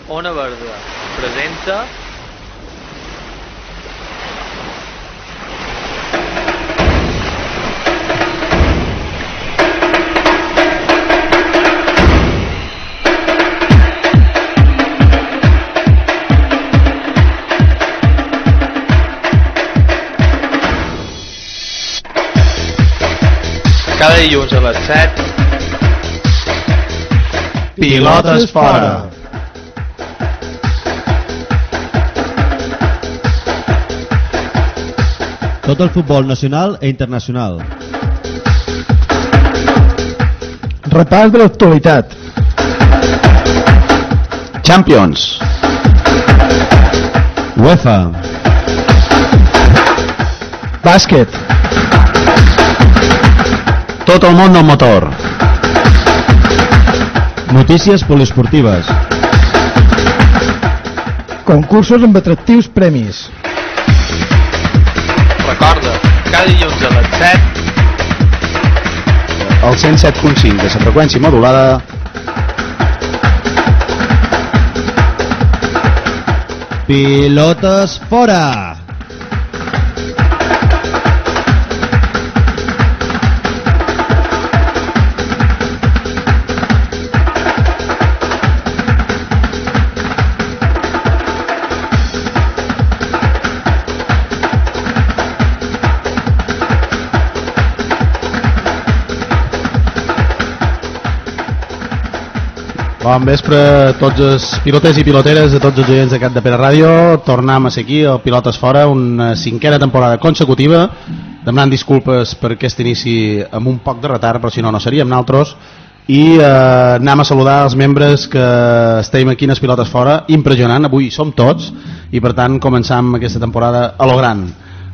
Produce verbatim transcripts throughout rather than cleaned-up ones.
Ona Verda presenta cada dilluns a les set Pilotes fora. Tot el futbol nacional e internacional. Repàs de l'actualitat. Champions. UEFA. Bàsquet. Tot el món del motor. Notícies poliesportives. Concursos amb atractius premis. Recorda, cada dilluns a les set El cent set punt cinc de la freqüència modulada. Pilotes fora. Bon vespre a tots els piloters i piloteres, a tots els oients de Cap de Pere Ràdio. Tornem a ser aquí, al Pilotes Fora, una cinquena temporada consecutiva. Demanant disculpes per aquest inici amb un poc de retard, però si no, no seríem naltros. I eh, anem a saludar els membres que estem aquí en els Pilotes Fora. Impressionant, avui som tots i per tant començam aquesta temporada a lo gran.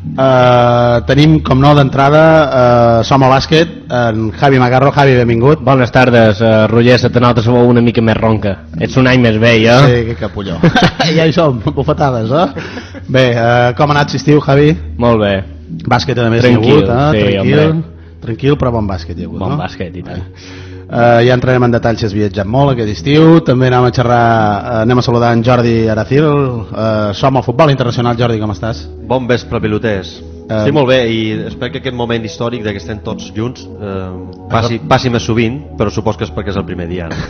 Uh, tenim com no d'entrada uh, Som al bàsquet, en Javi Magarro. Javi, benvingut. Bones tardes, uh, Roger, se te nota la veu una mica més ronca. Ets un any més vell, eh? Sí, que capulló. Ja hi som, bufetades, eh? Bé, uh, com ha anat l'estiu, Javi? Molt bé. Bàsquet a més Tranquil, hi ha hagut, eh? sí, Tranquil, hombre. tranquil, però bon bàsquet hi ha hagut, Bon no? bàsquet, i tant. Uh, ja entrarem en detalls si has viatjat molt aquest estiu. També anem a xerrar, uh, anem a saludar en Jordi Aracil. Uh, som al Futbol Internacional. Jordi, com estàs? Bon vespre, piloters. Um, Estic molt bé i espero que aquest moment històric de que estem tots junts eh, passi, passi més sovint, però supos que és perquè és el primer dia. No?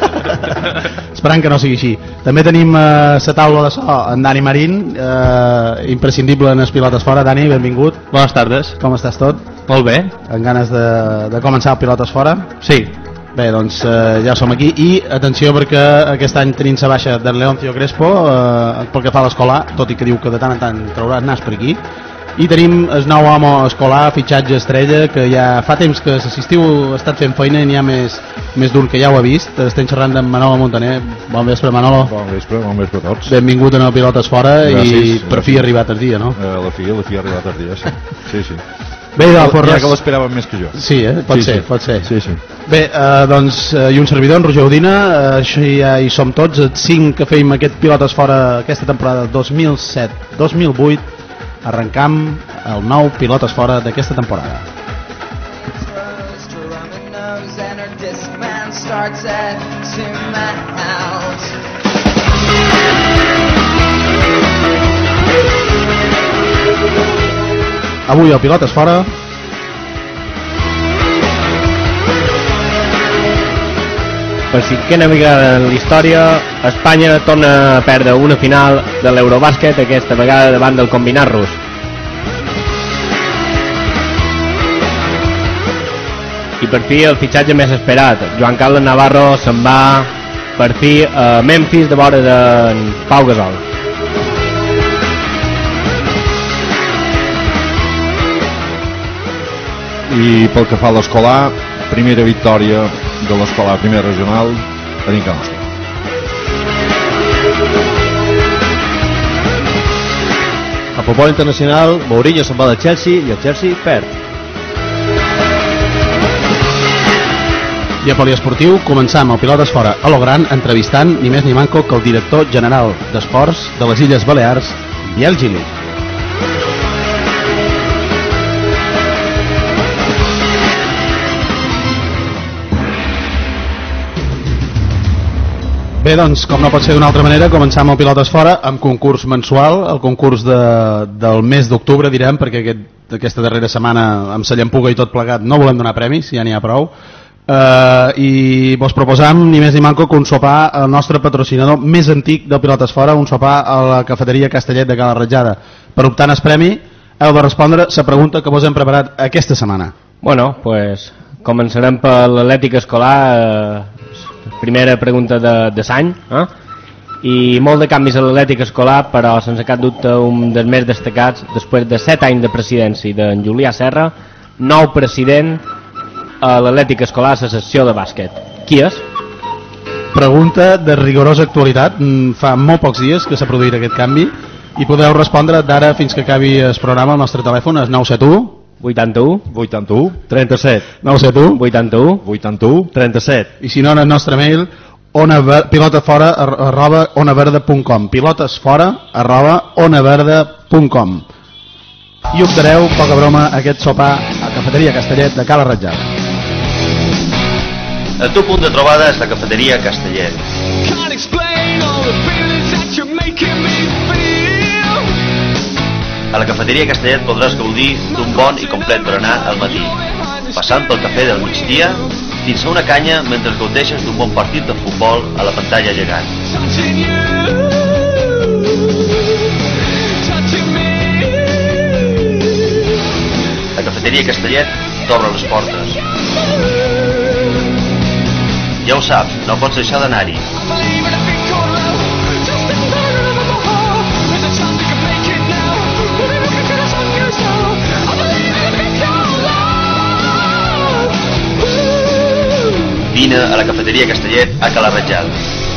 Esperant que no sigui així. També tenim uh, la taula de so en Dani Marín, uh, imprescindible en els Pilotes Fora. Dani, benvingut. Bones tardes. Com estàs tot? Molt bé. Amb ganes de, de començar el Pilotes Fora? Sí. Bé, doncs eh, ja som aquí i atenció perquè aquest any tenim la baixa d'en Leoncio Crespo eh, pel que fa a l'escolar, tot i que diu que de tant en tant traurà el nas per aquí. I tenim el nou home escolar, fitxatge estrella, que ja fa temps que l'assistiu ha estat fent feina i n'hi ha més, més d'un que ja ho ha vist. Estem xerrant amb Manolo Montaner. Bon vespre, Manolo. Bon vespre, bon vespre a tots. Benvingut a Pilotes Fora. Gràcies, i per gràcies. fi ha arribat el dia, no? Eh, la fi, la fi ha arribat el dia, sí. Sí, sí. Bé, doncs, Ja res... que l'esperàvem més que jo. Sí, eh? pot Sí, ser, sí. pot ser. Sí, sí. Bé, eh, doncs, eh, i un servidor, en Roger Udina, eh, així ja hi som tots, els cinc que feim aquest Pilotes Fora aquesta temporada dos mil set dos mil vuit, arrencam el nou Pilotes Fora d'aquesta temporada. Avui el Pilotes Fora Per cinquena vegada en la història, Espanya torna a perdre una final de l'Eurobàsquet, aquesta vegada davant del combinat rus. I per fi el fitxatge més esperat, Joan Carles Navarro se'n va per fi a Memphis de vora d'en Pau Gasol. I pel que fa a l'escolar, primera victòria de l'escolar, primera regional, a dins que nostra. A futbol internacional, Mourinho se'n va del Chelsea i el Chelsea perd. I a poliesportiu començam el Pilotes Fora a lo gran entrevistant ni més ni manco que el director general d'esports de les Illes Balears, Biel Gili. Bé, doncs, com no pot ser d'una altra manera, començam el Pilotes Fora amb concurs mensual, el concurs de, del mes d'octubre, direm, perquè aquest, aquesta darrera setmana amb sa llampuga i tot plegat no volem donar premis, ja n'hi ha prou. Uh, I vos proposam ni més ni manco que un sopar al nostre patrocinador més antic del Pilotes Fora, un sopar a la cafeteria Castellet de Cala Ratjada. Per optar al premi heu de respondre la pregunta que vos hem preparat aquesta setmana. Bueno, pues començarem per l'Atlètic Escolar, eh, primera pregunta de, de l'any, eh? I molt de canvis a l'Atlètic Escolar, però sense cap dubte un dels més destacats després de set anys de presidència d'en Julià Serra, nou president a l'Atlètic Escolar a la secció de bàsquet. Qui és? Pregunta de rigorosa actualitat. Fa molt pocs dies que s'ha produït aquest canvi i podeu respondre d'ara fins que acabi el programa. El nostre telèfon és nou set u vuitanta-u vuitanta-u trenta-set nou set u vuitanta-u vuitanta-u trenta-set. i si no en el nostre mail ona ver, pilotafora arroba onaverda punt com pilotesfora arroba onaverda punt com i optareu, poca broma, aquest sopar a Cafeteria Castellet de Cala Ratjada. El teu punt de trobada és la Cafeteria Castellet. A la Cafeteria Castellet podràs gaudir d'un bon i complet berenar al matí, passant pel cafè del migdia fins a una canya mentre gaudeixes d'un bon partit de futbol a la pantalla gegant. La Cafeteria Castellet t'obre les portes. Ja ho saps, no pots deixar d'anar-hi. Vine a la Cafeteria Castellet a Cala Ratjada.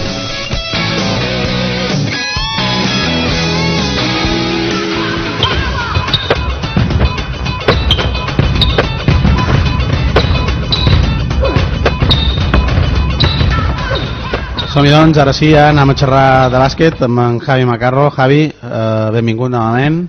Som-hi doncs, ara sí, ja anem a xerrar de bàsquet amb en Javi Macarro. Javi, eh, benvingut novament.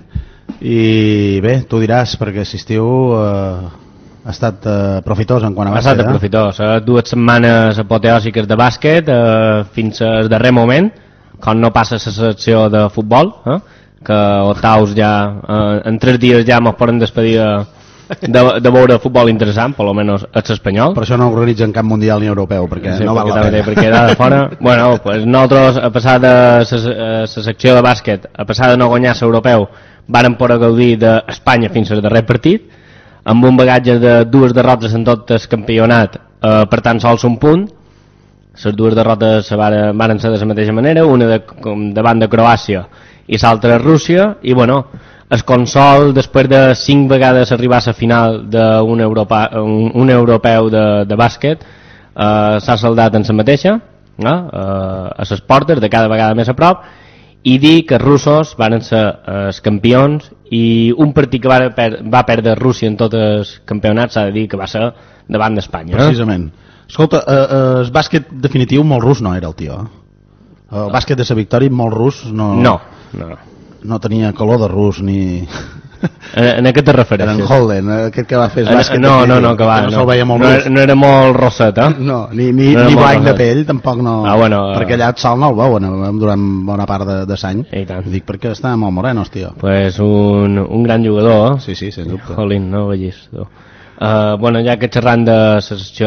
I bé, tu diràs, perquè aquest estiu eh, ha estat eh, profitós en quant a bàsquet. Ha estat eh? profitós, eh? dues setmanes apoteòsiques de bàsquet eh, fins al darrer moment, quan no passa la secció de futbol, eh? que octaus ja, eh, en tres dies ja ens poden despedir de, de, de veure futbol interessant, per almenys és espanyol. Per això no organitzen cap mundial ni europeu, perquè sí, no val la pena. Perquè de fora, bueno, pues nosaltres, a passar de la secció de bàsquet, a passar de no guanyar l'europeu, vàrem poder gaudir d'Espanya fins al darrer partit, amb un bagatge de dues derrotes en tot el campionat, eh, per tant sols un punt. Les dues derrotes varen, varen ser de la mateixa manera, una de, davant de Croàcia i l'altra Rússia, i bueno, el consol, després de cinc vegades arribar a la final d'un Europa, un, un europeu de, de bàsquet, eh, s'ha saldat en la mateixa, eh, a les portes, de cada vegada més a prop, i dir que els russos van ser els campions i un partit que va, per, va perdre Rússia en tot el campionat s'ha de dir que va ser davant d'Espanya. Precisament. Escolta, eh, eh, el bàsquet definitiu molt rus no era el tio. Eh? El bàsquet de la victòria molt rus no, no, no. no tenia color de rus ni... En, en aquest te refereixes? En Holden, aquest que va fer el bàsquet. No, no, no, que va, que no, no, no, molt no, era, no era molt roset, eh? No, ni, ni, no ni blanc de pell, tampoc no... Ah, bueno, perquè allà el sol no el veuen durant bona part de, de l'any. I tant. Dic perquè està molt morenos, tio. Pues un, un gran jugador, eh? Sí, sí, sens dubte. Jolín, no ho vegis. Uh, bueno, ja que xerrant de la secció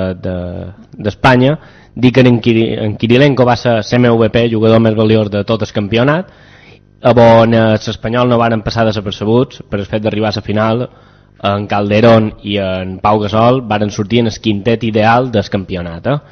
d'Espanya, de, de, dic que en, Kiri, en Kirilenko va ser C M V P, jugador més valiós de tot el campionat, on els espanyols no van passar desapercebuts per el fet d'arribar a la final. En Calderón i en Pau Gasol varen sortir en el quintet ideal del campionat, eh?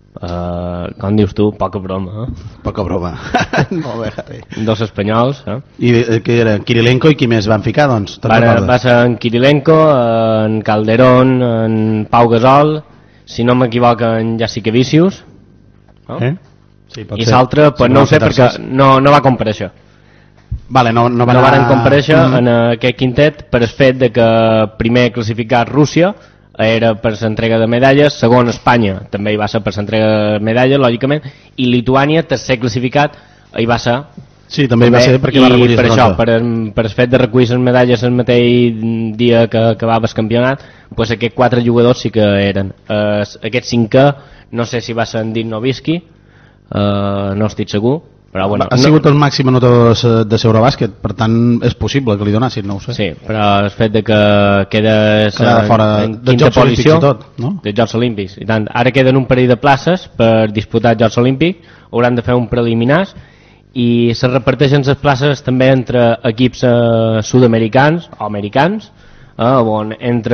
Uh, com dius tu, poca broma, eh? Poca broma. Molt bé, Javi. Dos espanyols, eh? I què era? Kirilenko i qui més van ficar, doncs? Van, va ser en Kirilenko, en Calderón, en Pau Gasol, si no m'equivoco en Jassikevicius, no? Eh? Sí, i l'altre, pues, no ho sé perquè no, no va compareixer. Vale, no, no, van no varen comparèixer uh -huh. en aquest quintet per el fet de que primer classificat Rússia era per l'entrega de medalles, segon Espanya també hi va ser per l'entrega de medalles, lògicament, i Lituània, tercer classificat, hi va ser. Sí, també hi va ser perquè va recollir per això, per, per el fet de recollir les medalles el mateix dia que acabava el campionat, pues aquests quatre jugadors sí que eren. Eh, aquest cinquè, no sé si va ser en Dirk Nowitzki, uh, no estic segur, però bueno, ha sigut el màxim anotador de, de l'Eurobàsquet, per tant és possible que li donessin, no ho sé. Sí, però el fet de que quedes Quedava fora en dels quinta Jocs Olímpics posició i tot, no? dels Jocs Olímpics i tant. Ara queden un parell de places per disputar els Jocs Olímpics, hauran de fer un preliminars i se reparteixen les places també entre equips eh, sud-americans o americans, eh, on entre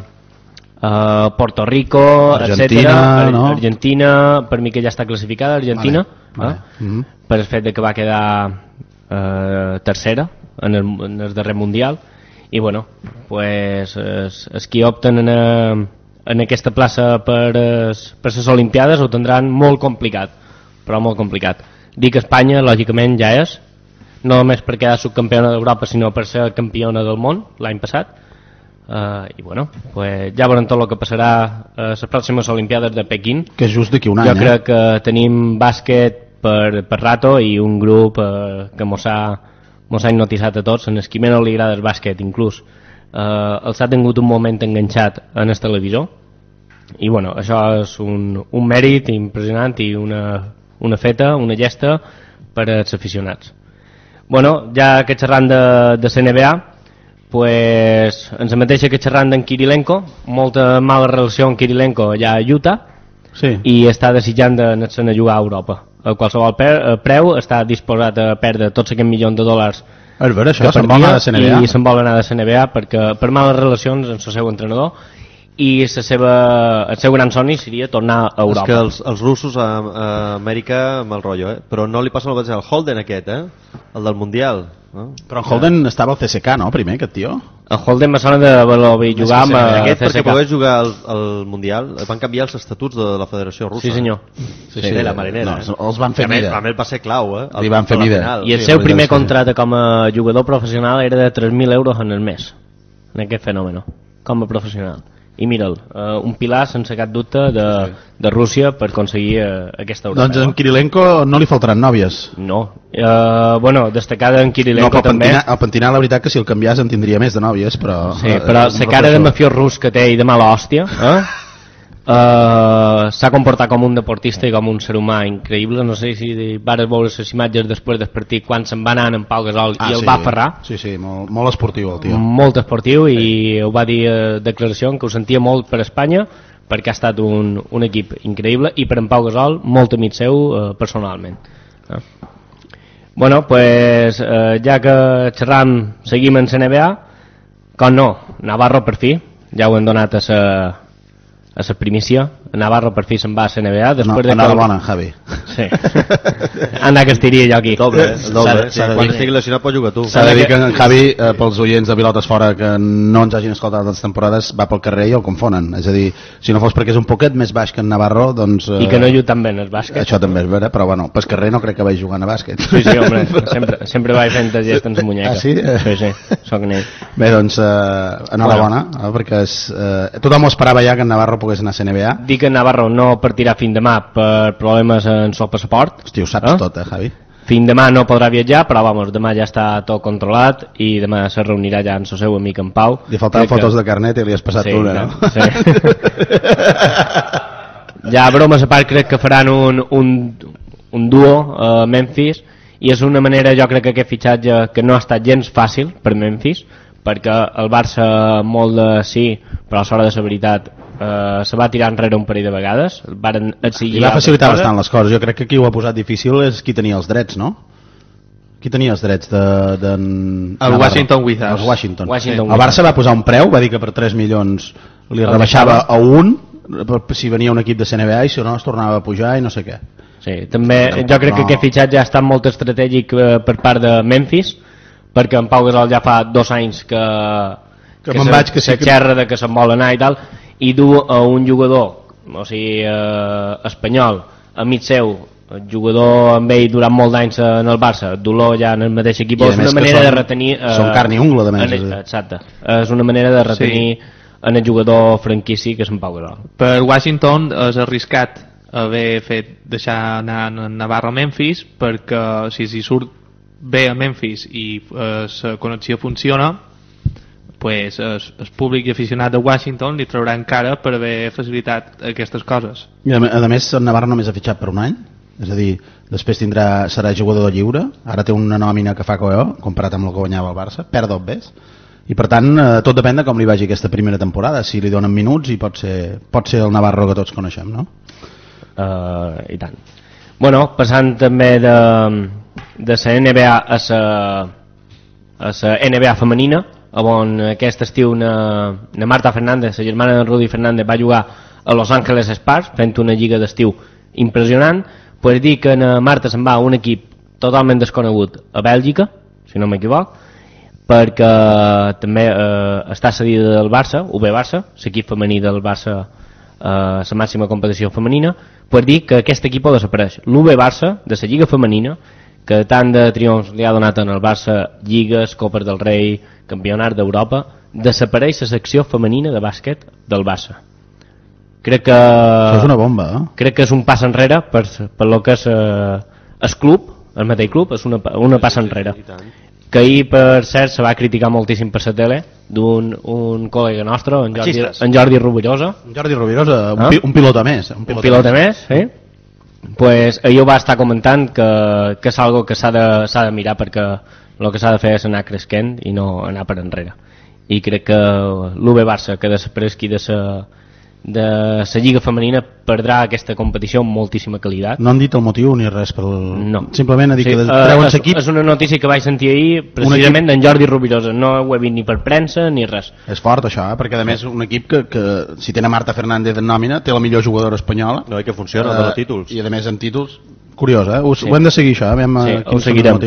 eh, Puerto Rico, Argentina, etcètera. no? Argentina, per mi que ja està classificada, Argentina, Vale, eh? vale. Mm-hmm. per el fet de que va quedar eh, tercera en el, en el darrer mundial i bueno, pues els, els que opten en, a, en aquesta plaça per, es, per les Olimpiades ho tindran molt complicat, però molt complicat. Dic que Espanya lògicament ja és, no només per quedar subcampiona d'Europa sinó per ser campiona del món l'any passat. Uh, i bueno, pues ja veurem tot el que passarà a les pròximes Olimpiades de Pequín, que és just d'aquí un any. jo crec que tenim bàsquet per, per rato i un grup uh, que mos ha, mos ha hipnotitzat a tots. En el qui menys li agrada el bàsquet inclús uh, els ha tingut un moment enganxat en el televisor i bueno, això és un, un mèrit impressionant i una, una feta, una gesta per als aficionats. Bueno, ja que xerrant de, de la N B A, pues, ens mateixa que xerrant d'en Kirilenko, molta mala relació amb Kirilenko allà a Utah, sí. i està desitjant d'anar-se'n a jugar a Europa. A qualsevol preu està disposat a perdre tots aquests milions de dòlars és vera, això, que se'n vol anar de la N B A i se'n vol anar de la N B A perquè, per males relacions amb el seu entrenador, i la seva, el seu gran somni seria tornar a Europa. És que els, els russos a, a Amèrica amb el rotllo, eh? Però no li passa el mateix al Holden aquest, eh? El del Mundial. No? Però en Holden ja. estava al C S K, no, primer, aquest tio? El Holden me sona de voler jugar amb el aquest, C S K. perquè pogués jugar al, al Mundial van canviar els estatuts de la Federació Russa. Sí, senyor. Sí, sí, de la marinera. No, els van fer a mida. A més va ser clau, eh? Li van fer mida. I el sí, seu primer contracte com a jugador professional era de tres mil euros en el mes, en aquest fenomen, com a professional. I mira'l, uh, un pilar sense cap dubte de, sí. de Rússia per aconseguir uh, aquesta Europa. Doncs en Kirilenko no li faltaran nòvies. No, uh, bueno, destacada en Kirilenko no, també. Pentina, el Pentinat, la veritat que si el canviàs en tindria més de nòvies, però... Sí, però la uh, cara de mafiós rus que té i de mala hòstia, eh? Uh, s'ha comportat com un deportista i com un ser humà increïble. No sé si vares veure les imatges després del partit quan se'n va anar en Pau Gasol ah, i el sí. va aferrar. Sí, sí, molt, molt esportiu el tio. Molt esportiu i sí. ho va dir a declaració que ho sentia molt per Espanya perquè ha estat un, un equip increïble i per en Pau Gasol molt amic seu uh, personalment. Eh? Bueno, pues uh, ja que xerram seguim en la N B A, com no, Navarro per fi, ja ho hem donat a la a la primícia, Navarro per fi se'n va a la N B A després no, de anava bona, Javi. Sí. Anda que estiria jo aquí. Doble, eh? Doble. Sí, quan estigui lesionat pot jugar tu. S'ha de dir que en Javi, eh, pels oients de Pilotes Fora que no ens hagin escoltat les temporades, va pel carrer i el confonen. És a dir, si no fos perquè és un poquet més baix que en Navarro, doncs... Eh, I que no juga tan bé en el bàsquet. Això també és vera, però bueno, pel carrer no crec que vaig jugant a bàsquet. Sí, sí, home, sempre, sempre vaig fent el gest en la muñeca. Ah, sí? Sí, sí, soc en ell. Bé, doncs, eh, enhorabona, bueno. eh, perquè és, eh, tothom ho esperava ja que en Navarro pogués anar a la N B A. Dic que Navarro no partirà fin demà per problemes en el passaport. Hosti, ho saps eh? tot, eh, Javi? Fin demà no podrà viatjar, però vamos, demà ja està tot controlat i demà se reunirà ja amb el seu amic en Pau. Li faltaven fotos que... de carnet i li has passat sí, una, no? Sí. Ja, bromes a part, crec que faran un, un, un duo a Memphis i és una manera, jo crec que aquest fitxatge que no ha estat gens fàcil per Memphis, perquè el Barça molt de sí, però a l'hora de la veritat Uh, se va tirar enrere un parell de vegades, varen exigir. I va facilitar bastant les coses. Jo crec que qui ho ha posat difícil és qui tenia els drets, no? Qui tenia els drets de... de el Washington Wizards. El Washington. Washington sí. El Barça va posar un preu, va dir que per tres milions li el rebaixava a un si venia un equip de N B A i si no es tornava a pujar i no sé què. Sí, també no, jo crec no. que aquest fitxatge ha estat molt estratègic uh, per part de Memphis, perquè en Pau Gasol ja fa dos anys que que, que me'n vaig que sí que... xerra de que se'n vol anar i tal, i du a un jugador, o sigui, eh, espanyol, amic seu, jugador amb ell durant molts d'anys en el Barça, dolor ja en el mateix equip, és una manera són, de retenir... Eh, són carn i ungla, de més. En, exacte, és una manera de retenir sí. en el jugador franquici que és en Pau Gasol. Per Washington és arriscat haver fet deixar anar a Navarro a Memphis, perquè si s'hi surt bé a Memphis i eh, la connexió funciona, pues el, el públic i aficionat de Washington li trauran cara per haver facilitat aquestes coses. I a, a més, el Navarro només ha fitxat per un any? és a dir, després tindrà, serà jugador lliure, ara té una nòmina que fa coeo, comparat amb el que guanyava el Barça, perd el bes, i per tant eh, tot depèn de com li vagi aquesta primera temporada, si li donen minuts i pot ser, pot ser el Navarro que tots coneixem, no? Uh, I tant. Bueno, passant també de, de la N B A a la, a la N B A femenina, on aquest estiu na, na Marta Fernández, la germana de Rudy Fernández, va jugar a Los Angeles Sparks, fent una lliga d'estiu impressionant. Pues dir que na Marta se'n va a un equip totalment desconegut a Bèlgica, si no m'equivoc, perquè també eh, està cedida del Barça, U B Barça, l'equip femení del Barça, eh, la màxima competició femenina. Pues dir que aquest equip desapareix. L'U B Barça, de la lliga femenina, que tant de triomfs li ha donat en el Barça, lligues, Copes del Rei, campionat d'Europa, desapareix la secció femenina de bàsquet del Barça. Crec que... Això és una bomba, eh? Crec que és un pas enrere per, per lo que és eh, el club, el mateix club, és una, una passa enrere. Que ahir, per cert, se va criticar moltíssim per la tele d'un un col·lega nostre, en Jordi, en Jordi Rubirosa. En Jordi Rubirosa, un, ah? pi, un pilota més. Un pilota, un pilota més, més eh? Pues ell va estar comentant que, que és algo que s'ha de, s'ha de mirar, perquè el que s'ha de fer és anar creixent i no anar per enrere. I crec que l'U B Barça, que desapareixi de la de la lliga femenina, perdrà aquesta competició amb moltíssima qualitat. No han dit el motiu ni res, per el... no. Simplement ha dit sí, que treuen uh, l'equip. És una notícia que vaig sentir ahir precisament equip... d'en Jordi Rubirosa, no ho he vist ni per premsa ni res. És fort això, eh? Perquè a més un equip que, que si tenen Marta Fernández en nòmina, té la millor jugadora espanyola. No, i que funciona, uh, de títols. I a més en títols, curiós, eh? Ho, sí. ho hem de seguir això, eh? Veiem, sí, ho seguirem.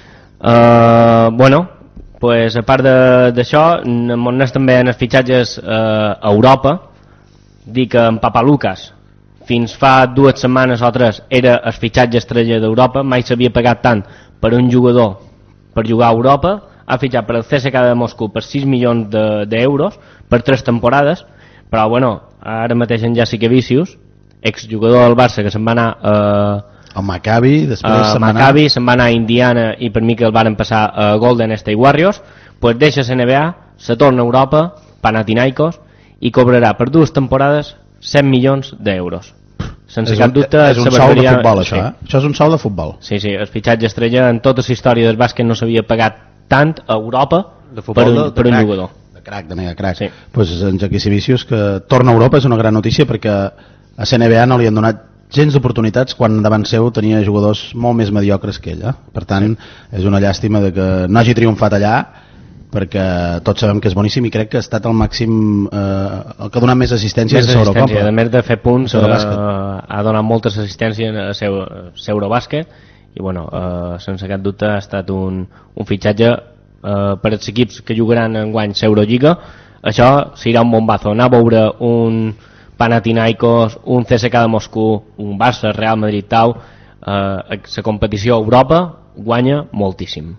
Uh, bueno, pues a part d'això, anem també en els fitxatges uh, a Europa. Dir que en Papalucas fins fa dues setmanes o tres era el fitxatge estrella d'Europa, mai s'havia pagat tant per un jugador per jugar a Europa, ha fitxat per el C S K a de Moscou per sis milions d'euros de, per tres temporades, però bueno, ara mateix en Jessica Vicius, exjugador del Barça, que se'n va anar a el Maccabi, després se'n va anar se'n va anar a Indiana, i per mi que el van passar a Golden State Warriors, pues deixa la N B A, se torna a Europa, Panathinaikos, i cobrarà per dues temporades set milions d'euros. Sense és cap dubte... Un, és un sou de futbol, això, eh? Això és un sou de futbol. Sí, sí, el fitxatge estrella en tota la història del bàsquet no s'havia pagat tant a Europa de futbol, per un, de, per de un crack. jugador. De crack, de mega crack. Sí. Pues en Jackie Vicius, que torna a Europa, és una gran notícia, perquè a la N B A no li han donat gens d'oportunitats quan davant seu tenia jugadors molt més mediocres que ell. Eh? Per tant, és una llàstima de que no hagi triomfat allà, perquè tots sabem que és boníssim i crec que ha estat el màxim eh, el que ha donat més assistència més a l'Eurocopa. A més de fer punts eh, ha donat moltes assistències a l'Eurobàsquet i bueno, eh, sense cap dubte ha estat un, un fitxatge eh, per als equips que jugaran enguany l'Eurolliga. Això serà un bombazo, anar a veure un Panathinaikos, un C S K de Moscou, un Barça, Real Madrid, Tau, eh, la competició a Europa guanya moltíssim.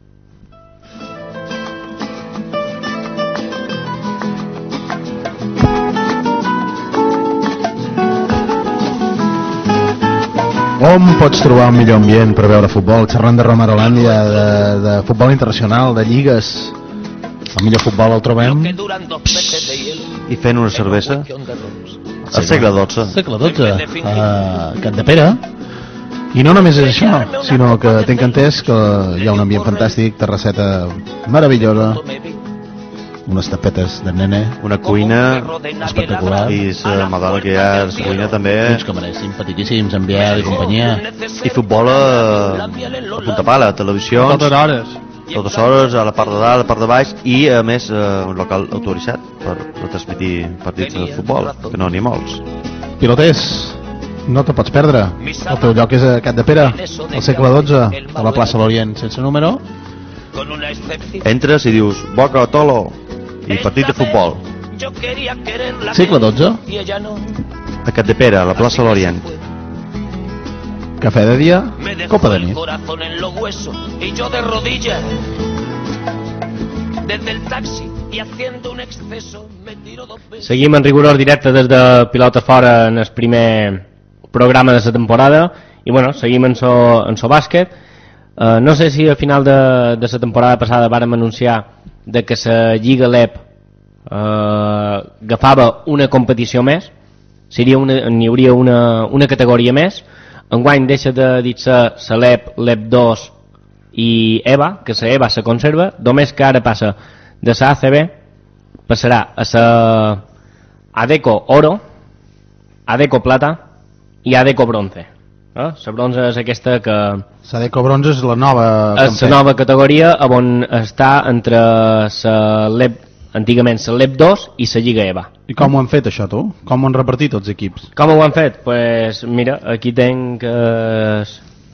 On pots trobar un millor ambient per veure futbol? Xerrant de Romarolàndia, de, de futbol internacional, de lligues. El millor futbol el trobem i fent una cervesa al segle dotze. Segle dotze, a Capdepera. I no només és això, sinó que tinc entès que hi ha un ambient fantàstic, terrasseta meravellosa, unes tapetes de nene, una cuina espectacular, i la madona que hi ha a la cuina també, uns camarers simpaticíssims, amb Biel i companyia, i futbol a, a punta pala, a televisió totes hores totes hores, a la part de dalt, a la part de baix, i a més un local autoritzat per transmitir partits de futbol, que no n'hi ha molts. Piloters, no te pots perdre, el teu lloc és a Capdepera, al segle dotze, a la plaça L'Orient sense número. Entres i dius Boca Tolo i partit de futbol. Segle dotze, a Capdepera, a la plaça L'Orient. Cafè de dia, copa de nit. Seguim en rigorós directe des de Pilota Fora en el primer programa de la temporada i bueno, seguim en so, en so bàsquet. Uh, no sé si al final de, de la temporada passada vàrem anunciar de que la Lliga L E P uh, agafava una competició més, seria una, n'hi hauria una, una categoria més enguany deixa de dir-se la L E P, L E P dos i EVA, que la EVA se conserva, només que ara passa de la A C B, passarà a la Adeco Oro, Adeco Plata i Adeco Bronze. Eh? La bronze és aquesta que... L'Adeco Bronze és la nova... És la nova categoria on està entre la L E P, antigament la L E P dos i la Lliga EVA. I com ho han fet això, tu? Com ho han repartit tots els equips? Com ho han fet? Pues mira, aquí tenc el,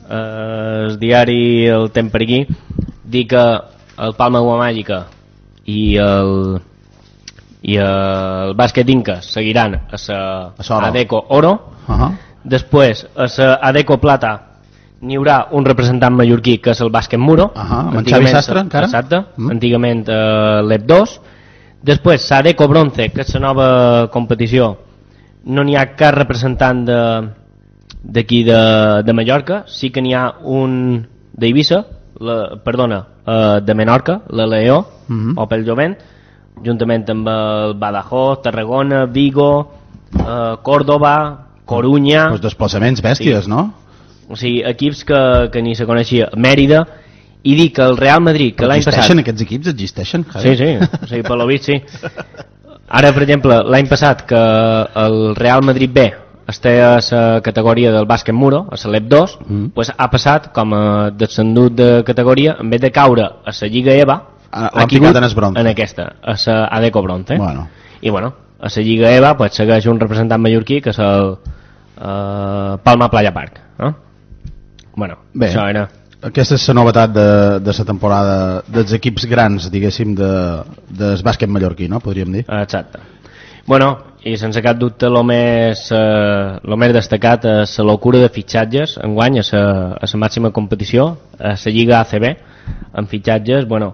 el diari El Temps per aquí, dir que el Palma Guamàgica i el i el bàsquet Inca seguiran a la Adeco Oro. Uh -huh. Després a la Adeco Plata n'hi haurà un representant mallorquí, que és el bàsquet Muro. Uh -huh. Amb Xavi Sastre encara? Exacte, mm. antigament uh, l'E P dos. Després l'Adeco Bronze, que és la nova competició, no n'hi ha cap representant de d'aquí de, de Mallorca. Sí que n'hi ha un d'Eivissa, la, perdona, uh, de Menorca, la Leó, uh -huh. o pel Jovent, juntament amb el Badajoz, Tarragona, Vigo, uh, Córdoba, Corunya. Els desplaçaments bèsties, sí. No? O sigui, equips que, que ni se coneixia. Mèrida. I dic que el Real Madrid, que l'any passat... Existeixen aquests equips? Existeixen? Sí, sí, o sigui, per lo vist, sí. Ara, per exemple, l'any passat que el Real Madrid B està a la categoria del bàsquet Muro, a la L E P dos, mm. pues ha passat com a descendut de categoria, en vez de caure a la Lliga EVA, l'han ficat en el bronze. En aquesta, a la Adeco Bronze. Bueno. I bueno, a la Lliga EVA pues, segueix un representant mallorquí, que és el uh, Palma Playa Park. No? Bueno, bé, això era... Aquesta és la novetat de, de la temporada dels equips grans, diguéssim, de, del bàsquet mallorquí, no? Podríem dir. Exacte. Bueno, i sense cap dubte el més, eh, lo més destacat és la locura de fitxatges enguany a la màxima competició, a la Lliga A C B, amb fitxatges, bueno,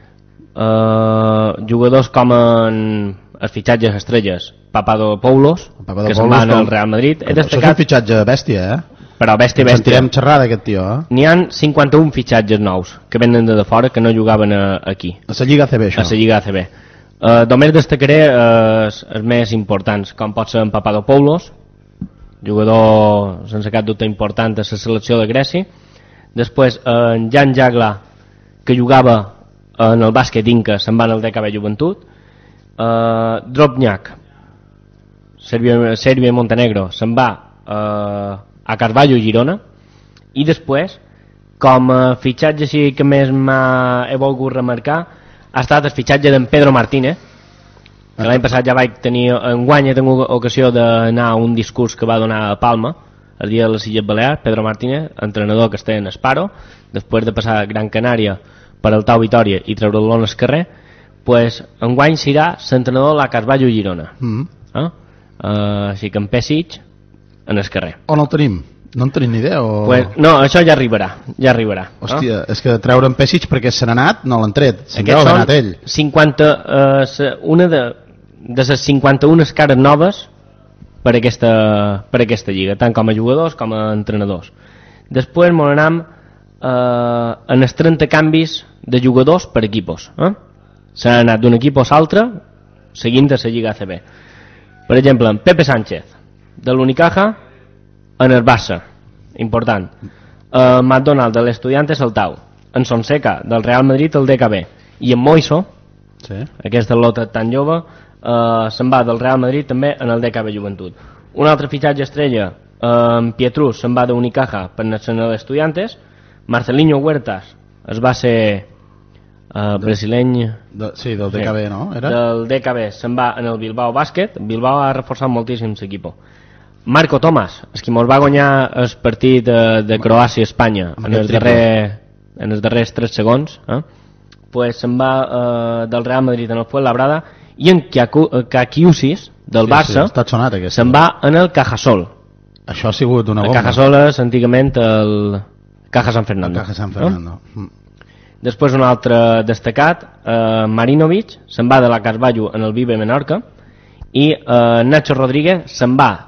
eh, jugadors com en els fitxatges estrelles, Papadopoulos, Papadopoulos que se'n van al Real Madrid. He destacat... Això és un fitxatge bèstia, eh? Però bèstia, bèstia. Sentirem xerrar d'aquest tio, eh? N'hi ha cinquanta-un fitxatges nous que venen de, de fora, que no jugaven a, aquí. A la Lliga A C B, això. A la Lliga A C B. Uh, només destacaré uh, els més importants, com pot ser en Papadopoulos, jugador sense cap dubte important a la selecció de Grècia. Després uh, en Jan Jagla, que jugava en el bàsquet Inca, se'n va al D K B Joventut. uh, Drobnjak, Sèrbia, Sèrbia i Montenegro, se'n va uh, a Carvalho Girona. I després, com a fitxatge sí que més m'ha he volgut remarcar, ha estat el fitxatge d'en Pedro Martínez, que l'any passat ja vaig tenir, enguany he tingut ocasió d'anar a un discurs que va donar a Palma el dia de les Illes Balears. Pedro Martínez, entrenador que està en Esparo, després de passar a Gran Canària per el Tau Vitòria i treure-lo al carrer, pues, enguany serà l'entrenador de la Carvalho Girona. Mm -hmm. eh? uh, així que en Pesic en el carrer. On el tenim? No en tenim ni idea? O... Pues, no, això ja arribarà, ja arribarà. Hòstia, no? És que treure en Pesic perquè se n'ha anat, no l'han tret. Se'n deu haver anat ell. cinquanta, uh, una de, de les cinquanta-una cares noves per aquesta, per aquesta lliga, tant com a jugadors com a entrenadors. Després m'ho anam uh, en els trenta canvis de jugadors per equipos. Eh? S'ha anat d'un equip a l'altre seguint a la Lliga A C B. Per exemple, en Pepe Sánchez, de l'Unicaja en el Barça, important. Uh, McDonald, de l'Estudiantes, al Tau. En Sonseca, del Real Madrid, al D K B. I en Moiso, sí. Aquesta lota tan jove, uh, se'n va del Real Madrid també en el D K B Joventut. Un altre fitxatge estrella, uh, en Pietrus, se'n va d'Unicaja per Nacional Estudiantes. Marcelinho Huertas es va ser uh, brasileny... De, sí, del D K B, sí, no? Era? Del D K B se'n va en el Bilbao Bàsquet. Bilbao ha reforçat moltíssim l'equip. Marco Tomàs, el que mos va guanyar el partit de, de Croàcia-Espanya en, els darrer, en els darrers tres segons, eh? Pues se'n va eh, del Real Madrid en el Fuenlabrada. I en Kakiusis, del sí, Barça, sí, se'n va en el Cajasol. Això ha sigut una bomba. El Cajasol és antigament el Caja San Fernando. El Caja San Fernando. Eh? Mm. Després un altre destacat, eh, Marinovic, se'n va de la Carvalho en el Vive Menorca. I eh, Nacho Rodríguez se'n va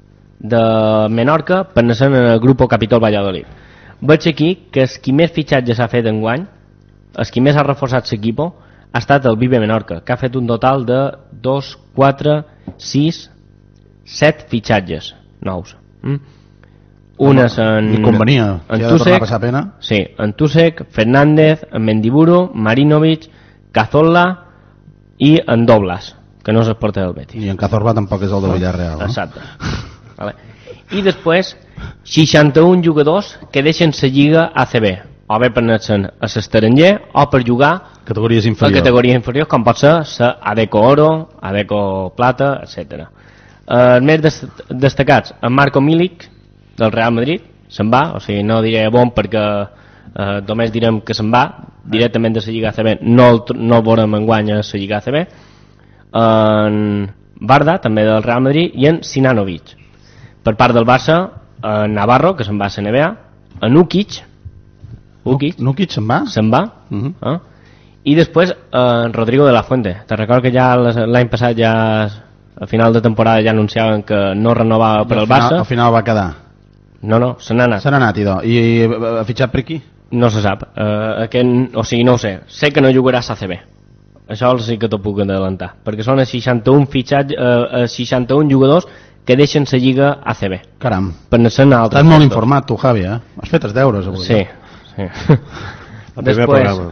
de Menorca per anar en el Grupo Capitol Valladolid. Veig aquí que el qui més fitxatges ha fet enguany, el qui més ha reforçat l'equip, ha estat el Vive Menorca, que ha fet un total de dos, quatre, sis, set fitxatges nous. Mm? Unes en... Ni convenia, en si ha de tornar a Tusek, passar pena. sí, en Tusek, Fernández, en Mendiburu, Marinovic, Cazorla i en Doblas, que no és el porter del Betis. I en Cazorla tampoc és el de Villarreal, no? Exacte. Vale. I després, seixanta-un jugadors que deixen la Lliga A C B, o bé per anar-se'n a l'estranger o per jugar categories a inferiors. categories inferiors, com pot ser la Adeco Oro, Adeco Plata, etcètera. Els més des destacats, en Marco Milic, del Real Madrid, se'n va, o sigui, no diré bon perquè eh, només direm que se'n va directament de la Lliga A C B, no el, no el veurem enguany a la Lliga A C B. En Barda, també del Real Madrid, i en Sinanovic. Per part del Barça, en Navarro, que se'n va a la N B A, en Ukic, Ukic, Nukic se'n va? se'n va, Uh -huh. eh? I després en Rodrigo de la Fuente. Te recordo que ja l'any passat, ja a final de temporada, ja anunciaven que no renovava per I al al final, Barça. al final va quedar. No, no, se n'ha anat. Se n'ha anat, idò. I, i ha fitxat per aquí? No se sap. Uh, aquest, o sigui, no ho sé. Sé que no jugarà a A C B. Això sí que t'ho puc adelantar. Perquè són els seixanta-un fitxats, uh, seixanta-un jugadors que deixen la Lliga A C B. Caram. Per anar a altres. Estàs molt informat, tu, Javi, eh? Has fet els deures avui. Sí, sí. El primer programa.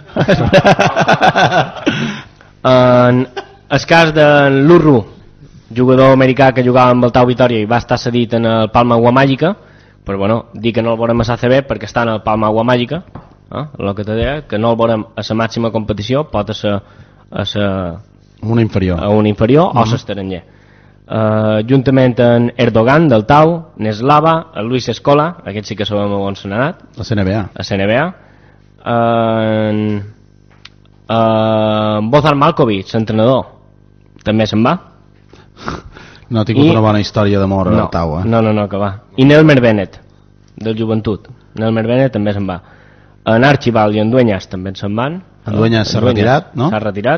En el cas de l'Urru, jugador americà que jugava amb el Tau Vitòria i va estar cedit en el Palma Agua Màgica, però bueno, dic que no el veurem a l'A C B perquè està en el Palma Agua Màgica, eh? El que te deia, que no el veurem a la màxima competició, pot a ser a, sa, una inferior, a una inferior uh -huh. o a l'estranger. Uh, juntament amb Erdogan del Tau, Neslava, el Luis Escola, aquest sí que sabem on se n'ha anat, la C N B A, a C N B A, en uh, Bozar Malkovic, entrenador, també se'n va. No ha tingut I... una bona història d'amor no, al Tau, eh? No, no, no, que va. I Nelmer Bennett, del Joventut. Nelmer Bennett també se'n va. En Archibald i en Dueñas també se'n van. En Dueñas s'ha retirat, no? S'ha retirat.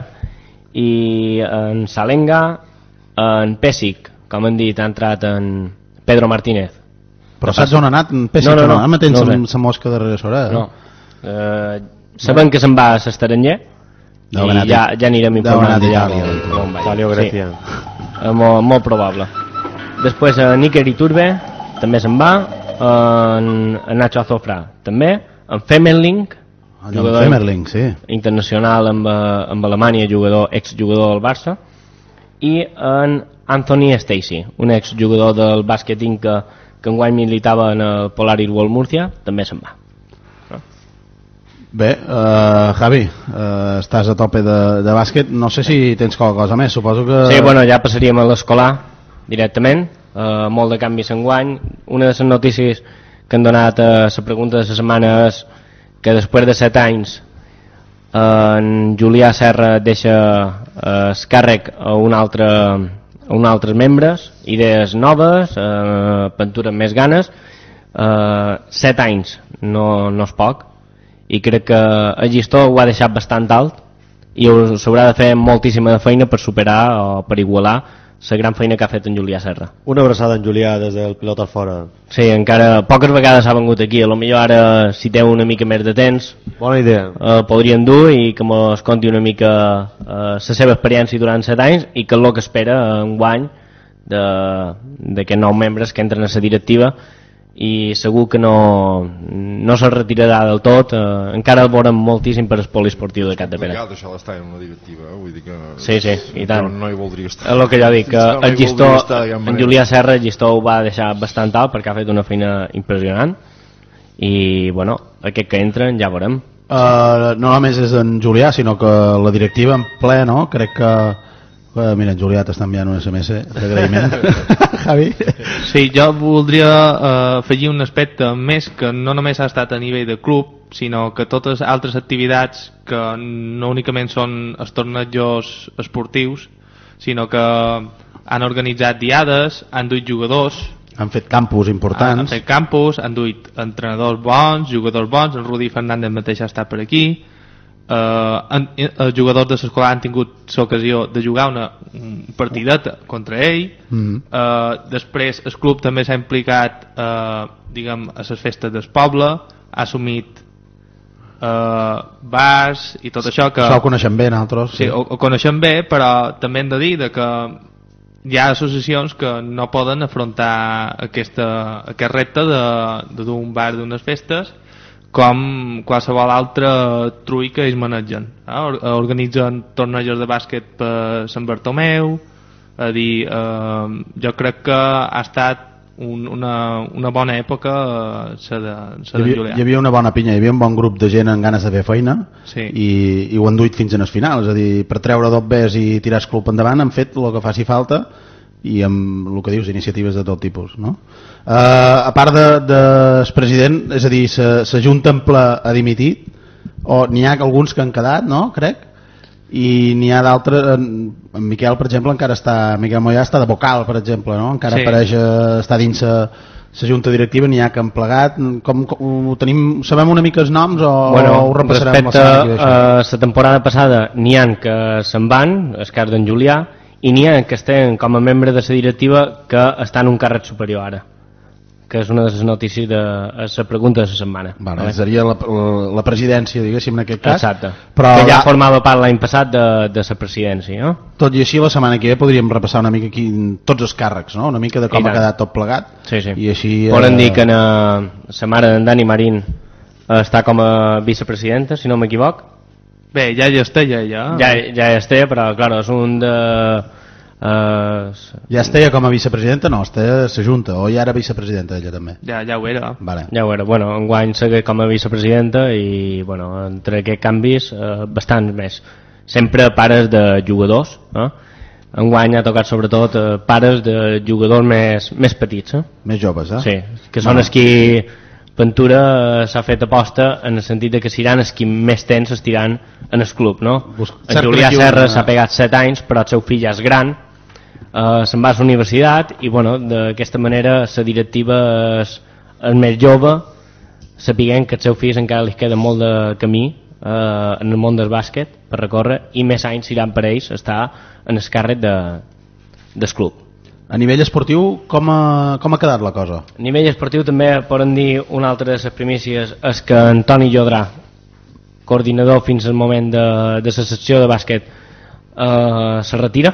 I en Salenga, en Pesic, com hem dit, ha entrat en Pedro Martínez. Però saps on ha anat en Pesic? No, no, no. Ara mateix no la no mosca darrere sora, eh? No. Eh, sabem no. que se'n va a l'estaranger i ja, ja anirem informant d'allà. Italio, Grècia. Sí. Eh, molt, molt probable. Després en Iker Iturbe també se'n va, en, en Nacho Azofra també, en Femerling, jugador Femerling, sí. internacional amb, amb Alemanya, jugador, exjugador del Barça, i en Anthony Stacy, un exjugador del bàsquet que, que enguany militava en el Polaris World Murcia, també se'n va. No? Bé, uh, Javi, uh, estàs a tope de, de bàsquet, no sé si tens qualque cosa més, suposo que... Sí, bueno, ja passaríem a l'escolar directament, uh, molt de canvis enguany. Una de les notícies que han donat a la pregunta de la setmana és que després de set anys en Julià Serra deixa eh, el càrrec a un altre, a un altres membres, idees noves, eh, pintures més ganes. Eh, set anys no, no és poc, i crec que el llistó ho ha deixat bastant alt i s'haurà de fer moltíssima de feina per superar o per igualar la gran feina que ha fet en Julià Serra. Una abraçada en Julià des del pilot al fora. Sí, encara poques vegades ha vengut aquí, a lo millor ara si té una mica més de temps bona idea, eh, podrien dur i que mos conti una mica la eh, seva experiència durant set anys i que és el que espera en guany d'aquests nous membres que entren a la directiva, i segur que no, no se'l retirarà del tot, eh, encara el veurem moltíssim per el poliesportiu de Capdepera. És complicat això d'estar en una directiva, vull dir que... Sí, sí, i tant. No, no hi voldria estar. És el que jo dic, que no el llistó, estar, en Julià Serra, el llistó ho va deixar bastant alt perquè ha fet una feina impressionant, i bueno, aquest que entren ja veurem. Uh, no només és en Julià, sinó que la directiva en ple, no? Crec que... Uh, mira, en Julià t'està enviant un S M S d'agraïment. Javi? Sí, jo voldria uh, afegir un aspecte més, que no només ha estat a nivell de club, sinó que totes altres activitats que no únicament són els tornejos esportius, sinó que han organitzat diades, han duit jugadors, han fet campus importants, han, han fet campus, han duit entrenadors bons, jugadors bons, en Rudi Fernández mateix ha estat per aquí. Uh, en, els jugadors de l'escola han tingut l'ocasió de jugar una un partideta contra ell. mm. uh, després el club també s'ha implicat uh, diguem, a les festes del poble, ha assumit uh, bars i tot això que... això ho coneixem bé nosaltres, sí, sí. Ho, ho coneixem bé, però també hem de dir de que hi ha associacions que no poden afrontar aquesta, aquest repte de, de d'un bar d'unes festes com qualsevol altre trull que ells manegen. Eh? Organitzen tornejos de bàsquet per Sant Bartomeu, a dir, eh, jo crec que ha estat un, una, una bona època la de, hi, havia, hi havia una bona pinya, hi havia un bon grup de gent amb ganes de fer feina, sí. i, i ho han duit fins en el final, és a dir, per treure dobbers i tirar el club endavant han fet el que faci falta, i amb el que dius, iniciatives de tot tipus, no? Uh, a part de, de el president, és a dir, la Junta en ple ha dimitit, o n'hi ha alguns que han quedat, no? Crec, i n'hi ha d'altres, en, en Miquel, per exemple, encara està, Miquel Mollà està de vocal, per exemple, no? Encara sí. apareix, està dins la Junta Directiva, n'hi ha que han plegat, com, com ho tenim, sabem una mica els noms o, bueno, o ho repassarem? Respecte a la temporada passada, n'hi ha que se'n van, el cas d'en Julià, i n'hi ha que estan com a membre de la directiva que estan en un càrrec superior ara, que és una de les notícies de la pregunta de la setmana. Bueno, vale? Seria la, la, la presidència, diguéssim, en aquest cas. Exacte, però que ja la... formava part l'any passat de, de la presidència, no? Tot i així, la setmana que ve podríem repassar una mica aquí tots els càrrecs, no? Una mica de com ha quedat tot plegat. Sí, sí. I així... Poden eh... dir que la mare d'en Dani Marín està com a vicepresidenta, si no m'equivoc. Bé, ja hi està, ja, ja. Ja, ja hi està, però, clar, és un de... Uh, ja esteia com a vicepresidenta? No, esteia a la Junta, o ja era vicepresidenta ella també? Ja, ja ho era. Vale. Ja ho era, bueno, enguany segueix com a vicepresidenta i, bueno, entre aquests canvis, uh, bastants més. Sempre pares de jugadors, eh? Enguany ha tocat sobretot uh, pares de jugadors més, més petits. Eh? Més joves, eh? Sí, que són els qui Ventura uh, s'ha fet aposta en el sentit de que seran els qui més temps estiran en el club, no? Bus en Julià Serra una... s'ha pegat set anys, però el seu fill ja és gran, uh, se'n va a la universitat i, bueno, d'aquesta manera la directiva és, és més jove, sapiguent que el seu fill encara li queda molt de camí uh, en el món del bàsquet per recórrer i més anys seran per ells estar en el càrrec de, del club. A nivell esportiu, com ha, com ha quedat la cosa? A nivell esportiu també poden dir una altra de les primícies és que Antoni Llodrà, coordinador fins al moment de, de la secció de bàsquet, eh, se retira.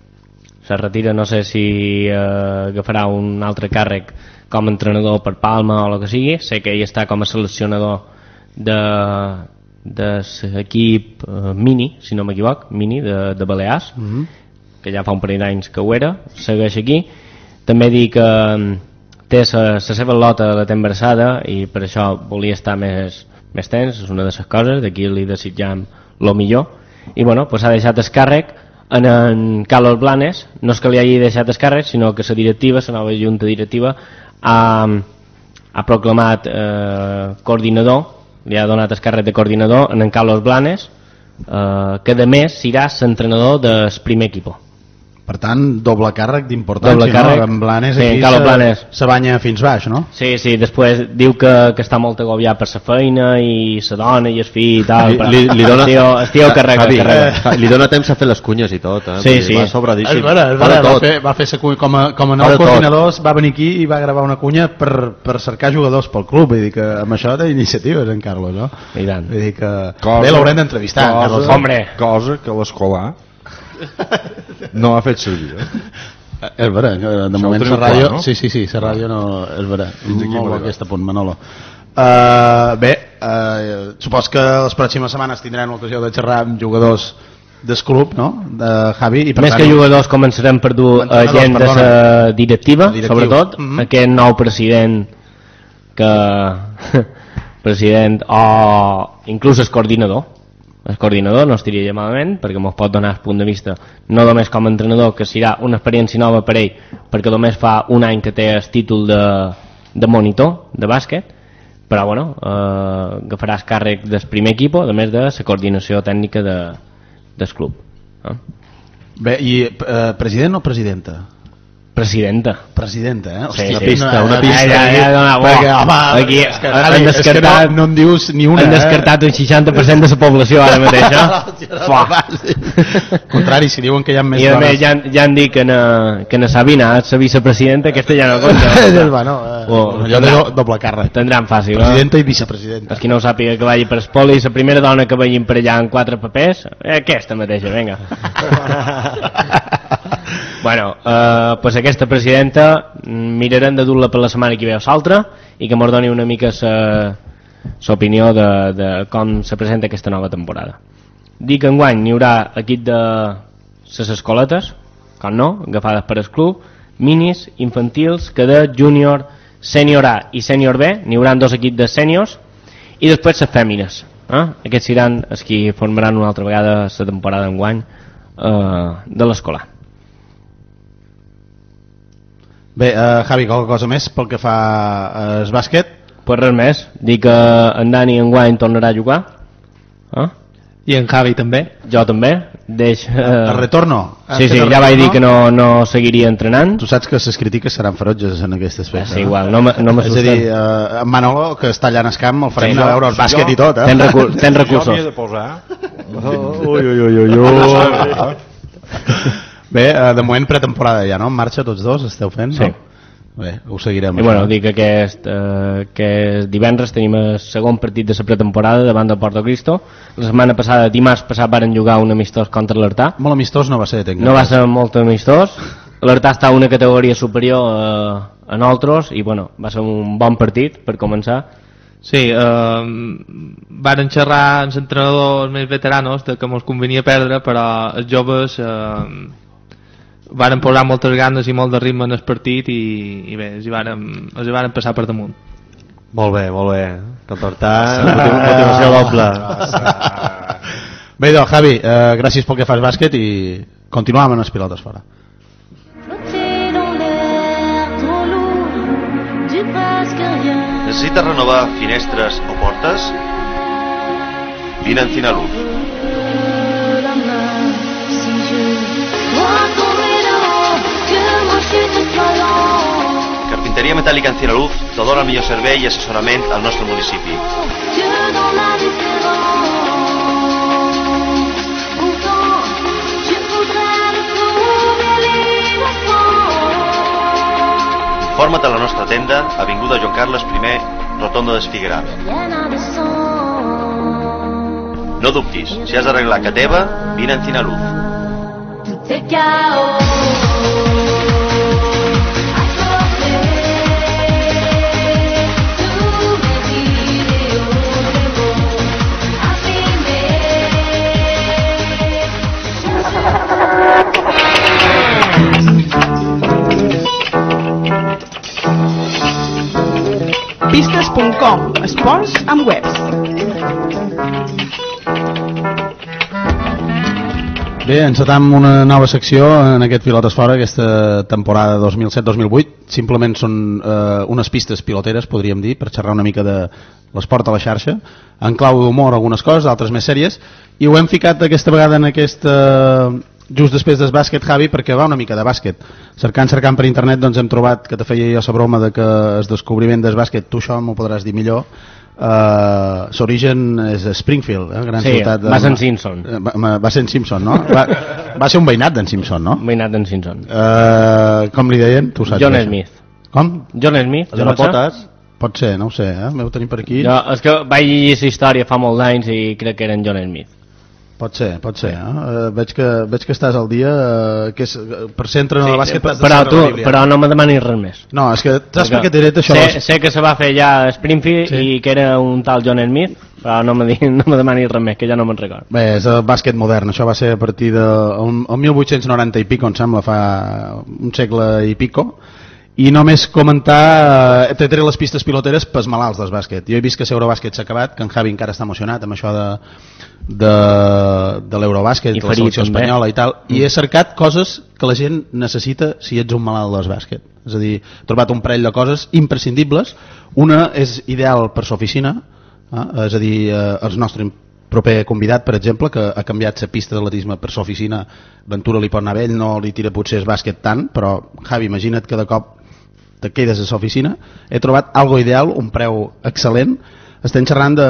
Se retira, no sé si eh, agafarà un altre càrrec com a entrenador per Palma o el que sigui. Sé que ell està com a seleccionador de, de l'equip eh, Mini, si no m'equivoc, Mini de, de Balears. Mm-hmm. Que ja fa un parell d'anys que ho era, segueix aquí. També dir que té la seva lota de la té embarassada i per això volia estar més, més temps, és una de les coses, d'aquí li desitjam el millor. I bueno, pues ha deixat el càrrec en, en Carlos Blanes, no és que li hagi deixat el càrrec, sinó que la directiva, la nova junta directiva, ha, ha proclamat eh, coordinador, li ha donat el càrrec de coordinador en en Carlos Blanes, eh, que a més serà l'entrenador del primer equip. Per tant, doble càrrec d'importància, doble càrrec. No? En Blanes sí, aquí se, Blanes. se banya fins baix, no? Sí, sí, després diu que, que està molt agobiat per la feina i la dona i el fill i tal, però li, li dona... el, tio, el tio carrega, Javi, carrega. Li dona temps a fer les cunyes i tot, eh? Sí, sí. Va sobradíssim. És vera, és vera, va fer, va fer cunya, com a, com a nou coordinador va venir aquí i va gravar una cunya per, per cercar jugadors pel club, vull dir que amb això té iniciatives en Carlos, no? I tant. Vull dir que cosa, bé l'haurem d'entrevistar, Carlos. Hombre. Cosa que l'escolar no ha fet servir, eh? És vera, de moment la ràdio, no? sí, sí, sí, la ràdio no, és vera, molt bo aquest punt, Manolo. Uh, bé, uh, supos que les pròximes setmanes tindrem l'ocasió de xerrar amb jugadors del club, no? De Javi. I per Més tant, que jugadors començarem per dur a gent de la directiva, sobretot, mm -hmm. aquest nou president que president o inclús el coordinador. El coordinador no estaria malament perquè mos pot donar el punt de vista no només com a entrenador, que serà una experiència nova per ell perquè només fa un any que té el títol de, de monitor de bàsquet, però bueno, eh, agafarà el càrrec del primer equip a més de la coordinació tècnica de, del club. Eh? Bé, i eh, president o presidenta? Presidenta. Presidenta, eh? Hòstia, sí, una pista, pista. una pista. Ja, ja, ja, perquè, home, aquí, és que, han descartat, és que no, no en dius ni una. Han descartat un seixanta per cent de la població ara mateix, eh? Contrari, si diuen que hi ha més dones. I a més més ja, ja han dit que na, que na Sabina, la vicepresidenta, aquesta ja no compta. bueno, eh, oh, allò de do, doble càrrec. Tindran fàcil, presidenta i vicepresidenta. Els qui no ho sàpiga que vagi per espoli, la primera dona que vagin per allà en quatre papers, eh, aquesta mateixa, vinga. Bueno, eh, pues aquesta presidenta mirarem de dur-la per la setmana que ve o l'altra i que mos doni una mica l'opinió de, de com se presenta aquesta nova temporada. Dic que enguany n'hi haurà equip de les escoletes, com no, agafades per el club, minis, infantils, cadet, júnior, sènior A i sènior B, n'hi haurà dos equips de sèniors, i després les fèmines. Eh? Aquests seran els que formaran una altra vegada la temporada d'enguany eh, de l'escolar. Bé, uh, Javi, qualque cosa més pel que fa al bàsquet? Pues res més, dic que en Dani enguany tornarà a jugar. Eh? I en Javi també. Jo també. Deix, eh... El retorno? Sí, sí, ja vaig dir que no, no seguiria entrenant. Tu saps que les crítiques seran ferotges en aquest aspecte. Sí, igual, no m'assusten. No és a dir, uh, en Manolo, que està allà en el camp, el farem sí, anar a veure el bàsquet jo, i tot, eh? Ten, recu ten recursos. Jo m'hi he de posar. Ui, ui, ui, ui, ui. Bé, uh, de moment pretemporada ja, no? En marxa tots dos, esteu fent? Sí. No? Bé, ho seguirem. I bueno, dic que aquest, eh, aquest divendres tenim el segon partit de la pretemporada davant del Porto Cristo. La setmana passada, dimarts passat, varen jugar un amistós contra l'Artà. Molt amistós no va ser, tenc. No va ser molt amistós. L'Artà està a una categoria superior a, a nosaltres i bueno, va ser un bon partit per començar. Sí, eh, varen xerrar amb els entrenadors més veteranos de que mos convenia perdre, però els joves eh, varen posar moltes ganes i molt de ritme en el partit i, i bé, els hi varen, els hi varen passar per damunt. Molt bé, molt bé. Contortar, motivació doble. Bé, doncs, Javi, eh, gràcies pel que fas bàsquet i continuem amb les pilotes fora. Necessites renovar finestres o portes? Vine en Finaluz. Carpinteria metàl·lica en Finaluz te dona el millor servei i assessorament al nostre municipi. Informa't a la nostra tenda, avinguda Joan Carles primer, rotonda d'Esfiguerat. No dubtis, si has d'arreglar casa teva, vine en Finaluz. Pistes punt com, esports amb webs. Bé, encetam una nova secció en aquest Pilotes Fora, aquesta temporada dos mil set dos mil vuit. Simplement són eh, unes pistes piloteres, podríem dir, per xerrar una mica de l'esport a la xarxa, en clau d'humor algunes coses, altres més sèries, i ho hem ficat aquesta vegada en aquesta... just després del bàsquet, Javi, perquè va una mica de bàsquet. Cercant, cercant per internet, doncs hem trobat que te feia jo la broma de que el descobriment del bàsquet, tu això m'ho podràs dir millor, uh, l'origen és Springfield, eh, gran sí, ciutat. Va ser en Simpson. Va, va ser en Simpson, no? Va, va ser un veïnat d'en Simpson, no? Un veïnat d'en Simpson. Uh, com li deien? Tu saps John això? Smith. Com? John Smith. De la potes? Pot ser, no ho sé, eh? M'heu tenir per aquí. Jo, és que vaig llegir la història fa molts anys i crec que era en John Smith. Pot ser, pot ser. Eh? Uh, veig, que, veig que estàs al dia, uh, que és, per ser entrenador sí, de bàsquet t'has de però, saber tu, la Bíblia. però no me demanis res més. No, és que saps per què t'he dit això? Sé, sé que se va fer ja a Springfield sí. i que era un tal John Smith, però no me, no me demanis res més, que ja no me'n record. Bé, és el bàsquet modern, això va ser a partir de el, el mil vuit-cents noranta i pico, em sembla, fa un segle i pico. I només comentar, t'he tret les pistes piloteres pels malalts del bàsquet. Jo he vist que l'Eurobàsquet s'ha acabat, que en Javi encara està emocionat amb això de, de, de l'Eurobàsquet, de la selecció espanyola i tal, i he cercat coses que la gent necessita si ets un malalt del bàsquet. És a dir, he trobat un parell de coses imprescindibles. Una és ideal per l'oficina, eh? És a dir, eh, els nostres proper convidat, per exemple, que ha canviat la pista d'atletisme per l'oficina. Ventura li pot anar bé, ell no li tira potser el bàsquet tant, però Javi, imagina't que de cop te quedes a l'oficina. He trobat algo ideal, un preu excel·lent. Estem xerrant de,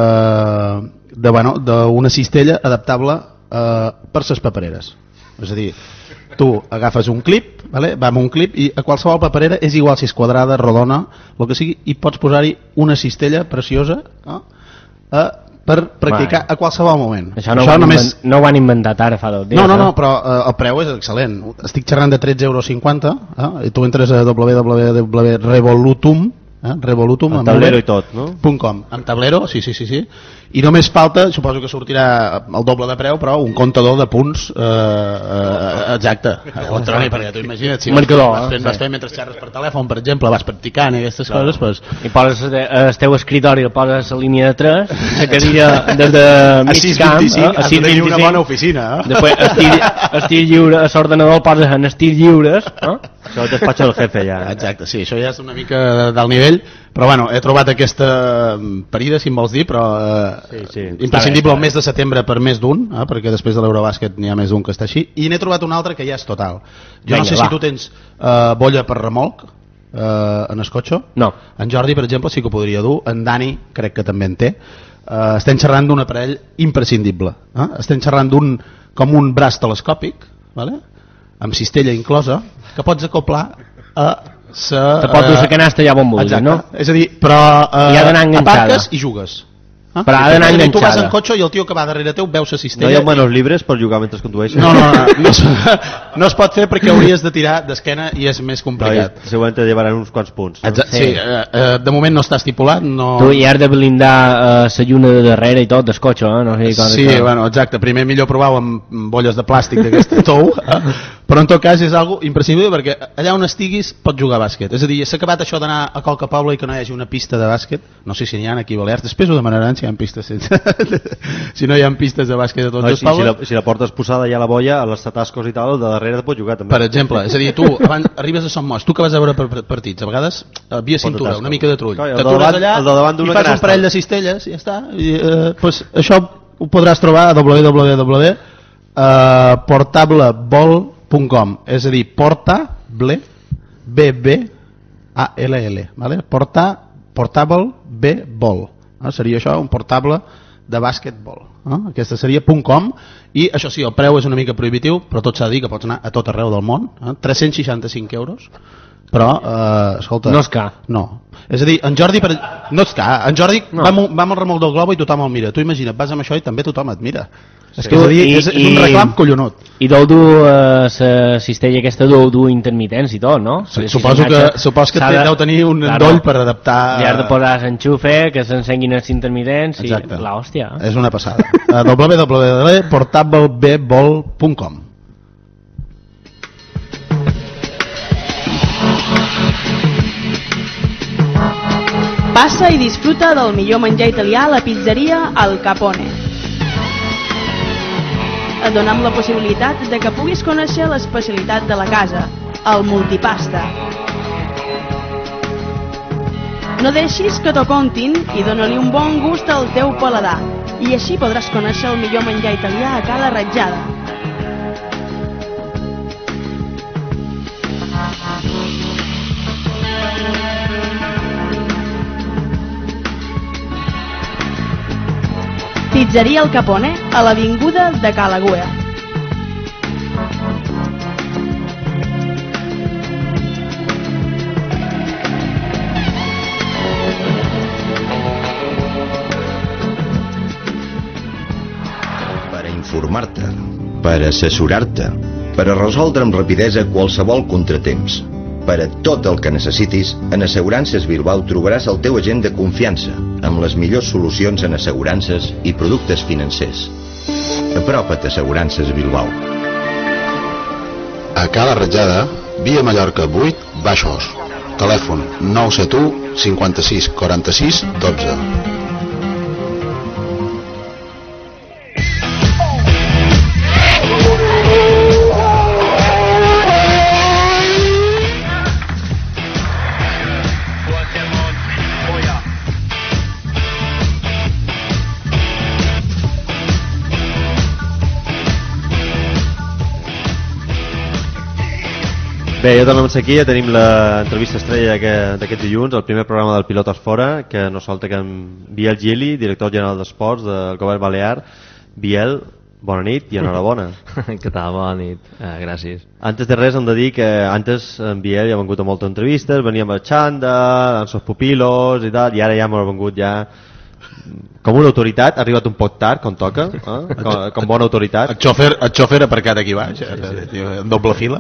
uh, de, bueno, d'una cistella adaptable uh, per les papereres. És a dir, tu agafes un clip, vale? Va amb un clip, i a qualsevol paperera és igual si és quadrada, rodona, el que sigui, i pots posar-hi una cistella preciosa, no? uh, per practicar a qualsevol moment. Això no, això ho, només... invent, no ho han inventat ara fa dos dies. No, no, no, però eh, el preu és excel·lent. Estic xerrant de tretze euros cinquanta, eh? I tu entres a w w w punt revolutum Eh? Revolutum amb tablero i tot, no? .com, amb tablero, sí, sí, sí, sí. I només falta, suposo que sortirà el doble de preu, però un comptador de punts eh, eh, exacte, electrònic, perquè tu imagina't, si vas, vas, fent, vas fent mentre xerres per telèfon, per exemple, vas practicant i aquestes claro. coses, pues... I poses el teu escritori, el poses a la línia de tres, la cadira des de mig camp, a sis vint i cinc, una bona oficina, eh? Després estil, estil lliure, a l'ordenador el poses en estil lliures, eh? Això el despatx del jefe ja. Exacte, sí, això ja és una mica d'alt nivell, però bueno, he trobat aquesta parida, si em vols dir, però eh, sí, sí, imprescindible el mes de setembre per més d'un, eh, perquè després de l'Eurobàsquet n'hi ha més d'un que està així, i n'he trobat un altre que ja és total. Jo Venga, no sé va. si tu tens eh, bolla per remolc eh, en escotxo. No. En Jordi, per exemple, sí que ho podria dur, en Dani crec que també en té. Eh, estem xerrant d'un aparell imprescindible. Eh? Estem xerrant d'un com un braç telescòpic, vale? Amb cistella inclosa, que pots acoplar a sa... Te pot dur la canasta ja bon vulguis, no? És a dir, però eh, aparques i jugues. Ah? Però ha d'anar enganxada. Tu vas en cotxe i el tio que va darrere teu veu la cistella. No hi ha manos llibres per jugar mentre condueixes? No, no, no, no, es, no es pot fer perquè hauries de tirar d'esquena i és més complicat. No, segurament te llevaran uns quants punts. No? Exacte, sí, sí eh, eh, de moment no està estipulat. No... Tu hi has de blindar la eh, lluna de darrere i tot del cotxe, eh? No sé sí, que... bueno, exacte. Primer millor provar-ho amb bolles de plàstic d'aquest tou, eh? Però en tot cas és algo imprescindible perquè allà on estiguis pots jugar a bàsquet. És a dir, s'ha acabat això d'anar a qualque poble i que no hi hagi una pista de bàsquet. No sé si n'hi ha aquí a Balears. Després ho demanaran si hi ha pistes sense... si no hi ha pistes de bàsquet a tots no, els si, pobles. Si la, si la portes posada ja a la boia, a les tatascos i tal, el de darrere et pot jugar també. Per exemple, és a dir, tu abans, arribes a Sant Mos, tu que vas a veure per, per partits, a vegades via cintura, una mica de trull. T'atures allà i fas un parell de cistelles i ja està. I, eh, pues, això ho podràs trobar a w w w punt portableball punt com, és a dir, portable b b a l l, vale? Porta portable b ball, eh? Seria això un portable de bàsquetbol, eh? Aquesta seria .com, i això sí, el preu és una mica prohibitiu, però tot s'ha de dir que pots anar a tot arreu del món, eh? tres-cents seixanta-cinc euros, però, eh, escolta... No és car. No. És a dir, en Jordi, per... no és car, en Jordi no. va, amb, va amb el remolc del globo i tothom el mira. Tu imagina't, vas amb això i també tothom et mira. Sí. És, que és, a dir, I, és, és un reclam collonut. I deu dur la uh, cistella aquesta deu dur intermitents i tot, no? Sí, suposo, que, suposo que de... deu tenir un claro, endoll per adaptar... Li has de posar l'enxufe, que s'encenguin els intermitents i l'hòstia. És una passada. w w w punt portableball punt com. Passa i disfruta del millor menjar italià a la pizzeria Al Capone. Et donem la possibilitat de que puguis conèixer l'especialitat de la casa, el multipasta. No deixis que t'ho contin i dona-li un bon gust al teu paladar, i així podràs conèixer el millor menjar italià a cada ratjada. Pizzeria El Capone, a l'avinguda de Calagüe. Per a informar-te, per a assessorar-te, per a resoldre amb rapidesa qualsevol contratemps. Per a tot el que necessitis, en Assegurances Bilbao trobaràs el teu agent de confiança, amb les millors solucions en assegurances i productes financers. Apropa't a Assegurances Bilbao. A Cala Ratjada, via Mallorca vuit, Baixos. Telèfon nou set u cinquanta-sis quaranta-sis dotze. Bé, ja tornem aquí, ja tenim l'entrevista estrella d'aquest dilluns, el primer programa del Pilotes Fora, que no solta que en Biel Gili, director general d'Esports del Govern Balear. Biel, bona nit i enhorabona. Què tal? Bona nit, eh, gràcies. Antes de res hem de dir que antes en Biel ja ha vengut a moltes entrevistes, venia amb el Xanda, amb sos pupilos i tal, i ara ja m'ha vengut ja com una autoritat, ha arribat un poc tard, com toca, eh? com, com bona autoritat. El xòfer, el xòfer aparcat aquí baix, en doble fila.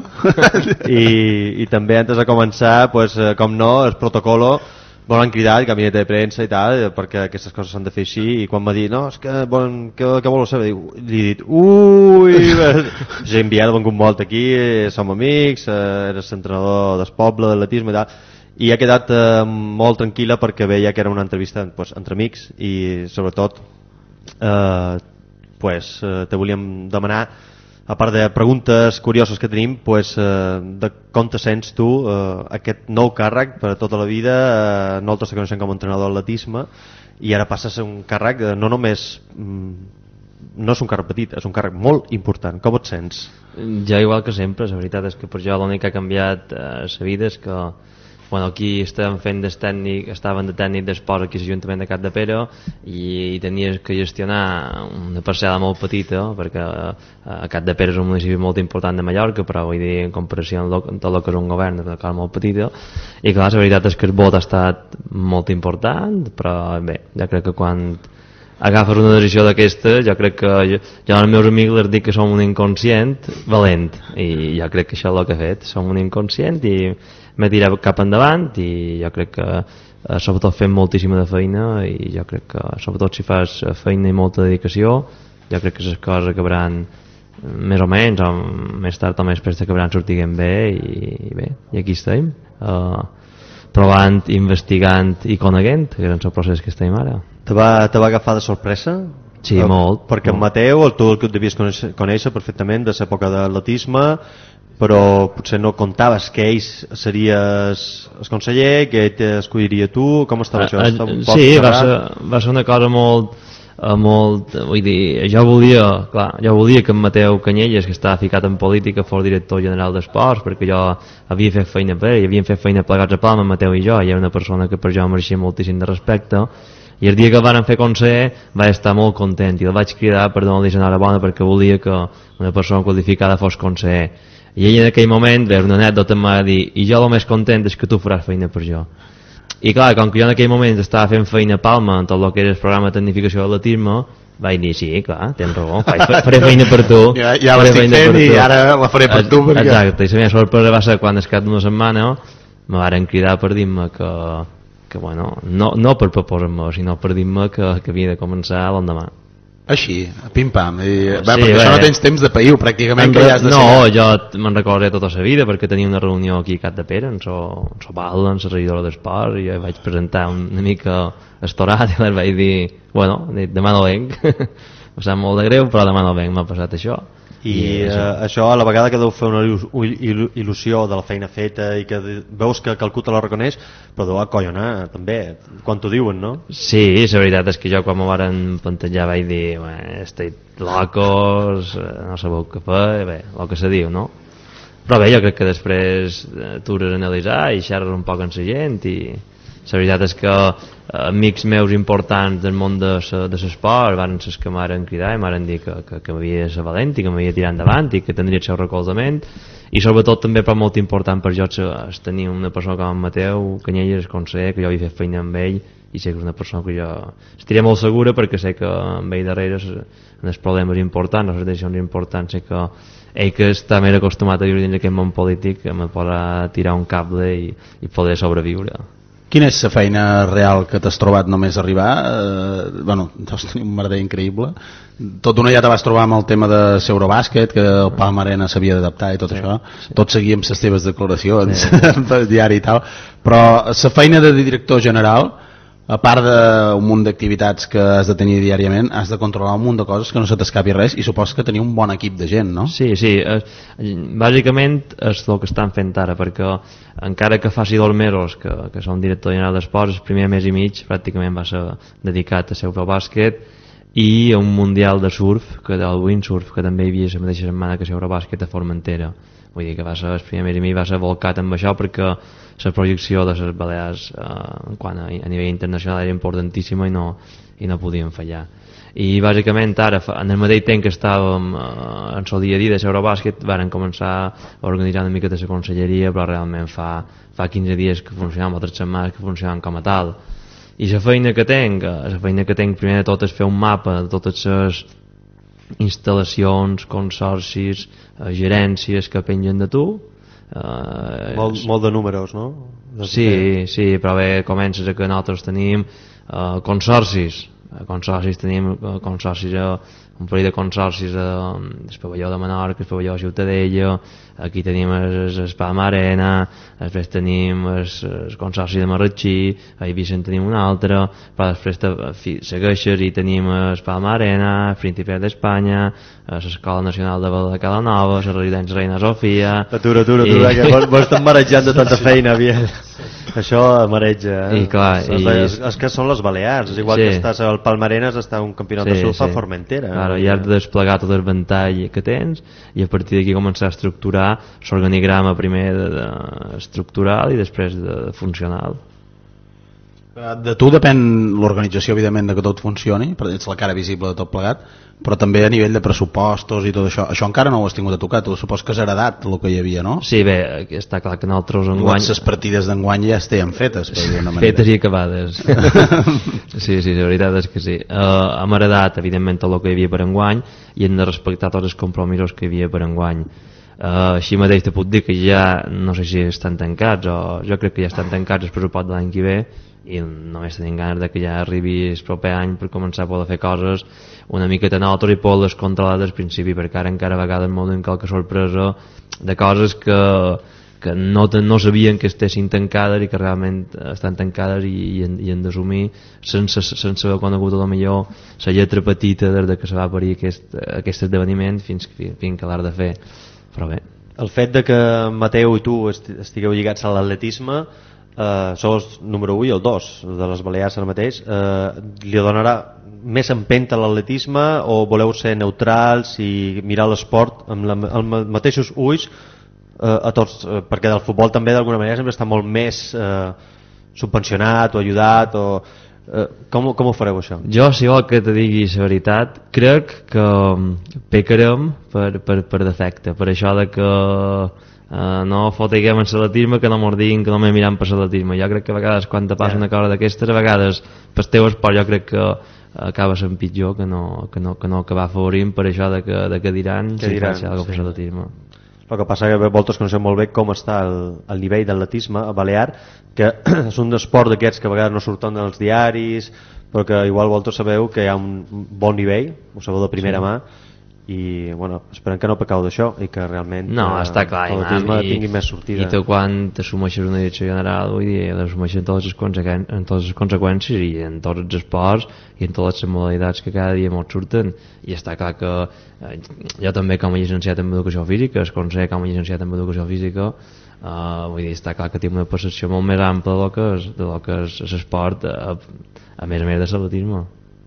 I, i també antes de començar, pues, com no, el protocolo volen cridar el gabinet de premsa i tal, perquè aquestes coses s'han de fer així, i quan va dir, no, és que volen, què, què voleu saber? Diu, li he dit, ui, ja enviat, ha vengut molt aquí, som amics, eres entrenador del poble, d'atletisme i tal, i ha quedat eh, molt tranquil·la perquè veia que era una entrevista pues, entre amics i sobretot eh, pues, eh, te volíem demanar, a part de preguntes curioses que tenim, pues, eh, de com te sents tu eh, aquest nou càrrec per a tota la vida, eh, nosaltres te coneixem com a entrenador d'atletisme i ara passes a un càrrec de, no només mm, no és un càrrec petit, és un càrrec molt important. Com et sents? Ja igual que sempre, la veritat és que per jo l'únic que ha canviat a eh, la vida és que bueno, aquí estàvem fent des tècnic, estaven de tècnic d'esport aquí a l'Ajuntament de Capdepera i, i tenies que gestionar una parcel·la molt petita perquè a Capdepera és un municipi molt important de Mallorca, però vull dir en comparació amb, lo, amb tot el que és un govern és una cosa molt petita i clar, la veritat és que el vot ha estat molt important, però bé, ja crec que quan agafes una decisió d'aquesta, jo crec que jo, jo als meus amics els dic que som un inconscient valent i jo crec que això és el que he fet, som un inconscient i m'he tirat cap endavant i jo crec que eh, sobretot fem moltíssima de feina i jo crec que sobretot si fas feina i molta dedicació jo crec que les coses acabaran més o menys o més tard o més presta acabaran sortint bé i, i bé, i aquí estem eh, provant, investigant i coneguent que és el procés que estem ara. Te va, te va agafar de sorpresa? Sí, eh, molt. Perquè molt. en Mateu, el, tu el que et devies conèixer, conèixer perfectament de l'època de l'atletisme, però potser no comptaves que ell series el conseller, que ell t'escolliria tu, com estava això? Uh, uh, sí, va ser, va ser una cosa molt, uh, molt, vull dir, jo volia, clar, jo volia que en Mateu Canyelles, que estava ficat en política, fos director general d'esports, perquè jo havia fet feina per ell, havíem fet feina plegats a Palma, Mateu i jo, i era una persona que per jo mereixia moltíssim de respecte, i el dia que el van fer conseller vaig estar molt content i el vaig cridar per donar-li enhorabona perquè volia que una persona qualificada fos conseller. I ell en aquell moment, ve una anècdota, em va dir i jo el més content és que tu faràs feina per jo. I clar, com que jo en aquell moment estava fent feina a Palma en tot el que era el programa de tecnificació de l'atletisme, vaig dir, sí, clar, tens raó, faré feina per tu. Ja, ja l'estic fent i ara la faré per tu. Perquè... Exacte, i la meva sorpresa va ser quan es cap d'una setmana me varen cridar per dir-me que, que bueno, no, no per proposar-me, sinó per dir-me que, que havia de començar l'endemà. Així, pim-pam. I, sí, va, perquè bé, això no tens temps de païu, pràcticament, que ja has de no, ser... No, jo me'n recordaré tota la vida, perquè tenia una reunió aquí a Capdepera, en so, en so val, en la regidora d'esport, i jo vaig presentar una mica estorat, i les vaig dir, bueno, demà no venc, em sap molt de greu, però demà no venc, m'ha passat això. I, I eh, això a la vegada que deu fer una il·lusió de la feina feta i que veus que Calcuta la reconeix, però deu acollonar també quan t'ho diuen, no? Sí, la veritat és que jo quan me varen plantejar vaig dir estic locos, no sabeu què fer, bé, el que se diu, no? Però bé, jo crec que després t'hauràs d'analitzar i xerres un poc amb la gent i la veritat és que amics meus importants del món de l'esport van ser que m'han cridat i m'han dit que, que, que m'havia de ser valent i que m'havia de tirar endavant i que tindria el seu recolzament i sobretot també, però molt important per jo és tenir una persona com en Mateu Canyelles, conseller, que jo havia fet feina amb ell i sé que és una persona que jo estaria molt segura perquè sé que amb ell darrere en els problemes importants, les decisions importants, sé que ell que està més acostumat a viure dins aquest món polític me podrà tirar un cable i, i poder sobreviure. Quina és la feina real que t'has trobat només arribar? Eh, bueno, deus tenir un merder increïble. Tot d'una ja te vas trobar amb el tema de l'Eurobàsquet, que el Palma Arena s'havia d'adaptar i tot sí, això. Sí. Tots seguíem les teves declaracions sí. pel diari i tal. Però la feina de director general, a part d'un munt d'activitats que has de tenir diàriament, has de controlar un munt de coses que no se t'escapi res i supos que teniu un bon equip de gent, no? Sí, sí, eh, bàsicament és el que estan fent ara, perquè encara que faci dos mesos que, que som director general d'esports, el primer mes i mig pràcticament va ser dedicat a l'Eurobàsquet i a un mundial de surf, que del windsurf, que també hi havia la mateixa setmana que l'Eurobàsquet a Formentera. Vull dir que va ser el primer mes i mig va ser volcat amb això perquè la projecció de les Balears eh, quan a, a nivell internacional era importantíssima i no, i no podíem fallar. I bàsicament ara, en el mateix temps que estàvem eh, en el dia a dia de l'Eurobàsquet, varen començar a organitzar una mica de la conselleria, però realment fa, fa quinze dies que funcionàvem, o tres setmanes que funcionàvem com a tal. i la feina que tenc la feina que tenc primer de tot és fer un mapa de totes les instal·lacions, consorcis, eh, gerències que pengen de tu. Eh, molt, molt de números, no? Sí, sí, però bé, comences a que nosaltres tenim eh, consorcis, consorcis tenim eh, consorcis, eh, un parell de consorcis eh, el pavelló de Menorca, el pavelló de Ciutadella, aquí tenim el, el Palma Arena, després tenim el, el consorci de Marratxí, a Eivissa en tenim un altre, però després te, fi, segueixes i tenim el Palma Arena, el Principat d'Espanya, l'Escola Nacional de Ballet de Calanova, la Residència Reina Sofia... Atura, atura, atura, i... que vos, vos estan marejant de tanta feina, Biel. Això mareja, eh? I clar, és, i... és, és que són les Balears, és igual sí. que estàs al Palmarenes, està un campionat sí, de surf sí. a Formentera. Claro, i has de desplegar tot el ventall que tens i a partir d'aquí començar a estructurar l'organigrama primer de, de estructural i després de, de funcional. De tu depèn l'organització, evidentment, de que tot funcioni, perquè ets la cara visible de tot plegat, però també a nivell de pressupostos i tot això. Això encara no ho has tingut a tocar, tu supos que has heredat el que hi havia, no? Sí, bé, està clar que nosaltres enguany... Les partides d'enguany ja es tenen fetes, per dir una manera. Fetes i acabades. Sí, sí, la veritat és que sí. Uh, hem heredat, evidentment, tot el que hi havia per enguany i hem de respectar tots els compromisos que hi havia per enguany. Uh, així mateix te puc dir que ja, no sé si estan tancats, o jo crec que ja estan tancats el pressupost de l'any que ve, i només tenim ganes de que ja arribi el proper any per començar a poder fer coses una miqueta nosaltres i poder-les controlar des del principi, perquè ara encara a vegades m'ho donen qualque sorpresa de coses que, que no, no sabien que estessin tancades i que realment estan tancades i, i, i han d'assumir sense, sense haver conegut a lo millor la lletra petita des que se va parir aquest, aquest esdeveniment fins, fins que l'has de fer, però bé. El fet de que Mateu i tu estigueu lligats a l'atletisme, Uh, sou el número u i el dos de les Balears ara mateix, uh, li donarà més empenta a l'atletisme o voleu ser neutrals i mirar l'esport amb, la, amb els mateixos ulls uh, a tots, uh, perquè del futbol també d'alguna manera sempre està molt més uh, subvencionat o ajudat o, uh, com, com ho fareu això? Jo, si vol que te digui la veritat, crec que pecarem per, per, per defecte, per això de que Uh, no foteguem en l'atletisme, que no mos diguin que no m'he mirant per l'atletisme. Jo crec que a vegades quan te passa yeah. una cosa d'aquestes, a vegades pel teu esport jo crec que acaba sent pitjor que no, que no, que no acabar favorint per això de que, de que diran que si diran, fa alguna cosa sí. per l'atletisme. El que passa que vosaltres coneixeu molt bé com està el, el nivell d'atletisme a Balear, que és un esport d'aquests que a vegades no surten dels diaris, però que igual vosaltres sabeu que hi ha un bon nivell, ho sabeu de primera sí. mà, i bueno, esperem que no pecau d'això i que realment no, eh, està clar, l'atletisme tingui més sortida. I tu quan t'assumeixes una direcció general, vull dir, t'assumeixes totes les, consequen en totes les conseqüències i en tots els esports i en totes les modalitats que cada dia mos surten, i està clar que eh, jo també com a llicenciat en educació física, es considera com a llicenciat en educació física, eh, vull dir, està clar que tinc una percepció molt més ampla de lo que és, de lo que és l'esport, a, a més a més de l'atletisme.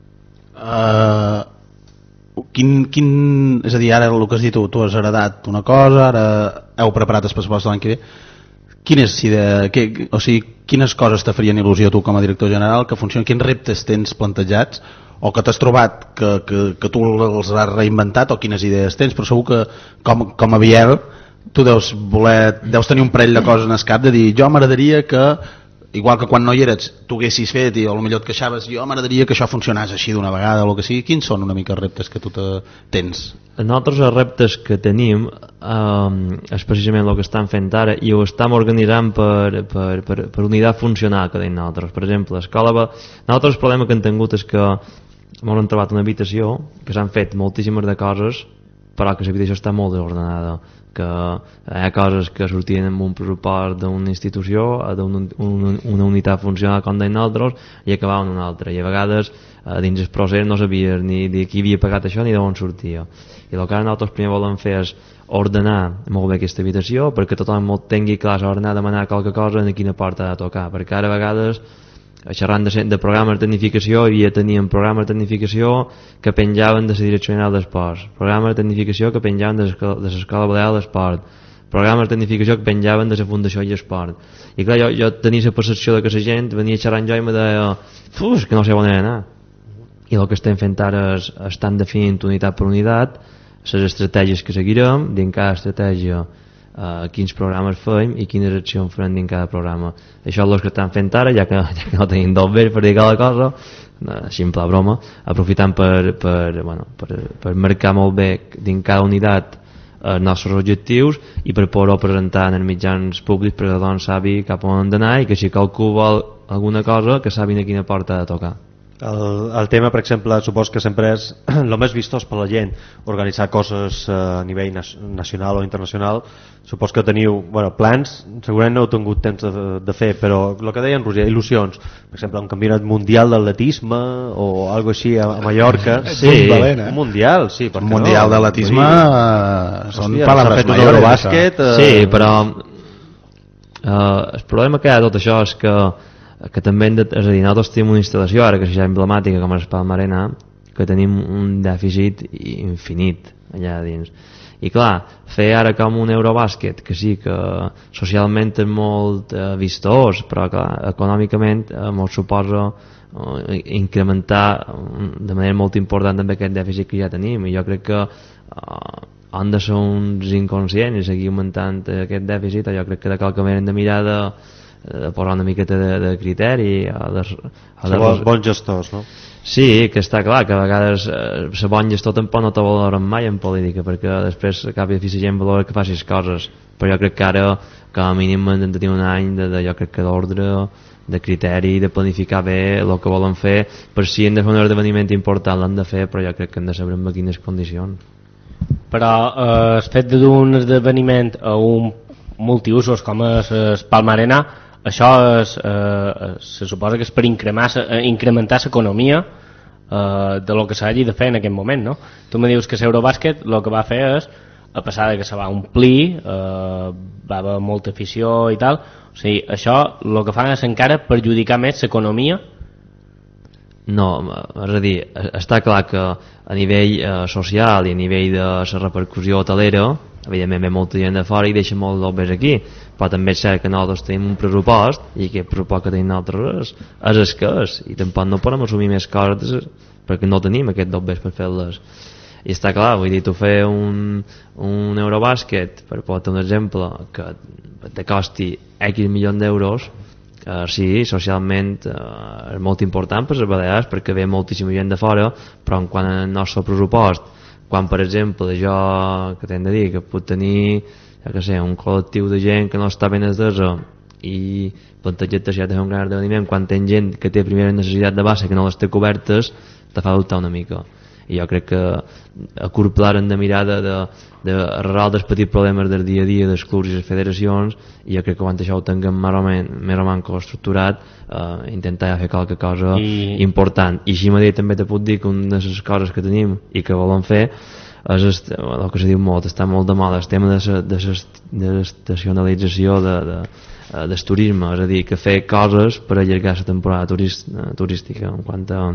Uh... Quin, quin, és a dir, ara el que has dit tu, tu has heredat una cosa, ara heu preparat el pressupost de l'any que ve. Quines, idea, que, o sigui, quines coses te farien il·lusió tu com a director general que funcionen? Quins reptes tens plantejats o que t'has trobat que, que, que tu els has reinventat, o quines idees tens? Però segur que com, com a Biel tu deus, voler, deus tenir un parell de coses en el cap de dir, jo m'agradaria que igual que quan no hi eres tu haguessis fet i potser et queixaves, jo m'agradaria que això funcionés així d'una vegada o el que sigui. Quins són una mica els reptes que tu te tens? Nosaltres els reptes que tenim eh, és precisament el que estan fent ara i ho estem organitzant per, per, per, per unitat funcional que tenim nosaltres. Per exemple, l'escola, nosaltres el problema que hem tingut és que ens hem trobat una habitació que s'han fet moltíssimes de coses però que l'habitació està molt desordenada, que hi ha coses que sortien amb un pressupost d'una institució, d'una una, una unitat funcional com deien nosaltres, i acabaven una altra, i a vegades eh, dins el procés no sabies ni de qui havia pagat això ni d'on sortia, i el que ara nosaltres primer volem fer és ordenar molt bé aquesta habitació perquè tothom tingui clar a l'hora d'anar a demanar qualque cosa en quina porta ha de tocar, perquè ara a vegades xerrant de, de programes de tecnificació hi teníem programes de tecnificació que penjaven de la Direcció General d'Esports, programes de tecnificació que penjaven de l'Escola Balear d'Esport, programes de tecnificació que penjaven de la Fundació i Esport, i clar, jo, jo tenia la percepció de que la gent venia xerrant jo i me deia uf, que no sé on he d'anar, i el que estem fent ara és estan definint unitat per unitat les estratègies que seguirem, dins cada estratègia uh, quins programes fem i quines accions farem dins cada programa. Això és el que estan fent ara, ja que, ja que no tenim dos bé per dir cada cosa, així en pla broma, aprofitant per, per, bueno, per, per marcar molt bé dins cada unitat els nostres objectius i per poder-ho presentar en els mitjans públics perquè tothom sabi cap on han d'anar i que si qualcú vol alguna cosa que sabin a quina porta ha de tocar. El, el tema, per exemple, supos que sempre és el més vistós per la gent, organitzar coses a nivell nacional o internacional. Supos que teniu, bueno, plans, segurament no heu tingut temps de, de fer, però el que deien, Roger, il·lusions, per exemple, un campionat mundial d'atletisme o algo així a, a Mallorca. Sí, valent, eh? Un mundial, sí. Un mundial no? d'atletisme eh, són hòstia, palabres mayores. Bàsquet, eh... Sí, però eh, el problema que hi ha tot això és que que també hem de, és a dir, nosaltres tenim una instal·lació ara que és ja emblemàtica com és Palma Arena, que tenim un dèficit infinit allà dins, i clar, fer ara com un Eurobàsquet que sí que socialment és molt eh, vistós, però clar, econòmicament eh, molt suposa eh, incrementar de manera molt important també aquest dèficit que ja tenim, i jo crec que eh, han de ser uns inconscients i seguir augmentant aquest dèficit. Jo crec que de qualque manera hem de mirar de de posar una miqueta de, de criteri a de, a de... bons, bons gestors, no? Sí, que està clar que a vegades eh, ser bon gestor tampoc no te valoren mai en política, perquè després acabi de fer gent valor que facis coses, però jo crec que ara com a mínim hem de tenir un any de, de, jo crec que d'ordre, de criteri, de planificar bé el que volen fer, per si hem de fer un esdeveniment important l'hem de fer, però jo crec que hem de saber en quines condicions. Però eh, el fet d'un esdeveniment a un multiusos com és el Palma Arena, això és, eh, se suposa que és per incrementar l'economia eh, de lo que s'hagi de fer en aquest moment, no? Tu me dius que l'Eurobàsquet el que va fer és, a pesar de que se va omplir, eh, va haver molta afició i tal, o sigui, això el que fa és encara perjudicar més l'economia. No, és a dir, està clar que a nivell eh, social i a nivell de la repercussió hotelera, evidentment ve molta gent de fora i deixa molt dobbers aquí, però també és cert que nosaltres tenim un pressupost i aquest pressupost que tenim nosaltres és, és escàs i tampoc no podem assumir més coses perquè no tenim aquest dobbers per fer-les. I està clar, vull dir, tu fer un, un Eurobàsquet, per posar un exemple, que te costi X milions d'euros, eh, sí, socialment eh, és molt important per les Balears perquè ve moltíssima gent de fora, però en quant al nostre pressupost, quan per exemple jo, que t'hem de dir, que puc tenir, ja que sé, un col·lectiu de gent que no està ben estesa i plantejar-te si ha de fer un gran esdeveniment, quan ten gent que té primera necessitat de base que no les té cobertes, te fa dubtar una mica. I jo crec que a curt pla hem de mirar de, de, de arreglar els petits problemes del dia a dia dels clubs i les federacions, i jo crec que quan això ho tinguem més o menys, més o menys estructurat, eh, intentar ja fer qualque cosa I... important. I així mateix també te puc dir que una de les coses que tenim i que volem fer és est, el que se diu molt, està molt de moda, el tema de l'estacionalització de, de, de, del turisme, és a dir, que fer coses per allargar la temporada turist, turística en quant a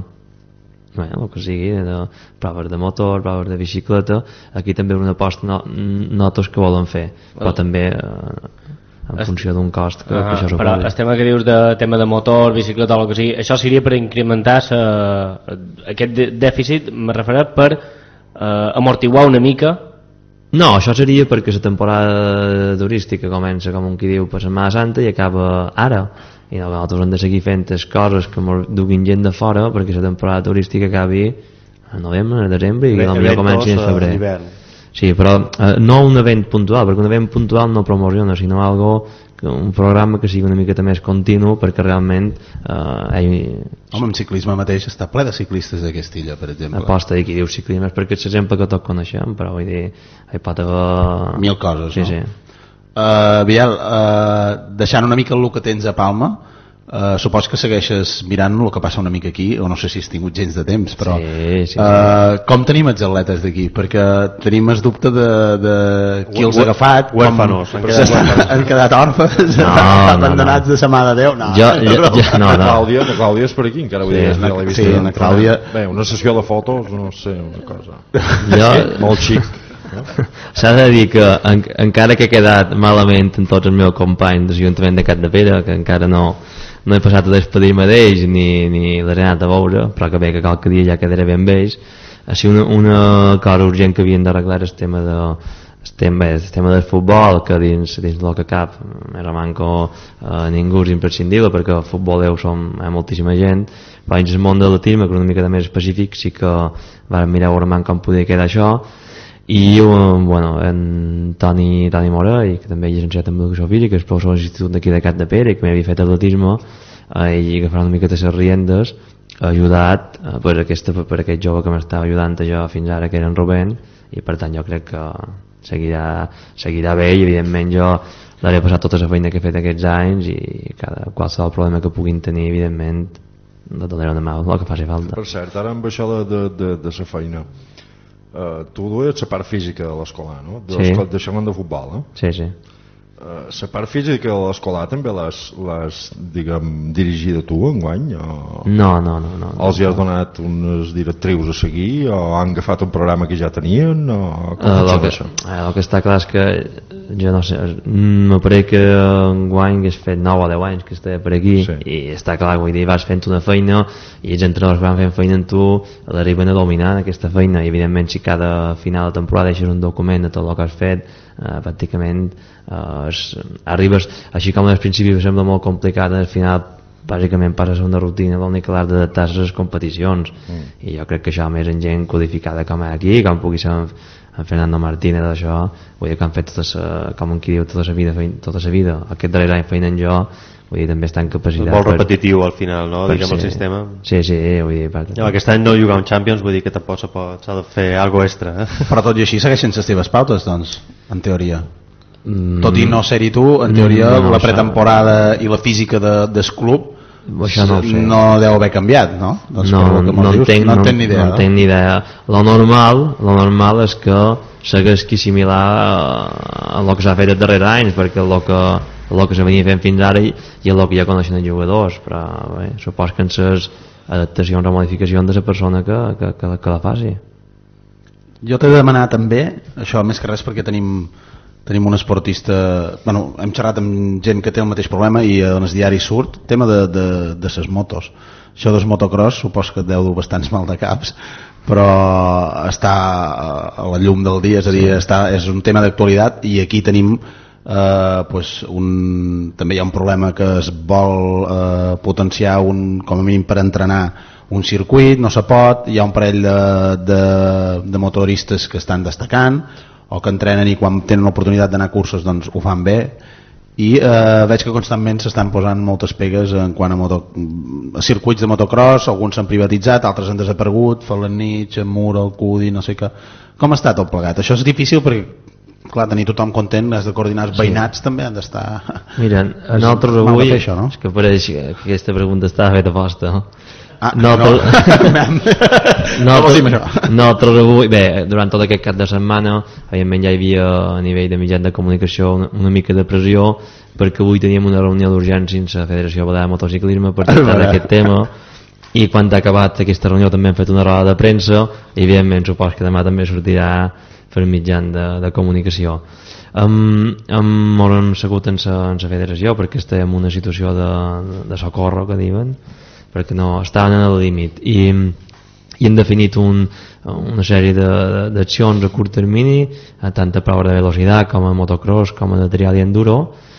bueno, el que sigui, de proves de motor, proves de bicicleta. Aquí també és una aposta no, notes que volen fer, però també eh, en funció d'un cost que, uh, que això però el tema que dius de tema de motor, bicicleta o el que sigui, això seria per incrementar uh, aquest dèficit, me referiré per uh, amortiguar una mica. No, això seria perquè la temporada turística comença, com un qui diu, per Setmana Santa i acaba ara, i nosaltres hem de seguir fent les coses que ens duguin gent de fora perquè la temporada turística acabi a novembre, a desembre i que potser comenci en febrer. Sí, però eh, no un event puntual, perquè un event puntual no promociona, sinó algo, un programa que sigui una miqueta més continu perquè realment eh, hi... Home, en ciclisme mateix està ple de ciclistes d'aquesta illa, per exemple. Aposta de qui diu ciclisme és perquè és l'exemple que tots coneixem, però vull dir, hi pot haver... Mil coses, sí, no? Sí. Uh, Biel, uh, deixant una mica el que tens a Palma, uh, supos que segueixes mirant el que passa una mica aquí, o no sé si has tingut gens de temps, però sí, sí, sí. Uh, com tenim els atletes d'aquí? Perquè tenim el dubte de, de qui els ha agafat, huérfanos, han quedat, han quedat orfes, no, abandonats no, no. de sa mà de Déu. No, jo, jo, jo, no, no. La Clàudia, la Clàudia és per aquí, encara vull dir, sí, ja l'he vist. Sí, la Clàudia... Bé, una sessió de fotos, no sé, una cosa. Jo... Molt xic. No? S'ha de dir que en, encara que he quedat malament amb tots els meus companys de l'Ajuntament de Capdepera, que encara no, no he passat a despedir-me d'ells ni, ni les he anat a veure, però que bé que qualque dia ja quedaré ben amb ells, ha sigut una, una cosa urgent que havien d'arreglar el tema de, el tema, el tema del futbol, que dins, dins del que cap més o manco eh, ningú és imprescindible, perquè el futbol deu som hi ha moltíssima gent, però dins el món de l'atletisme, que és una mica més específic, sí que vam mirar veure com podia quedar això. I bueno, en Toni, Toni Morell, que també és llicenciat en educació física, és professor de l'institut d'aquí de Capdepera i que m'havia fet atletisme, eh, i agafar una miqueta les riendes, ha ajudat eh, per, aquesta, per aquest jove que m'estava ajudant jo fins ara, que era en Rubén, i per tant jo crec que seguirà, seguirà bé, i evidentment jo l'hauré passat tota la feina que he fet aquests anys, i cada, qualsevol problema que puguin tenir, evidentment de donaré una mà, el que faci falta. Per cert, ara amb això de, de, de, de la feina, Uh, tu dues la part física de l'escolar, no? De sí. Deixem de futbol, eh? Sí, sí. Uh, la part física de l'escolar també l'has, diguem, dirigida tu enguany? O... No, no, no, no. Els hi has donat unes directrius a seguir o han agafat un programa que ja tenien? O com uh, el, que, uh, el que està clar és que jo no sé, me pareix que enguany que has fet nou o deu anys que estava per aquí, sí. I està clar, vull dir, vas fent una feina i els entrenadors van fent feina en tu, l'arriben a dominar aquesta feina, i evidentment si cada final de temporada deixes un document de tot el que has fet, uh, pràcticament uh, es, arribes, així com al principi sembla molt complicat, al final bàsicament passes una rutina, l'únic que l'has d'adaptar-se a les competicions, mm. I jo crec que això més en gent codificada com aquí, com pugui ser en Fernando Martínez, això, vull dir que han fet tota sa, com en qui diu, tota la vida, tota la vida, aquest darrer any feina en jo, vull dir, també està en capacitat. Molt repetitiu al final, no? Diguem el sistema. Sí, sí, vull dir... Per... Ja, aquest any no jugar un Champions, vull dir que tampoc s'ha de fer alguna extra. Eh? Però tot i així segueixen les teves pautes, doncs, en teoria. Mm. Tot i no ser-hi tu, en teoria, mm, no, la pretemporada i la física de, del club això no, no deu haver canviat, no? Doncs no, no, no, dius, entenc, no, no, entenc ni idea, no entenc ni idea. Lo normal, lo normal és que segueix qui similar a el que s'ha fet els darrers anys, perquè el que, el que se venia fent fins ara i, i el que ja coneixen els jugadors, però bé, supos que en les adaptacions o modificacions de la persona que, que, que, que la faci. Jo t'he de demanar també, això més que res perquè tenim tenim un esportista, bueno, hem xerrat amb gent que té el mateix problema i en els diaris surt, tema de, de, de ses motos. Això dels motocross supos que et deu dur bastants mal de caps, però està a la llum del dia, és a dir, està, és un tema d'actualitat, i aquí tenim eh, pues un, també hi ha un problema que es vol eh, potenciar un, com a mínim per entrenar un circuit, no se pot, hi ha un parell de, de, de motoristes que estan destacant o que entrenen i quan tenen l'oportunitat d'anar a curses doncs ho fan bé, i eh, veig que constantment s'estan posant moltes pegues en quant a, moto, a circuits de motocross, alguns s'han privatitzat, altres han desaparegut, Falanich, Mur, el Cudi, no sé què. Com està tot plegat? Això és difícil perquè clar, tenir tothom content, has de coordinar els veïnats, sí. També han d'estar... Mira, nosaltres avui, això, no? És que pareix que aquesta pregunta està feta posta, no? Ah, nosaltres, no, nosaltres, nosaltres avui, bé, durant tot aquest cap de setmana evidentment ja hi havia a nivell de mitjans de comunicació una, una mica de pressió, perquè avui teníem una reunió d'urgència amb la Federació Balear de Motociclisme per tractar d'aquest tema, i quan ha acabat aquesta reunió també hem fet una roda de premsa i evidentment supos que demà també sortirà per mitjan de, de comunicació. Um, um, hem segut en la federació perquè estem en una situació de, de socorro, que diuen, perquè no estaven en el límit, i, i hem definit un, una sèrie d'accions a curt termini, tant a prova de velocitat com a motocross com a de trial i enduro.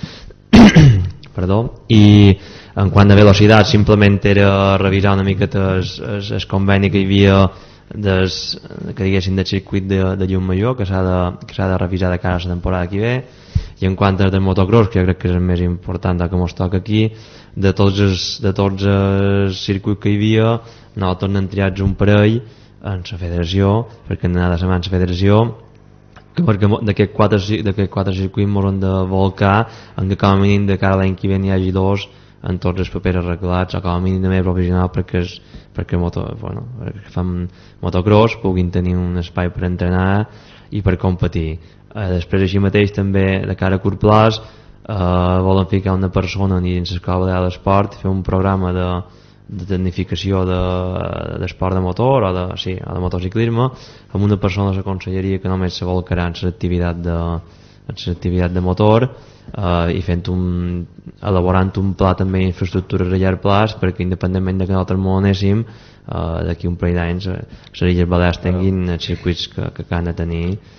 Perdó. I en quant a velocitat simplement era revisar una mica el, el, el conveni que hi havia des, que diguéssim del circuit de, de Llum Major, que s'ha de, que s'ha de revisar de cara a la temporada que ve. I en quant al motocross, que jo crec que és el més important que ens toca aquí, de tots els, de tots els circuits que hi havia, nosaltres n'hem triat un parell en la federació, perquè hem d'anar de setmana a la federació, que perquè d'aquests quatre, quatre circuits ens hem de volcar en que com a mínim de cara a l'any que ve n'hi hagi dos en tots els papers arreglats, o com a mínim de manera provisional perquè, es, perquè, moto, bueno, perquè fan motocross, puguin tenir un espai per entrenar i per competir. Eh, després així mateix també de cara a curt plaç eh, volen ficar una persona dins l'escola de l'esport, fer un programa de, de tecnificació d'esport de, de motor o de, sí, o de motociclisme amb una persona de la conselleria que només se volcarà en l'activitat de, l'activitat de motor, eh, i fent un, elaborant un pla també d'infraestructures a llarg plaç perquè independentment de que nosaltres m'ho anéssim, eh, d'aquí un parell d'anys eh, les Illes Balears tinguin els circuits que, que han de tenir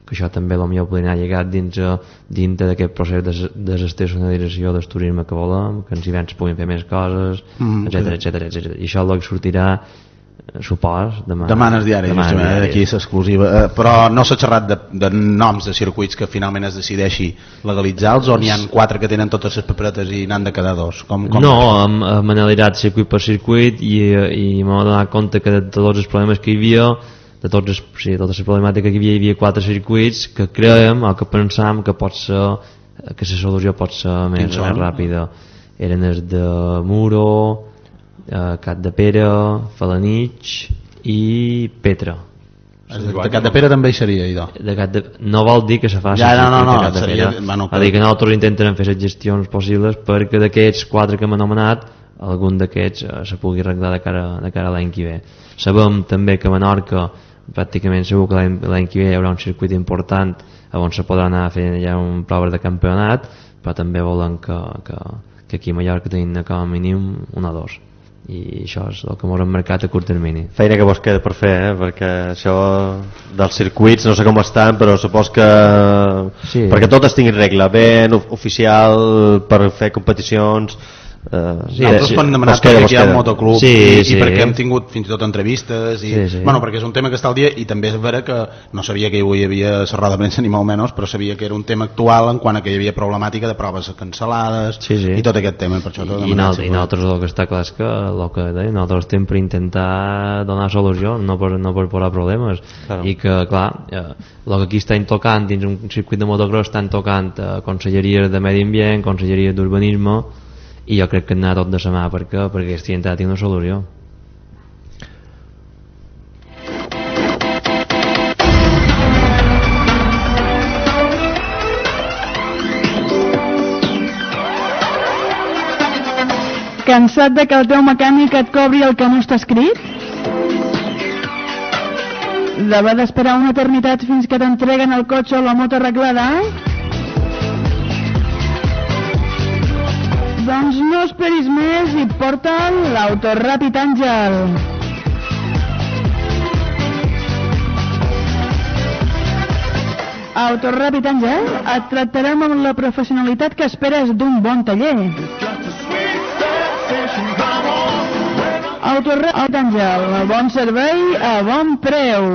que això també potser podria anar lligat dins, dintre d'aquest procés de desestacionalització del turisme que volem, que ens hiverns puguin fer més coses, mm, etcètera, sí. etcètera, etcètera. I això és el que sortirà, supos, demà. Demanes diari, justament, aquí és exclusiva. Eh, però no s'ha xerrat de, de noms de circuits que finalment es decideixi legalitzar-los, o n'hi ha quatre que tenen totes les paperetes i n'han de quedar dos? Com, com no, hem, hem analitzat circuit per circuit i, i m'he donat compte que de tots els problemes que hi havia, de tots els, sí, tota la problemàtica que hi havia, hi havia quatre circuits que creiem o que pensam que pot ser, que la solució pot ser més, més ràpida. Eren els de Muro, eh, Capdepera, Falanich i Petra. De Capdepera també hi seria, idò. De de... No vol dir que se faci ja, no, no, no, seria, bueno, que... dir que nosaltres intentarem fer les gestions possibles perquè d'aquests quatre que hem anomenat algun d'aquests eh, se pugui arreglar de cara, de cara a l'any que ve. Sabem també que a Menorca pràcticament segur que l'any que ve hi haurà un circuit important on se podrà anar a fer ja un proves de campionat, però també volen que, que, que aquí a Mallorca tenim com a mínim un o dos, i això és el que ens hem marcat a curt termini. Feina que vos queda per fer, eh? Perquè això dels circuits no sé com estan, però supos que sí. Perquè totes tinguin regla, ben oficial per fer competicions. Uh, sí, nosaltres quan hem demanat perquè aquí hi ha un motoclub sí, i, sí. i perquè hem tingut fins i tot entrevistes i, sí, sí. Bueno, perquè és un tema que està al dia, i també és vera que no sabia que hi havia la roda de premsa ni molt menys, però sabia que era un tema actual en quant a que hi havia problemàtica de proves cancel·lades sí, sí. I tot aquest tema, per això I, i, nosaltres, i nosaltres el que està clar és que, el que deia, nosaltres estem per intentar donar solució, no per, no per posar problemes, claro. I que clar eh, el que aquí estan tocant dins un circuit de motocross estan tocant eh, conselleries de medi ambient, conselleries d'urbanisme, i jo crec que anar tot de sa mà perquè, perquè aquesta entitat tingui una solució. Cansat de que el teu mecànic et cobri el que no està escrit? D'haver d'esperar una eternitat fins que t'entreguen el cotxe o la moto arreglada? Doncs no esperis més i porta'l l'Autoràpid Àngel. Autoràpid Àngel et tractarem amb la professionalitat que esperes d'un bon taller. Autoràpid Àngel, bon servei a bon preu.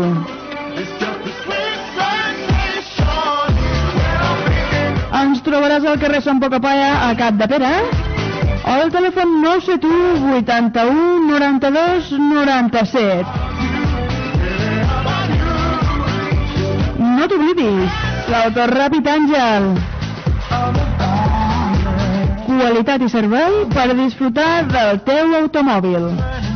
Ens trobaràs al carrer Sant Pocapaya a Capdepera o al telèfon nou set u vuitanta-u noranta-dos noranta-set. No t'oblidis, l'Autoràpid Àngel. Qualitat i servei per disfrutar del teu automòbil.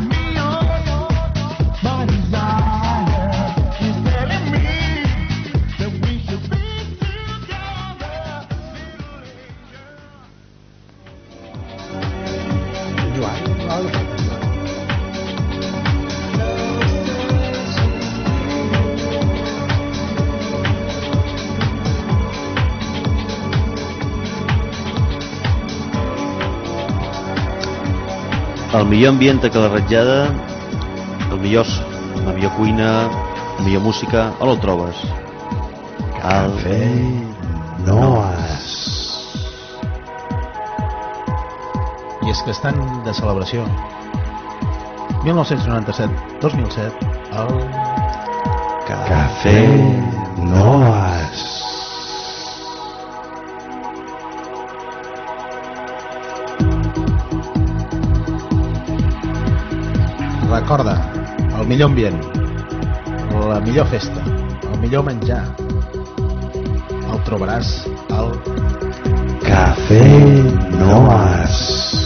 El millor ambient que la ratllada, el millor, la millor cuina, la millor música, on el trobes? Cafè Noas. I és que estan de celebració. mil nou-cents noranta-set dos mil set el Cafè Noas. Recorda, el millor ambient, la millor festa, el millor menjar, el trobaràs al Cafè Noas.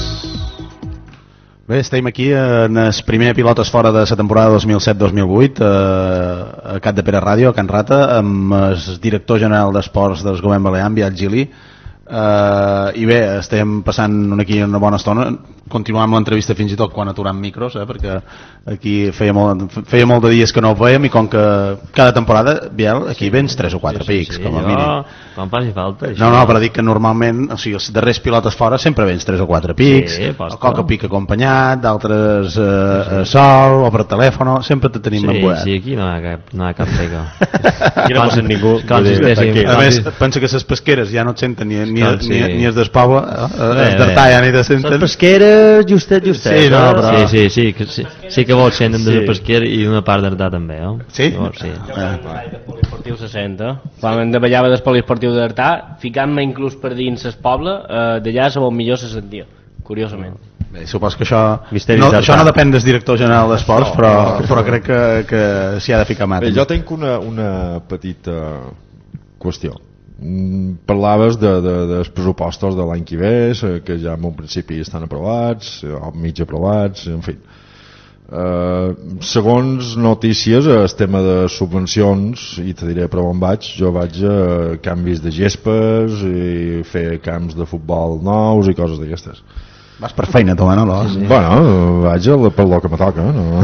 Bé, estem aquí en el primer Pilotes Fora de la temporada dos mil set dos mil vuit a Capdepera Ràdio, a Can Rata, amb el director general d'Esports del Govern Balear, Biel Gili. Uh, i bé, estem passant aquí una bona estona, continuem amb l'entrevista fins i tot quan aturem micros, eh, perquè aquí feia molt, feia molt de dies que no ho veiem, i com que cada temporada, Biel, aquí sí, vens tres o quatre sí, pics, sí, com a mínim. Quan faci falta. No, no, però dic que normalment, o sigui, els darrers pilotes fora sempre vens tres o quatre pics, sí, el coca pic acompanyat, d'altres eh, sí. sol, o per telèfon, sempre te tenim sí, embuat. Sí, aquí no hi ha cap, no hi ha cap pega. Aquí no posen ningú. A més, pensa que les pesqueres ja no et senten ni, ni, sí. ni, ni es d'Espava, eh, es d'Artalla ni de Senten. Les pesqueres, justet, justet. Sí, no, però... sí, sí, sí, que, sí, sí que vols senten sí. de pesquer i una part d'Artà també, eh? Sí? Llavors, sí. Ah. Poliesportiu se senta. Quan em davallava del poliesportiu d'Artà, ficant-me inclús per dins el poble, eh, d'allà se vol millor se sentia, curiosament. Bé, supos que això no, això no depèn del director general d'esports, no, però, no, però crec que, que s'hi ha de ficar mà. Bé, jo tinc una, una petita qüestió. Parlaves de, de, dels pressupostos de l'any que ve, que ja en un principi estan aprovats o mig aprovats, en fi. Uh, segons notícies, el tema de subvencions, i te diré per on vaig, jo vaig a canvis de gespes i fer camps de futbol nous i coses d'aquestes. Vas per feina tu, no? Sí. Bueno, vaig a, per lo que me toca, no?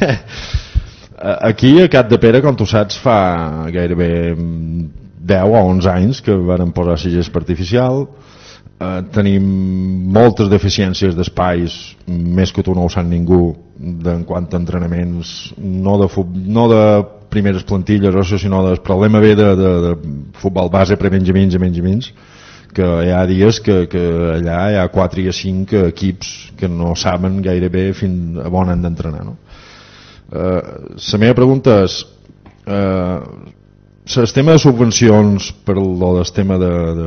Aquí a Capdepera, com tu saps, fa gairebé deu o onze anys que varen posar la gespa artificial. Eh, tenim moltes deficiències d'espais, més que tu no ho sap ningú, en quant a entrenaments, no de, no de primeres plantilles, o sinó del problema ve de, de, de futbol base, prebenjamins i benjamins, que hi ha dies que, que allà hi ha quatre o cinc equips que no saben gairebé fins a on han d'entrenar, no? Eh, la meva pregunta és... Eh, el tema de subvencions per el tema de, de,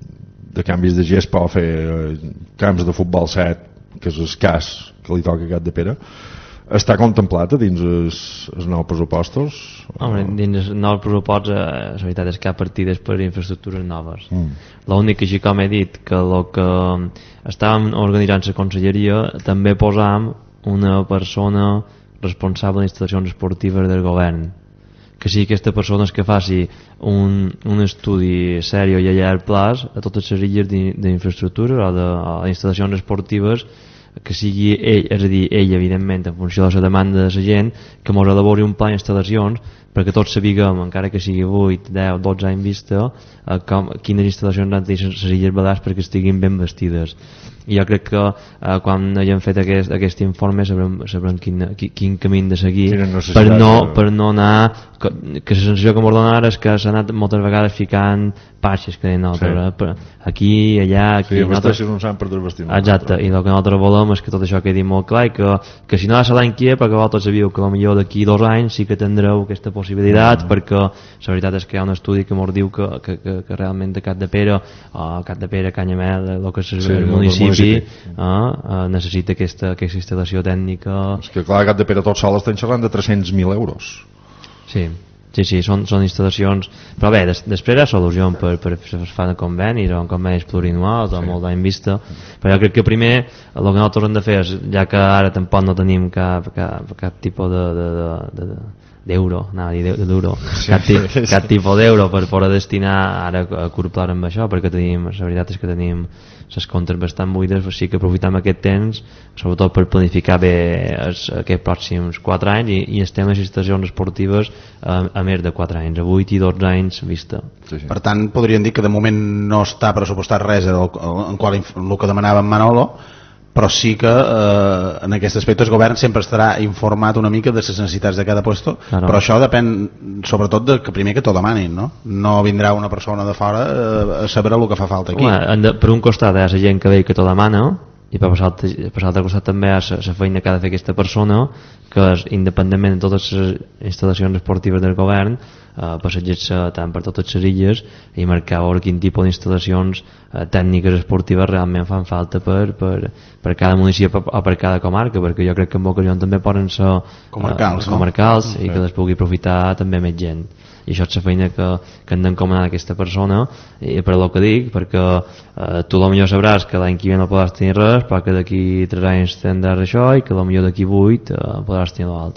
de canvis de gespa o fer eh, camps de futbol set, que és el cas que li toca a Capdepera, està contemplat dins els, els nous pressupostos? Home, dins els nous pressupostos eh, la veritat és que hi ha partides per infraestructures noves. Mm. L'únic que així com he dit que el que estàvem organitzant la conselleria també posam una persona responsable d'instal·lacions esportives del govern, que sigui aquesta persona que faci un, un estudi sèrio i a llarg plaç a totes les illes d'infraestructures o d'instal·lacions esportives, que sigui ell, és a dir, ell evidentment en funció de la demanda de la gent, que ens elabori un pla d'instal·lacions perquè tots sabiguem, encara que sigui vuit, deu, dotze anys vista, eh, com, quines instal·lacions han de tenir les illes Balears perquè estiguin ben vestides. I jo crec que eh, quan hagin fet aquest, aquest informe sabrem, sabrem quin, quin camí de seguir per no, per no anar que, que la sensació que m'ho donen ara és que s'ha anat moltes vegades ficant patxes que deien nosaltres, sí. eh? Aquí, allà, aquí, sí, nosaltres... un sant per vestir exacte, i el que nosaltres volem és que tot això quedi molt clar i que, que si no ha de ser l'any que perquè vosaltres sabíeu que potser d'aquí dos anys sí que tindreu aquesta possibilitat, mm. perquè la veritat és que hi ha un estudi que ens diu que, que, que, que realment de Capdepera o Capdepera, Canyamel, el que és el sí, municipi, municipi. Eh, eh, necessita aquesta, aquesta instal·lació tècnica. És que clar, Capdepera tot sol estem xerrant de tres-cents mil euros. Sí, sí, sí, són, són instal·lacions, però bé, des, després hi ha solució per, per fer convenis o convenis plurianuals o sí. molt d'any vista, però jo crec que primer el que nosaltres hem de fer és, ja que ara tampoc no tenim cap, cap, cap tipus de, de, de, de d'euro, anava a dir d'euro, sí, cap, ti, sí. cap tipus d'euro per poder destinar ara a curt pla amb això, perquè tenim, la veritat és que tenim les comptes bastant buides, sí que aprofitem aquest temps sobretot per planificar bé els, aquests pròxims quatre anys i, i estem a instal·lacions esportives a, a més de quatre anys, a vuit i dotze anys vista. Sí, sí. Per tant, podríem dir que de moment no està pressupostat res en, en qual el que demanava en Manolo, però sí que eh, en aquest aspecte el govern sempre estarà informat una mica de les necessitats de cada puesto, claro. Però això depèn sobretot de que primer que t'ho demanin, no? No vindrà una persona de fora eh, a saber el que fa falta aquí. Home, de, per un costat hi ha la gent que ve i que t'ho demana, i per l'altre costat també hi ha la feina que ha de fer aquesta persona, que és, independentment de totes les instal·lacions esportives del govern, eh, passejar-se tant per totes les illes i marcar veure quin tipus d'instal·lacions eh, tècniques esportives realment fan falta per, per, per cada municipi o per cada comarca, perquè jo crec que en ocasions també poden ser comarcals, eh, comarcals no? I que es pugui aprofitar també més gent. I això és la feina que, que hem d'encomanar a aquesta persona, i per el que dic, perquè eh, tu potser sabràs que l'any que ve no podràs tenir res, però que d'aquí tres anys tindràs això i que potser d'aquí vuit eh, podràs tenir l'altre.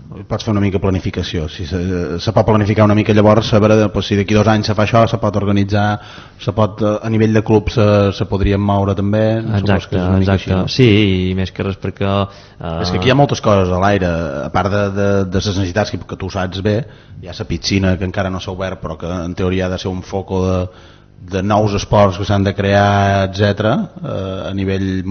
pots fer una mica planificació, si se, se pot planificar una mica, llavors saber pues, si d'aquí dos anys se fa això, se pot organitzar, se pot, a nivell de club se, se podrien moure també. Exacte, exacte. Així, no? Sí, i més que res perquè uh... és que aquí hi ha moltes coses a l'aire, a part de, de, de les necessitats que, que tu saps bé. Hi ha la piscina que encara no s'ha obert però que en teoria ha de ser un foco de, de nous esports que s'han de crear, etcètera, eh, a nivell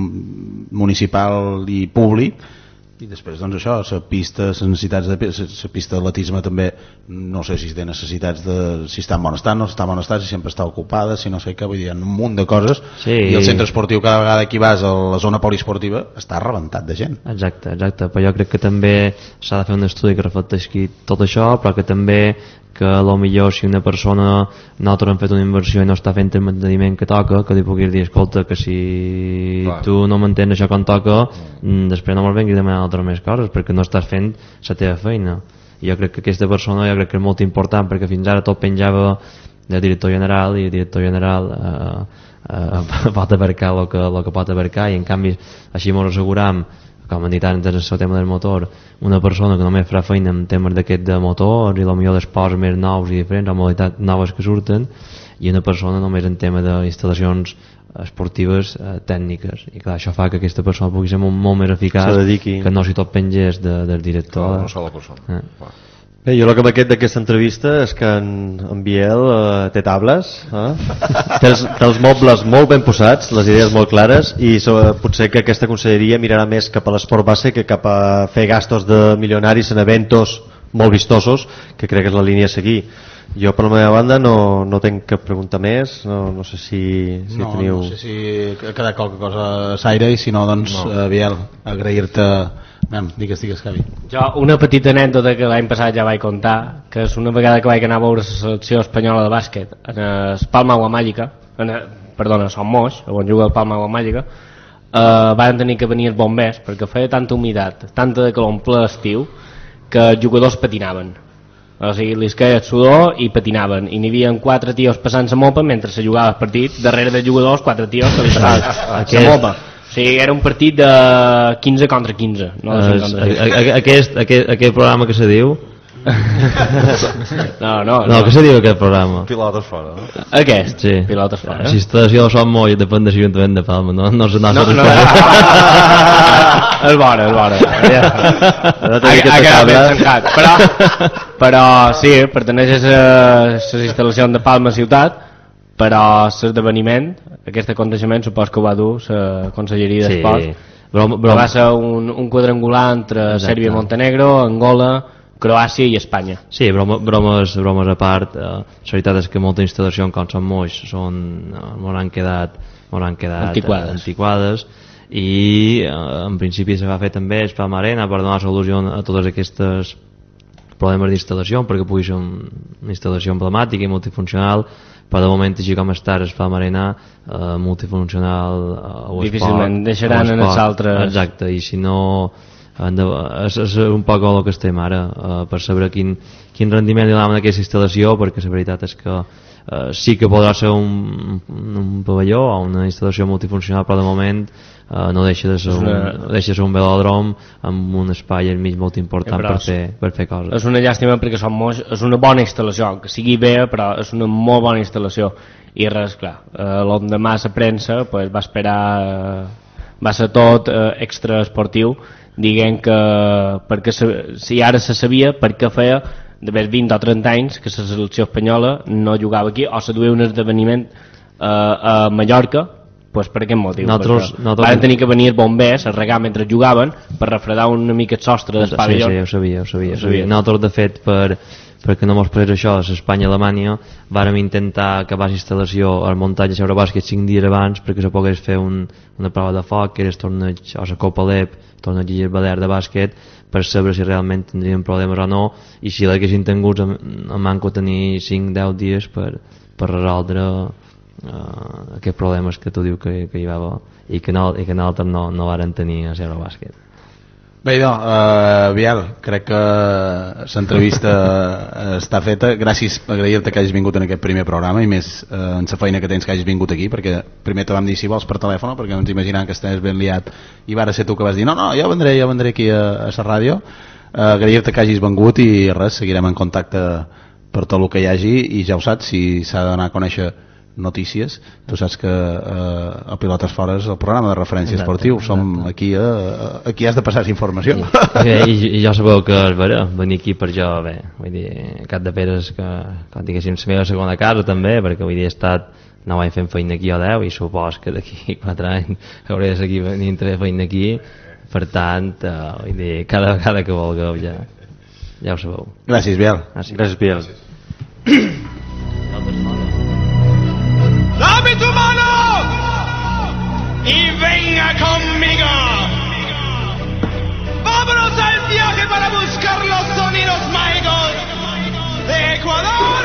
municipal i públic. I després doncs això, la pista, les necessitats de la pista d'atletisme també no sé si té necessitats de si està en bon estat, no està en bon estat, si sempre està ocupada, si no sé què, vull dir, hi ha un munt de coses. Sí. I el centre esportiu cada vegada que hi vas a la zona poliesportiva està rebentat de gent. Exacte, exacte, però jo crec que també s'ha de fer un estudi que reflecteixi tot això, però que també que potser si una persona nosaltres hem fet una inversió i no està fent el manteniment que toca, que li puguis dir, escolta, que si Clar. tu no mantens això quan toca, mm. després no me'l venguis demanant altres més coses, perquè no estàs fent la teva feina. I jo crec que aquesta persona jo crec que és molt important, perquè fins ara tot penjava del director general, i el director general eh, eh, pot abarcar el que, el que pot abarcar, i en canvi així ens asseguram, com han dit antes en el tema del motor, una persona que només farà feina en temes d'aquest de motor i potser d'esports més nous i diferents o modalitats noves que surten, i una persona només en tema d'instal·lacions esportives eh, tècniques, i clar, això fa que aquesta persona pugui ser molt, molt més eficaç, que no si tot pengés de, del director. Una sola persona. Eh. Bé, jo el que m'ha quedat d'aquesta entrevista és que en, en Biel eh, té tables, eh? té, els, té els mobles molt ben posats, les idees molt clares, i so, potser que aquesta conselleria mirarà més cap a l'esport base que cap a fer gastos de milionaris en eventos molt vistosos, que crec que és la línia a seguir. Jo per la meva banda no, no tenc cap pregunta més, no, no sé si, si no, teniu... No sé si ha quedat qualque cosa a l'aire, i si no, doncs, no. Uh, Biel, agrair-te... Anem, digues, digues, Javi. Jo, una petita anècdota que l'any passat ja vaig contar, que és una vegada que vaig anar a veure la selecció espanyola de bàsquet en el Palma Agua Màgica, en el, perdona, a Son Moix, on juga el Palma Agua Màgica, eh, van tenir que venir els bombers perquè feia tanta humitat, tanta de calor en ple estiu, que els jugadors patinaven. O sigui, li queia el sudor i patinaven, i n'hi havia quatre tios passant la mopa mentre se jugava el partit, darrere dels jugadors quatre tios que li passaven la mopa. O sigui, era un partit de quinze contra quinze, no de cinc contra cinc. Aquest, aquest, aquest programa que se diu... no, no, no. No, què se diu aquest programa? Pilotes fora. Aquest? Sí. Pilotes fora. Si estació de Son Moll depèn de l'Ajuntament de Palma, no? No, no, no, no. És bona, és bona. Ha quedat ben tancat. Però, però sí, perteneix a les instal·lacions de Palma ciutat, però l'esdeveniment, aquest aconteixement supos que ho va dur la Conselleria d'Esports, sí. Va ser un, un quadrangular entre Exacte. Sèrbia i Montenegro, Angola, Croàcia i Espanya. Sí, bromes, bromes, bromes a part, eh, la veritat és que moltes instal·lacions com Son Moix són, eh, m'hauran quedat, m'hauran quedat antiquades. Eh, antiquades i eh, en principi se va fer també el Palma Arena per donar solució a totes aquestes problemes d'instal·lació, perquè pugui ser una instal·lació emblemàtica i multifuncional, però de moment així com està el Palma Arena eh, multifuncional eh, o difícilment esport, deixaran en els altres. Exacte, i si no de, és, és un poc el que estem ara, eh, per saber quin, quin rendiment li donem a aquesta instal·lació, perquè la veritat és que eh, sí que podrà ser un, un pavelló o una instal·lació multifuncional, però de moment eh, no deixa de ser, una... un, no deixa de ser un velòdrom amb un espai al mig molt important per fer, per fer coses. És una llàstima perquè Son Moix és una bona instal·lació, que sigui bé, però és una molt bona instal·lació, i res, clar, eh, l'endemà la premsa pues, va esperar, eh, va ser tot eh, extra esportiu, diguem que perquè se, si ara se sabia per què feia d'haver vint o trenta anys que la selecció espanyola no jugava aquí o se duia un esdeveniment eh, a Mallorca, pues per aquest motiu nosaltres, nosaltres... van tenir que venir bombers a regar mentre jugaven per refredar una mica el sostre del pavelló. Sí, sí, ho sabia, ho sabia, ho sabia. Nosaltres de fet per, perquè no mos passés això a Espanya-Alemanya vàrem intentar acabar l'instal·lació al muntatge de Eurobàsquet cinc dies abans perquè se pogués fer un, una prova de foc que era el torneig o la Copa Lep, torneig Gil Balear de bàsquet, per saber si realment tindríem problemes o no, i si l'haguessin tingut em, em manco tenir cinc deu dies per, per resoldre uh, aquests problemes que tu dius que, que hi va haver i que, no, i que nosaltres no, no varen tenir a Eurobàsquet. Bé, no, uh, Biel, crec que l'entrevista està feta. Gràcies, agrair-te que hagis vingut en aquest primer programa, i més uh, en la feina que tens que hagis vingut aquí, perquè primer te vam dir si vols per telèfon, perquè ens imaginàvem que estàs ben liat i va ser tu que vas dir no, no, jo vendré, jo vendré aquí a, a la ràdio. agrair-te que hagis vengut i res, seguirem en contacte per tot el que hi hagi i ja ho saps, si s'ha d'anar a conèixer notícies, tu saps que eh, el Pilotes Fora és el programa de referència exacte, esportiu, som exacte. Aquí eh, aquí has de passar informació I, i, i jo sabeu que és vera, venir aquí per jo bé, vull dir, Capdepera és que, com diguéssim, la meva segona casa també, perquè vull dir, he estat nou anys fent feina aquí o deu i supos que d'aquí quatre anys hauré de seguir venint a fer feina aquí, per tant eh, vull dir, cada vegada que vulgueu ja, ja ho sabeu. Gràcies, Biel. Gràcies, Gràcies Biel. ¡Dame tu mano! Y venga conmigo. Vámonos al viaje para buscar los sonidos mágicos de Ecuador.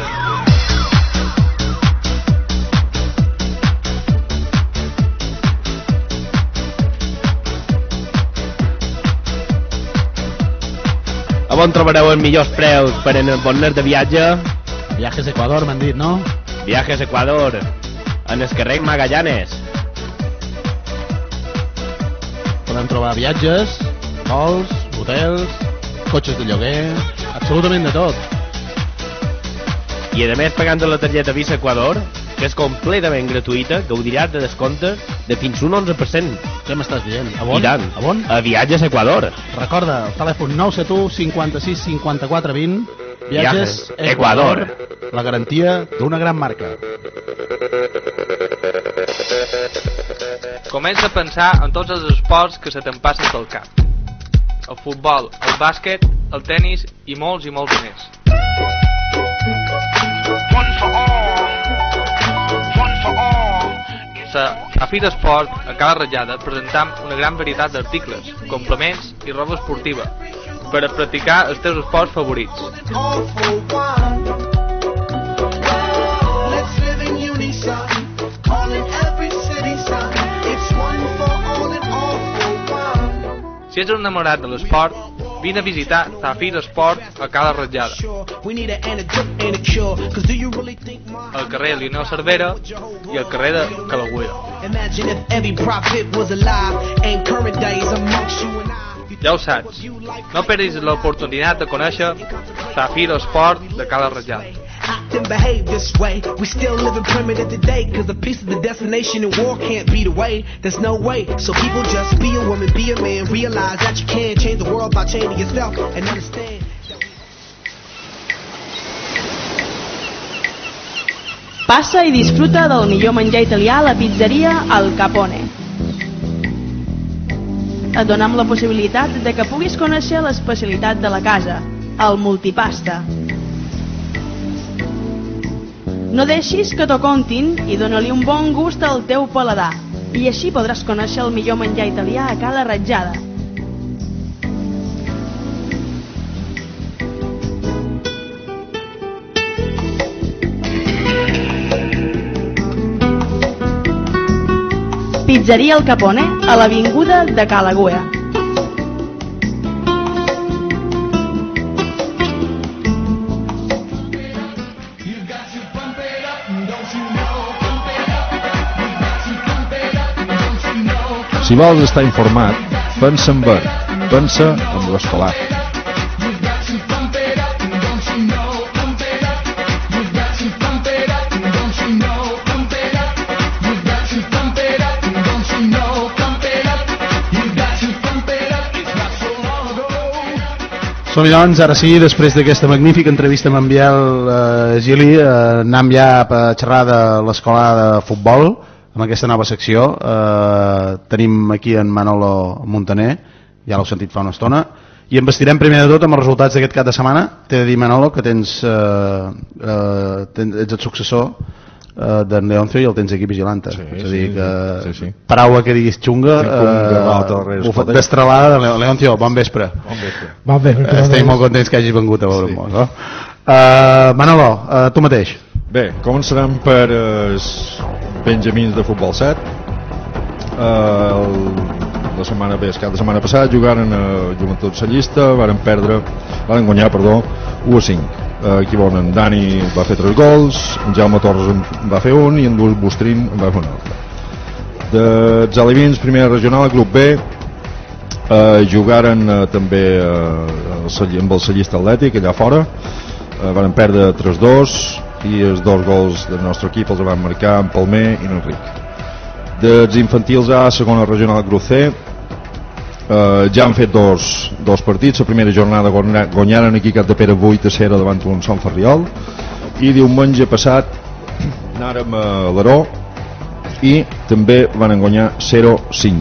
On trobareu els millors preus per anar de viatge? Viajes Ecuador, m'han dit, no? Viajes Ecuador, en el carrer Magallanes. Podem trobar viatges, vols, hotels, cotxes de lloguer, absolutament de tot. I a més, pagant la targeta Visa Ecuador, que és completament gratuïta, gaudiràs de descomptes de fins un onze per cent. Què m'estàs dient? A on? I tant. A on? A Viatges Ecuador. Recorda, el telèfon nou set u cinquanta-sis cinquanta-quatre vint. Viatges Ecuador. Ecuador. La garantia d'una gran marca. Comença a pensar en tots els esports que se te'n passen pel cap. El futbol, el bàsquet, el tennis i molts i molts més. One for all. One for all. A Fira Esport, a Cala Ratjada, presentam una gran varietat d'articles, complements i roba esportiva per a practicar els teus esports favorits. Si ets un enamorat de l'esport, vine a visitar la Fira Esport a Cala Ratjada, al carrer Leonel Cervera i al carrer de Calagüera. Ja ho saps, no perdis l'oportunitat de conèixer la Fira Esport de Cala Ratjada. Act and behave this way. We still living primitive today, cause a piece of the destination in war can't be the way. There's no way. So people just be a woman, be a man, realize that you can change the world by changing yourself and understand. Passa i disfruta del millor menjar italià a la pizzeria Al Capone. Et donem la possibilitat de que puguis conèixer l'especialitat de la casa, el multipasta. No deixis que t'ho contin i dona-li un bon gust al teu paladar. I així podràs conèixer el millor menjar italià a Cala Ratjada. Pizzeria El Capone, a l'avinguda de Calagüera. Si vols estar informat, pensa en bé, pensa en l'escolar. Som-hi doncs, ara sí, després d'aquesta magnífica entrevista amb en Biel eh, Gili, eh, anem ja a xerrar de l'escola de futbol, amb aquesta nova secció. Eh, tenim aquí en Manolo Montaner, ja l'heu sentit fa una estona, i investirem primer de tot amb els resultats d'aquest cap de setmana. T'he de dir, Manolo, que tens, eh, eh, tens ets el successor eh, d'en Leoncio i el tens aquí vigilant-te. Sí, és a dir, que sí, sí. paraula que diguis xunga, eh, destralada de Leoncio. Bon vespre. Bon vespre. Bon vespre. Estem molt contents que hagis vengut a veure'm. Sí. No? Uh, Manolo, uh, tu mateix. Bé, començarem per els Benjamins de Futbol set. Uh, la setmana bé, cap de setmana passada jugaren a Joventut Sallista, varen perdre, varen guanyar, perdó, u a cinc. Uh, aquí on en Dani va fer tres gols, en Jaume Torres en va fer un i en Lluís Bustrín en va fer un altre. De Alevins, primera regional, grup B, eh, jugaren eh, també eh, amb el Cellista Atlètic allà fora, eh, van perdre tres dos i els dos gols del nostre equip els van marcar en Palmer i en Enric. Dels infantils A, segona regional grup C, eh, ja han fet dos, dos partits. La primera jornada guanyaren aquí Cap de Pere vuit a zero davant un Sant Ferriol, i diumenge passat anàrem a l'Aró i també van guanyar zero cinc.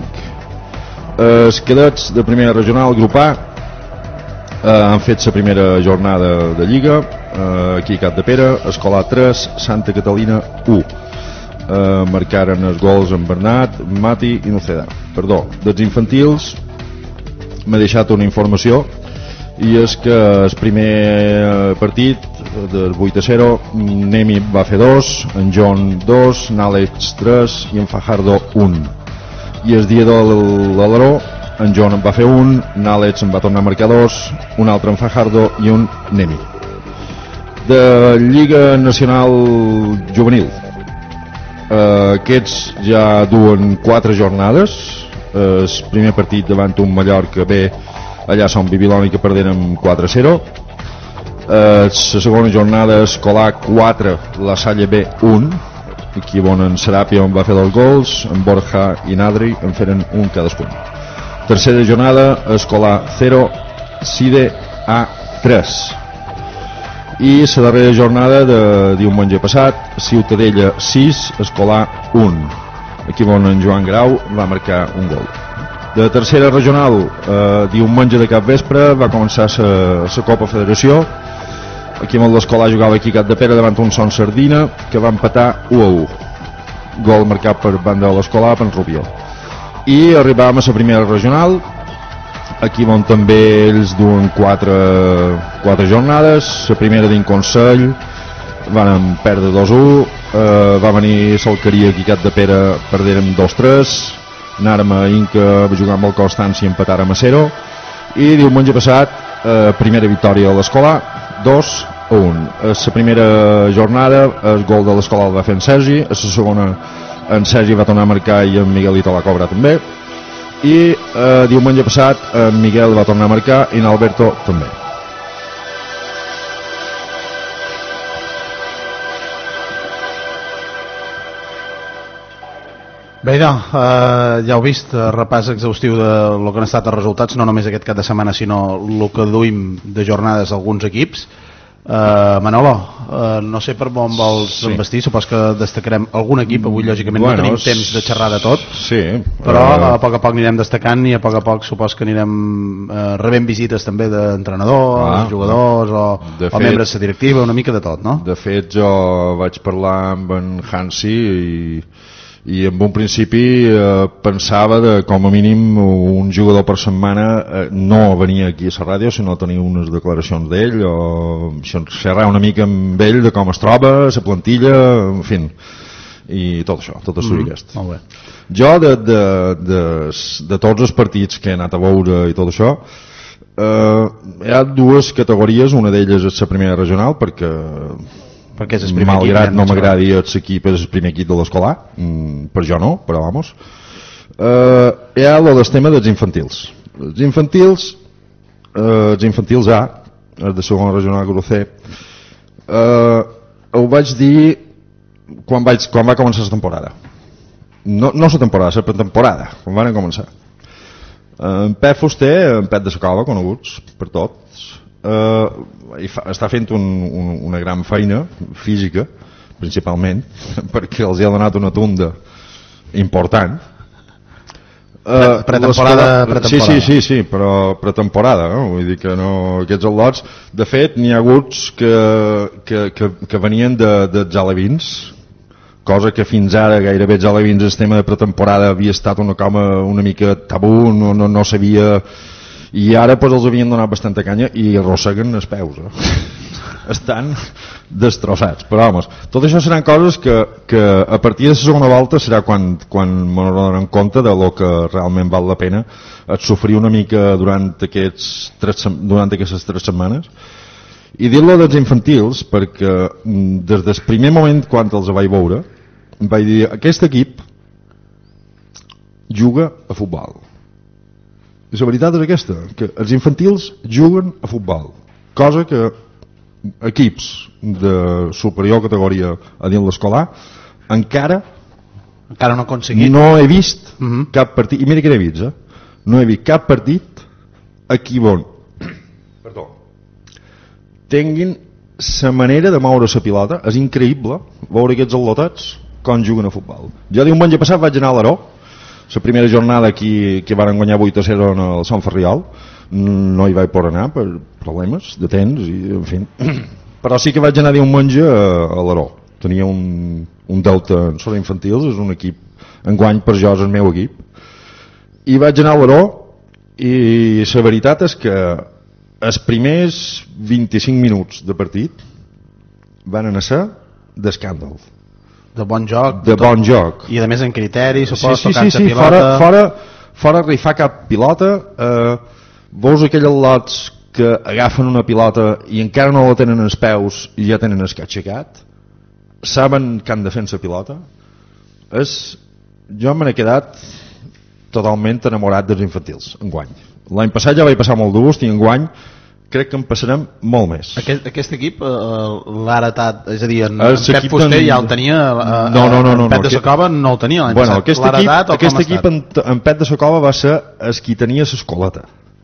Els cadets de primera regional grup A eh, han fet la primera jornada de Lliga, eh, aquí a Cap de Pere, Escolar tres, Santa Catalina u. Eh, marcaren els gols en Bernat, Mati i Noceda. Perdó, dels infantils m'he deixat una informació, i és que el primer partit del vuit a zero, Nemi va fer dos, en John dos, Nàlex tres i en Fajardo un. I el dia de l'Alaró, en John en va fer un, Nàlex en va tornar a marcar dos, un altre en Fajardo i un Nemi. De Lliga Nacional Juvenil, eh, aquests ja duen quatre jornades. El primer partit davant un Mallorca B, allà som Bibiloni, que perderen quatre a zero. Eh, la segona jornada, Escolar quatre, La Salle B un, aquí on en Serapia on va fer dos gols, en Borja i Nadri en feren un cadascun. Tercera jornada, Escolar zero, Side A tres. I la darrera jornada de diumenge passat, Ciutadella sis, Escolar un, aquí on en Joan Grau va marcar un gol. De tercera regional, eh, diumenge de capvespre va començar la Copa Federació, aquí on l'Escolar jugava aquí a Cap de Pere davant un Son Sardina, que va empatar u a u, gol marcat per banda de l'Escolar per Rubió. I arribàvem a la primera regional, aquí on també ells duen quatre, quatre jornades. La primera d'Inconsell van perdre dos a u, eh, va venir l'Alqueria aquí a Cap de Pere, perdérem dos a tres, anàrem a Inca a jugar amb el Constància i empatàrem a zero, i diumenge passat eh, primera victòria de l'Escolar, dos a un. A la primera jornada el gol de l'Escolar el va fer en Sergi, a la segona en Sergi va tornar a marcar i en Miguelito la cobra també, i eh, diumenge passat en Miguel va tornar a marcar i en Alberto també. Bé, no, eh, ja heu vist, repàs exhaustiu de lo que han estat els resultats, no només aquest cap de setmana, sinó el que duim de jornades alguns equips. Uh, Manolo, uh, no sé per on vols sí. envestir, supos que destacarem algun equip. Avui lògicament bueno, no tenim temps de xerrar de tot, sí, però uh... a poc a poc anirem destacant, i a poc a poc supos que anirem uh, rebent visites també d'entrenadors, ah, jugadors o, o fet, membres de la directiva, una mica de tot, no? De fet jo vaig parlar amb en Hansi i i en un principi eh, pensava de com a mínim un jugador per setmana eh, no venia aquí a la ràdio, sinó tenir unes declaracions d'ell o xerrar una mica amb ell de com es troba, la plantilla, en fi, i tot això, tot això mm, aquest. Molt bé. Jo de, de, de, de tots els partits que he anat a veure i tot això, eh, hi ha dues categories. Una d'elles és la primera regional, perquè perquè és el primer malgrat equip, no m'agradi l'equip, és el primer equip de l'Escolar, mm, per jo no, però vamos. Eh, hi ha el tema dels infantils. Els infantils, eh, els infantils A, els de segona regional grup C, eh, ho vaig dir quan, vaig, quan va començar la temporada. No, no la temporada, la pretemporada, quan van començar. En Pep Fuster, en Pep de Sacova, coneguts per tots, Uh, i fa, està fent un, un, una gran feina física principalment perquè els hi ha donat una tunda important, uh, pretemporada, pretemporada. Sí, sí, sí, sí, però pretemporada, no? Vull dir que no, aquests al·lots, de fet n'hi ha hagut que, que, que, que venien de, dels alevins, cosa que fins ara gairebé els alevins el tema de pretemporada havia estat una, coma, una mica tabú, no, no, no sabia. I ara pues, els havien donat bastanta canya i arrosseguen els peus, eh? Estan destrossats, però vamos, tot això seran coses que, que a partir de la segona volta serà quan, quan m'ho donen compte de lo que realment val la pena et sofrir una mica durant, aquests tres, durant aquestes tres setmanes. I dir-lo dels infantils perquè des del primer moment quan els vaig veure vaig dir, aquest equip juga a futbol. I la veritat és aquesta, que els infantils juguen a futbol, cosa que equips de superior categoria a dins l'escolar encara encara no he aconseguit. No he vist uh -huh. cap partit, i mira que n'he vist, eh? No he vist cap partit aquí on perdó tinguin la manera de moure la pilota. És increïble veure aquests al·lotats com juguen a futbol. Jo diumenge passat vaig anar a l'Aró, la primera jornada aquí, que van guanyar vuit a zero en el Sant Ferriol. No hi vaig poder anar per problemes de temps i, en fi. Però sí que vaig anar diumenge a, a l'Aró. Tenia un, un deute en sort infantils, és un equip enguany per jo és el meu equip, i vaig anar a l'Aró i la veritat és que els primers vint-i-cinc minuts de partit van anar a ser d'escàndol, de bon joc, de bon joc, i a més en criteri, supos, sí, sí, sí, sí, fora, fora, fora rifar cap pilota. eh, veus aquells lots que agafen una pilota i encara no la tenen als peus i ja tenen el que aixecat, saben que han de fer la pilota. És... jo me n'he quedat totalment enamorat dels infantils enguany. L'any passat ja vaig passar molt de gust i enguany crec que en passarem molt més. Aquest, aquest equip eh, l'ha heretat, és a dir, en, en Pep Fuster ja el tenia, eh, no, no, no, en no, Pep no, de Sacova no el tenia l'any bueno, passat. Aquest equip, aquest equip en, en Pep de Sacova va ser el qui tenia l'escoleta.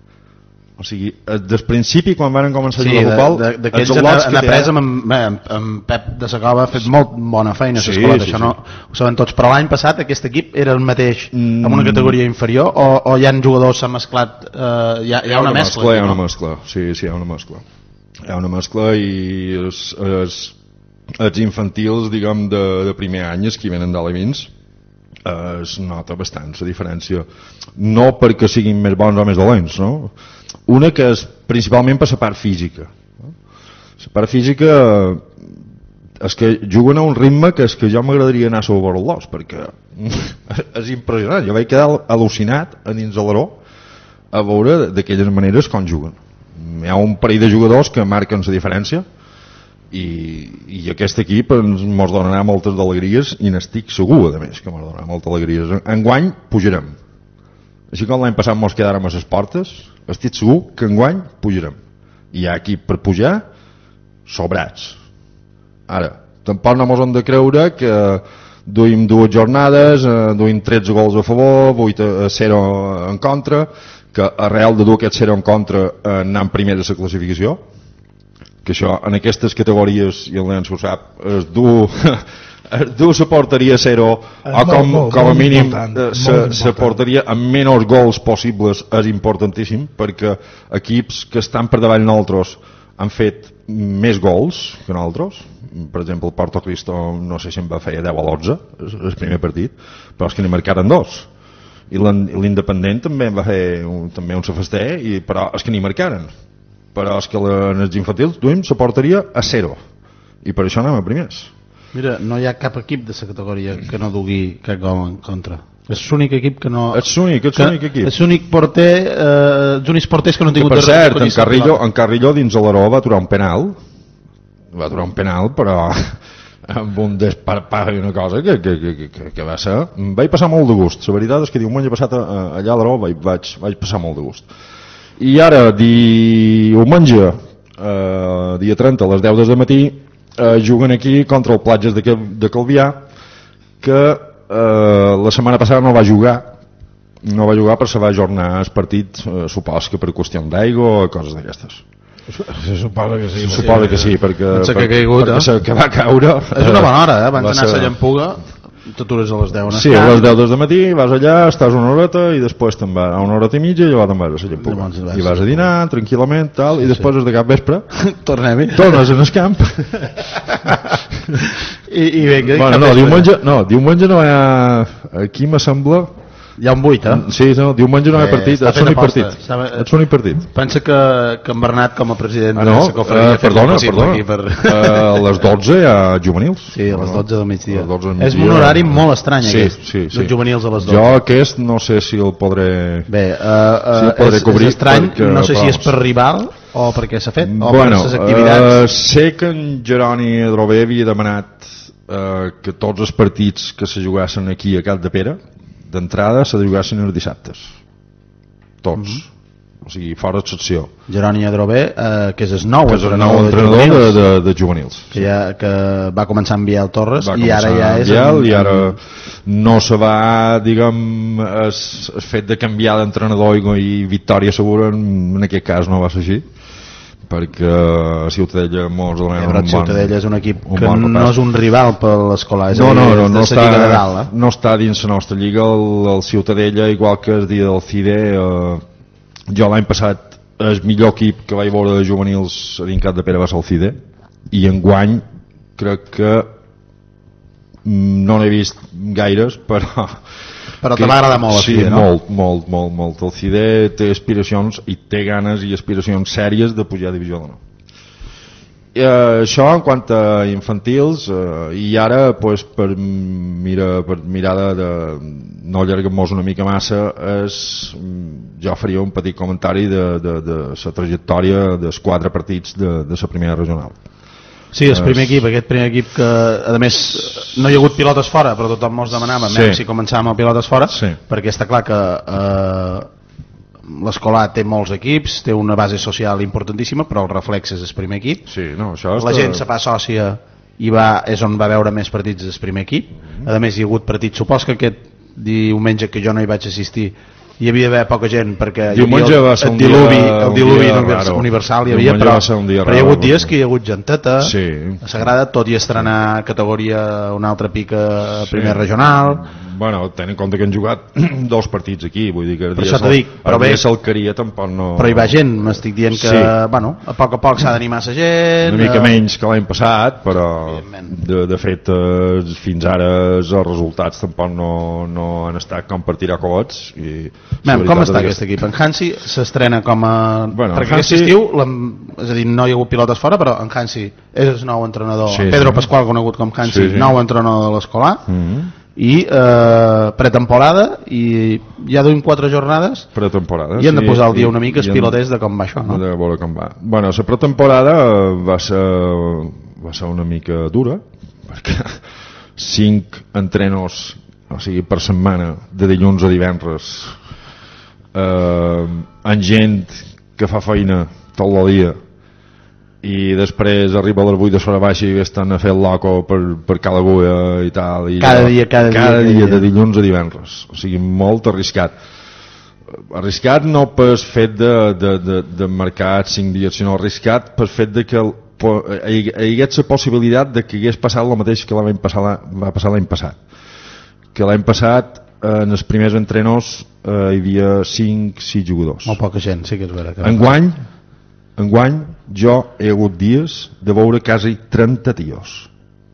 O sigui, des del principi, quan van començar a jugar a futbol, d'aquells han, han après amb, amb, amb Pep de Sacova, ha fet molt bona feina a l'escoleta, sí, això sí, no ho saben tots. Però l'any passat aquest equip era el mateix mm. en una categoria inferior, o, o hi ha jugadors s'han mesclat, eh, hi, ha, hi ha una, una mescla, mescla hi ha una mescla, sí, sí, hi ha una mescla hi ha una mescla i els, els, els infantils, diguem, de, de primer any, els que venen d'alevins, eh, es nota bastant la diferència, no perquè siguin més bons o més dolents, no? Una que és principalment per la part física. La part física és que juguen a un ritme que és que jo m'agradaria anar a veure-los, perquè és impressionant. Jo vaig quedar al·lucinat a dins de l'Aró a veure d'aquelles maneres com juguen. Hi ha un parell de jugadors que marquen la diferència i, i aquest equip ens mos donarà moltes alegries i n'estic segur, a més, que mos donarà moltes alegries. Enguany pujarem. Així com l'any passat mos quedàrem a les portes, estic segur que enguany pujarem. Hi ha equip per pujar sobrats. Ara, tampoc no mos hem de creure que duim dues jornades, eh, duim tretze gols a favor, vuit a zero en contra, que arrel de dur aquest zero en contra eh, anant primer a la classificació, que això en aquestes categories, i el nen s'ho sap, es du... du se portaria zero o com, molt, com a mínim se portaria amb menys gols possibles és importantíssim, perquè equips que estan per davall nosaltres han fet més gols que nosaltres. Per exemple, el Porto Cristo no sé si en va fer deu a l'onze el primer partit, però és que n'hi marcaren dos, i l'Independent també en va fer un, també un safester, i, però és que n'hi marcaren, però és que en els infantils duim se portaria a zero i per això anem a primers. Mira, no hi ha cap equip de la categoria que no dugui cap gol en contra. És l'únic equip que no... És l'únic, és l'únic equip. És l'únic porter, eh, els únics porters que no han tingut... Que per cert, en Carrillo, en Carrillo dins de l'Aró va aturar un penal, va aturar un penal, però amb un desparpar i una cosa que, que, que, que, que va ser... Vaig passar molt de gust. La veritat és que diumenge passat allà a l'Aró vaig, vaig, vaig passar molt de gust. I ara, diumenge, eh, dia trenta, a les deu del matí, eh, juguen aquí contra el Platges de, de Calvià, que eh, la setmana passada no va jugar, no va jugar perquè se va ajornar el partit, eh, supos que per qüestió d'aigua o coses d'aquestes. Se suposa que sí. Se suposa que sí, perquè, perquè, per, caigut, perquè eh? que va caure... És una bona hora, eh? Abans d'anar a la llampuga, t'atures a les deu. Sí, a les deu del matí vas allà, estàs una horeta i després te'n vas a una horeta i mitja i llavors te'n vas a la llampuga. I vas a dinar tranquil·lament, tal, i després sí. de cap vespre tornem-hi. Tornes en el camp. I, i vinga, bueno, no, diumenge, no, diumenge no hi ha... Aquí m'assembla... Hi ha un vuit, eh? Sí, no, diumenge no hi ha partit, eh, és l'únic partit. Estava... És l'únic partit. Pensa que, que en Bernat, com a president ah, no? de la cofreria... Uh, perdona, perdona. Per... Uh, a les dotze hi ha juvenils. Sí, a les dotze del migdia. dotze del migdia. És un horari molt estrany, sí, aquest, sí, sí. dels juvenils a les dotze. Jo aquest no sé si el podré... Bé, uh, uh, si el podré és, cobrir és estrany, perquè, no sé si però... és per rival o perquè s'ha fet, o bueno, per les activitats... Uh, sé que en Jeroni Adrover havia demanat uh, que tots els partits que se jugassin aquí a Cap de Pere d'entrada se jugassin els dissabtes. tots. Mm -hmm. O sigui, fora excepció. Jeroni Adrover, eh, que és el nou que és el entrenador, nou entrenador de, juvenils, de, de juvenils. Que, ja, que va començar amb Biel Torres va i ara ja és... Biel, en, i ara no se va, diguem, es, es fet de canviar d'entrenador i, i victòria segura, en, en aquest cas no va ser així, perquè Ciutadella molts de ja, però Ciutadella és un equip un que bon no és un rival per l'escola, és no, no, no, no, no, està, està, de dalt, eh? no està dins la nostra lliga. El, el Ciutadella, igual que el dia del C I D E, eh, jo l'any passat el millor equip que vaig veure de juvenils a dins Capdepera va ser el C I D E, i enguany crec que no n'he vist gaires, però però te va agradar molt el sí, C I D E, no? molt, molt, molt, molt. El C I D E té aspiracions i té ganes i aspiracions sèries de pujar a divisió d'honor. Eh, això en quant a infantils, eh, i ara pues, per, mira, per mirada de no allarguem-nos una mica massa, és, jo faria un petit comentari de, de, de la trajectòria dels quatre partits de, de la primera regional. Sí, el primer equip, aquest primer equip que a més no hi ha hagut pilotes fora, però tothom mos demanava sí. si començàvem amb pilotes fora, sí. perquè està clar que eh, l'escolar té molts equips, té una base social importantíssima, però el reflex és el primer equip. Sí, no, això la gent se fa sòcia i va, és on va veure més partits del primer equip. Mm -hmm. A més hi ha hagut partits, supos que aquest diumenge que jo no hi vaig assistir hi havia d'haver poca gent perquè diumenge el, va ser el un diluvi, dia, el diluvi un univers, dia universal hi havia, però, però hi ha hagut dies que hi ha hagut genteta sí. a Sagrada, tot i estrenar categoria un altre pic a primer sí. regional. Bueno, ten en compte que han jugat dos partits aquí, vull dir que el per dia, això dic, però bé, Salcaria tampoc no... Però hi va gent, m'estic dient que sí. bueno, a poc a poc s'ha d'animar la gent. Una mica eh... menys que l'any passat, però de, de fet eh, fins ara els resultats tampoc no, no han estat com per tirar coets. I Mem, com està aquest equip? En Hansi s'estrena com a... Bueno, perquè Hansi... aquest estiu, és a dir, no hi ha hagut pilotes fora, però en Hansi és el nou entrenador, sí, Pedro sí. Pasqual, conegut com Hansi, sí, sí. nou entrenador de l'escolar. Mm-hmm. I eh, pretemporada i ja duim quatre jornades pretemporada i hem de posar al dia i, una mica els piloters de com va això, no? De veure com va. Bueno, la pretemporada va ser, va ser una mica dura perquè cinc entrenos, o sigui, per setmana de dilluns a divendres eh, amb gent que fa feina tot el dia i després arriba a les vuit de sobre baixa i estan a fer el loco per, per cada agulla i tal i cada, dia, cada, cada dia, dia de dilluns a divendres, o sigui, molt arriscat arriscat no per fet de, de, de, de marcar cinc dies, sinó arriscat per fet de que el, hi hagués la possibilitat de que hagués passat el mateix que l'any passat, va passar l'any passat que l'any passat en els primers entrenos eh, hi havia cinc sis jugadors, molt poca gent, sí que és vera que enguany enguany jo he hagut dies de veure quasi trenta tios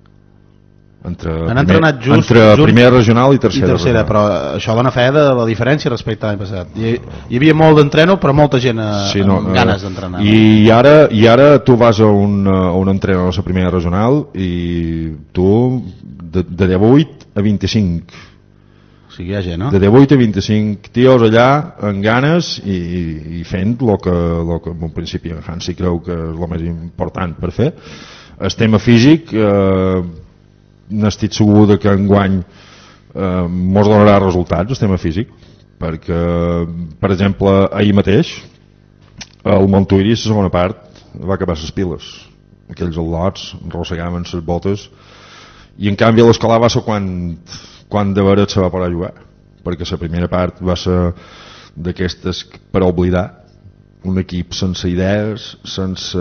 entre, han primer, just, entre just, primera regional i tercera, i tercera però això dona fe de la diferència respecte a l'any passat. Hi, hi havia molt d'entreno però molta gent a, sí, no, amb ganes d'entrenar. I ara, i ara tu vas a un, a un entreno a la primera regional i tu de, de divuit a vint-i-cinc o sigui, hi ha gent, no? De divuit a vint-i-cinc tios allà amb ganes i, i fent el que, lo que en principi en Hansi creu que és el més important per fer. El tema físic eh, n'estic segur de que enguany eh, mos donarà resultats el tema físic perquè, per exemple, ahir mateix el Montuïri, la segona part, va acabar les piles aquells al·lots, arrossegaven les botes i en canvi a l'escolar va ser quan quan de veres se va poder jugar perquè la primera part va ser d'aquestes per oblidar un equip sense idees sense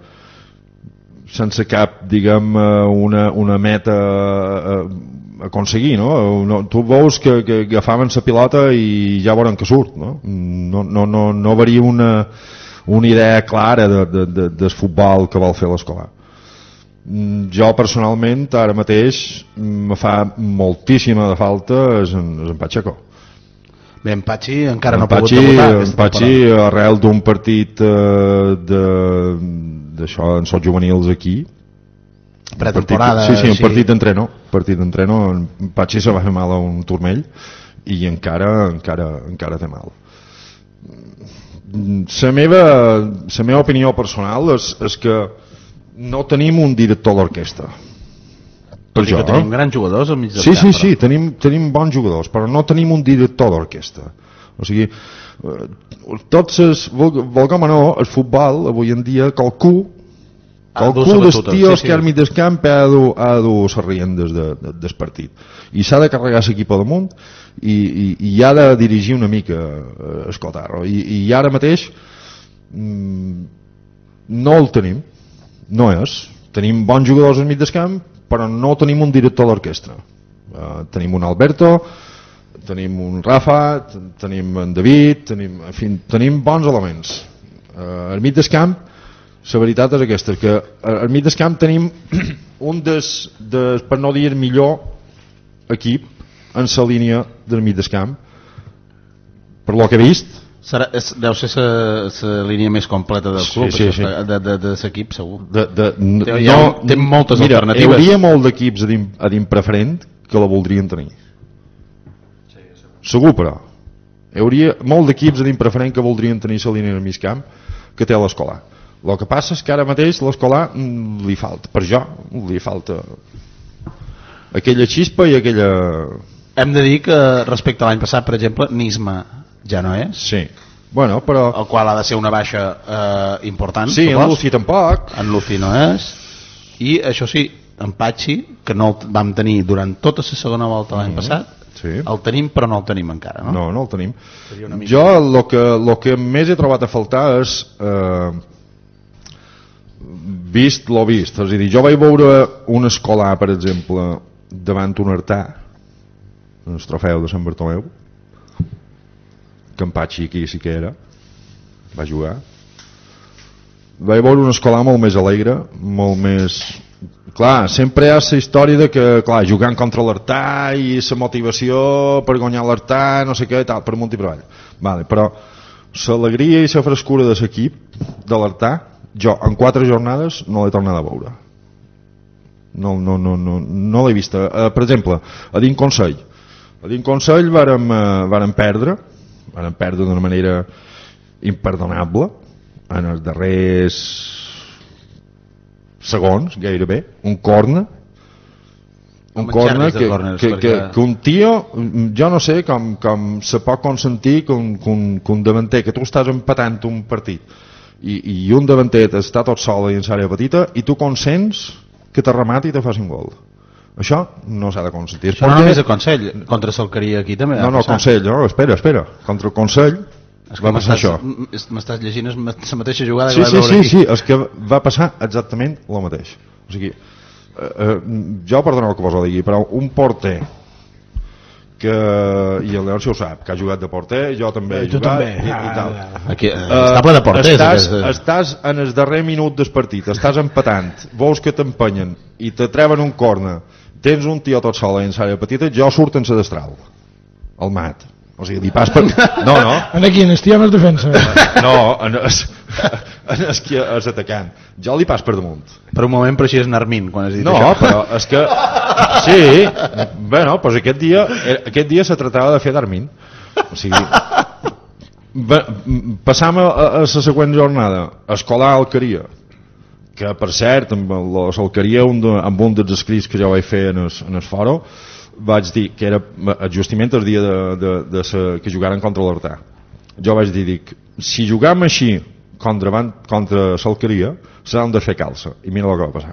sense cap diguem una, una meta a aconseguir, no? no tu veus que, que agafaven la pilota i ja veurem que surt, no? No, no, no, no varia una, una idea clara de, de, de, del futbol que vol fer l'escolar. Jo personalment ara mateix me fa moltíssima de falta és en, és en Patxacó. Bé, en Patxi encara no ha Patxi, pogut debutar en Patxi arrel d'un partit eh, de d'això en sots juvenils aquí pretemporada sí, sí, un partit d'entreno partit d'entreno, en Patxi se va fer mal a un turmell i encara encara, encara té mal. La meva la meva opinió personal és, és que no tenim un director d'orquestra. Per això, que tenim grans jugadors al mig del sí, camp. Sí, sí, tenim, tenim bons jugadors, però no tenim un director d'orquestra. O sigui, tots es, volguem o no, el futbol avui en dia qualcú qualcú dels tios que al mig del camp ha de dur les riendes de, de, del partit i s'ha de carregar l'equip a damunt i, i, i ha de dirigir una mica el cotarro i, i ara mateix mm, no el tenim, no és tenim bons jugadors al mig del camp però no tenim un director d'orquestra. Uh, tenim un Alberto, tenim un Rafa, tenim en David, tenim, en fi, tenim bons elements. Uh, al mig del camp, la veritat és aquesta, que al mig del camp tenim un des, des, per no dir el millor equip en la línia del mig del camp. Per lo que he vist, Serà, és, deu ser la línia més completa del club, sí, sí, sí. de, de, de l'equip segur. De, de, té, no, ha, té moltes mira, alternatives. Hi hauria molt d'equips a dins preferent que la voldrien tenir. Sí, segur, però. Hi hauria molt d'equips a dins preferent que voldrien tenir la línia del mig camp que té l'Escolar. El que passa és que ara mateix l'Escolar li falta, per jo, li falta aquella xispa i aquella... Hem de dir que respecte a l'any passat, per exemple, Nisma ja no és. Sí. Bueno, però... El qual ha de ser una baixa eh, important. Sí, supos. En Luci tampoc. En Luci no és. I això sí, en Patxi, que no el vam tenir durant tota la segona volta l'any mm-hmm. passat, sí. El tenim però no el tenim encara, no? No, no el tenim. Jo el que, lo que més he trobat a faltar és eh, vist lo vist. És a dir, jo vaig veure un escolar, per exemple, davant un Artà, el trofeu de Sant Bartomeu, que en Patxi aquí sí que era, va jugar. Vaig veure un escolar molt més alegre, molt més... Clar, sempre hi ha la història de que, clar, jugant contra l'Artà i la motivació per guanyar l'Artà, no sé què, tal, per munt i per avall. Vale, però l'alegria i la frescura de l'equip de l'Artà, jo en quatre jornades no l'he tornat a veure. No, no, no, no, no l'he vista. Uh, per exemple, a dins Consell. A dins Consell vàrem, uh, vàrem perdre, vàrem perdre d'una manera imperdonable en els darrers segons, gairebé, un corna un corna que, corners, que, que, perquè... que un tio, jo no sé com, com se pot consentir que un, que, un, que un davanter, que tu estàs empatant un partit i, i un davanter està tot sol dins l'àrea petita i tu consents que te remati i te faci un gol. Això no s'ha de consentir. Això no només a Consell, contra Salcaria aquí també. No, no, Consell, no, espera, espera. Contra el Consell va passar això. M'estàs llegint la mateixa jugada sí, que sí, vas veure sí, aquí. sí, és que va passar exactament el mateix. O sigui, eh, eh, jo perdoneu que vos ho digui, però un porter que, i el Leonci ho sap, que ha jugat de porter, jo també he tu jugat també. i, i tal. Aquí, eh, està ple de porters. Estàs, estàs en el darrer minut del partit, estàs empatant, veus que t'empenyen i te treuen un corna, tens un tio tot sol en l'àrea petita, jo surt en la destral, el mat. O sigui, li pas per... No, no. En aquí, en estia més defensa. No, en es, en es que és atacant. Jo li pas per damunt. Per un moment, però així és Narmin, quan has dit no, això. No, però és que... Sí, bueno, doncs aquest dia, aquest dia se tractava de fer Darmin. O sigui... Passam a, a la següent jornada. Escolar Alqueria. Que, per cert, amb l'Alqueria, amb un dels escrits que jo vaig fer en el, en el foro, vaig dir que era justament el dia de, de, de sa, que jugaren contra l'Hortà. Jo vaig dir, dic, si jugam així contra, contra l'Alqueria s'han de fer calça, i mira el que va passar.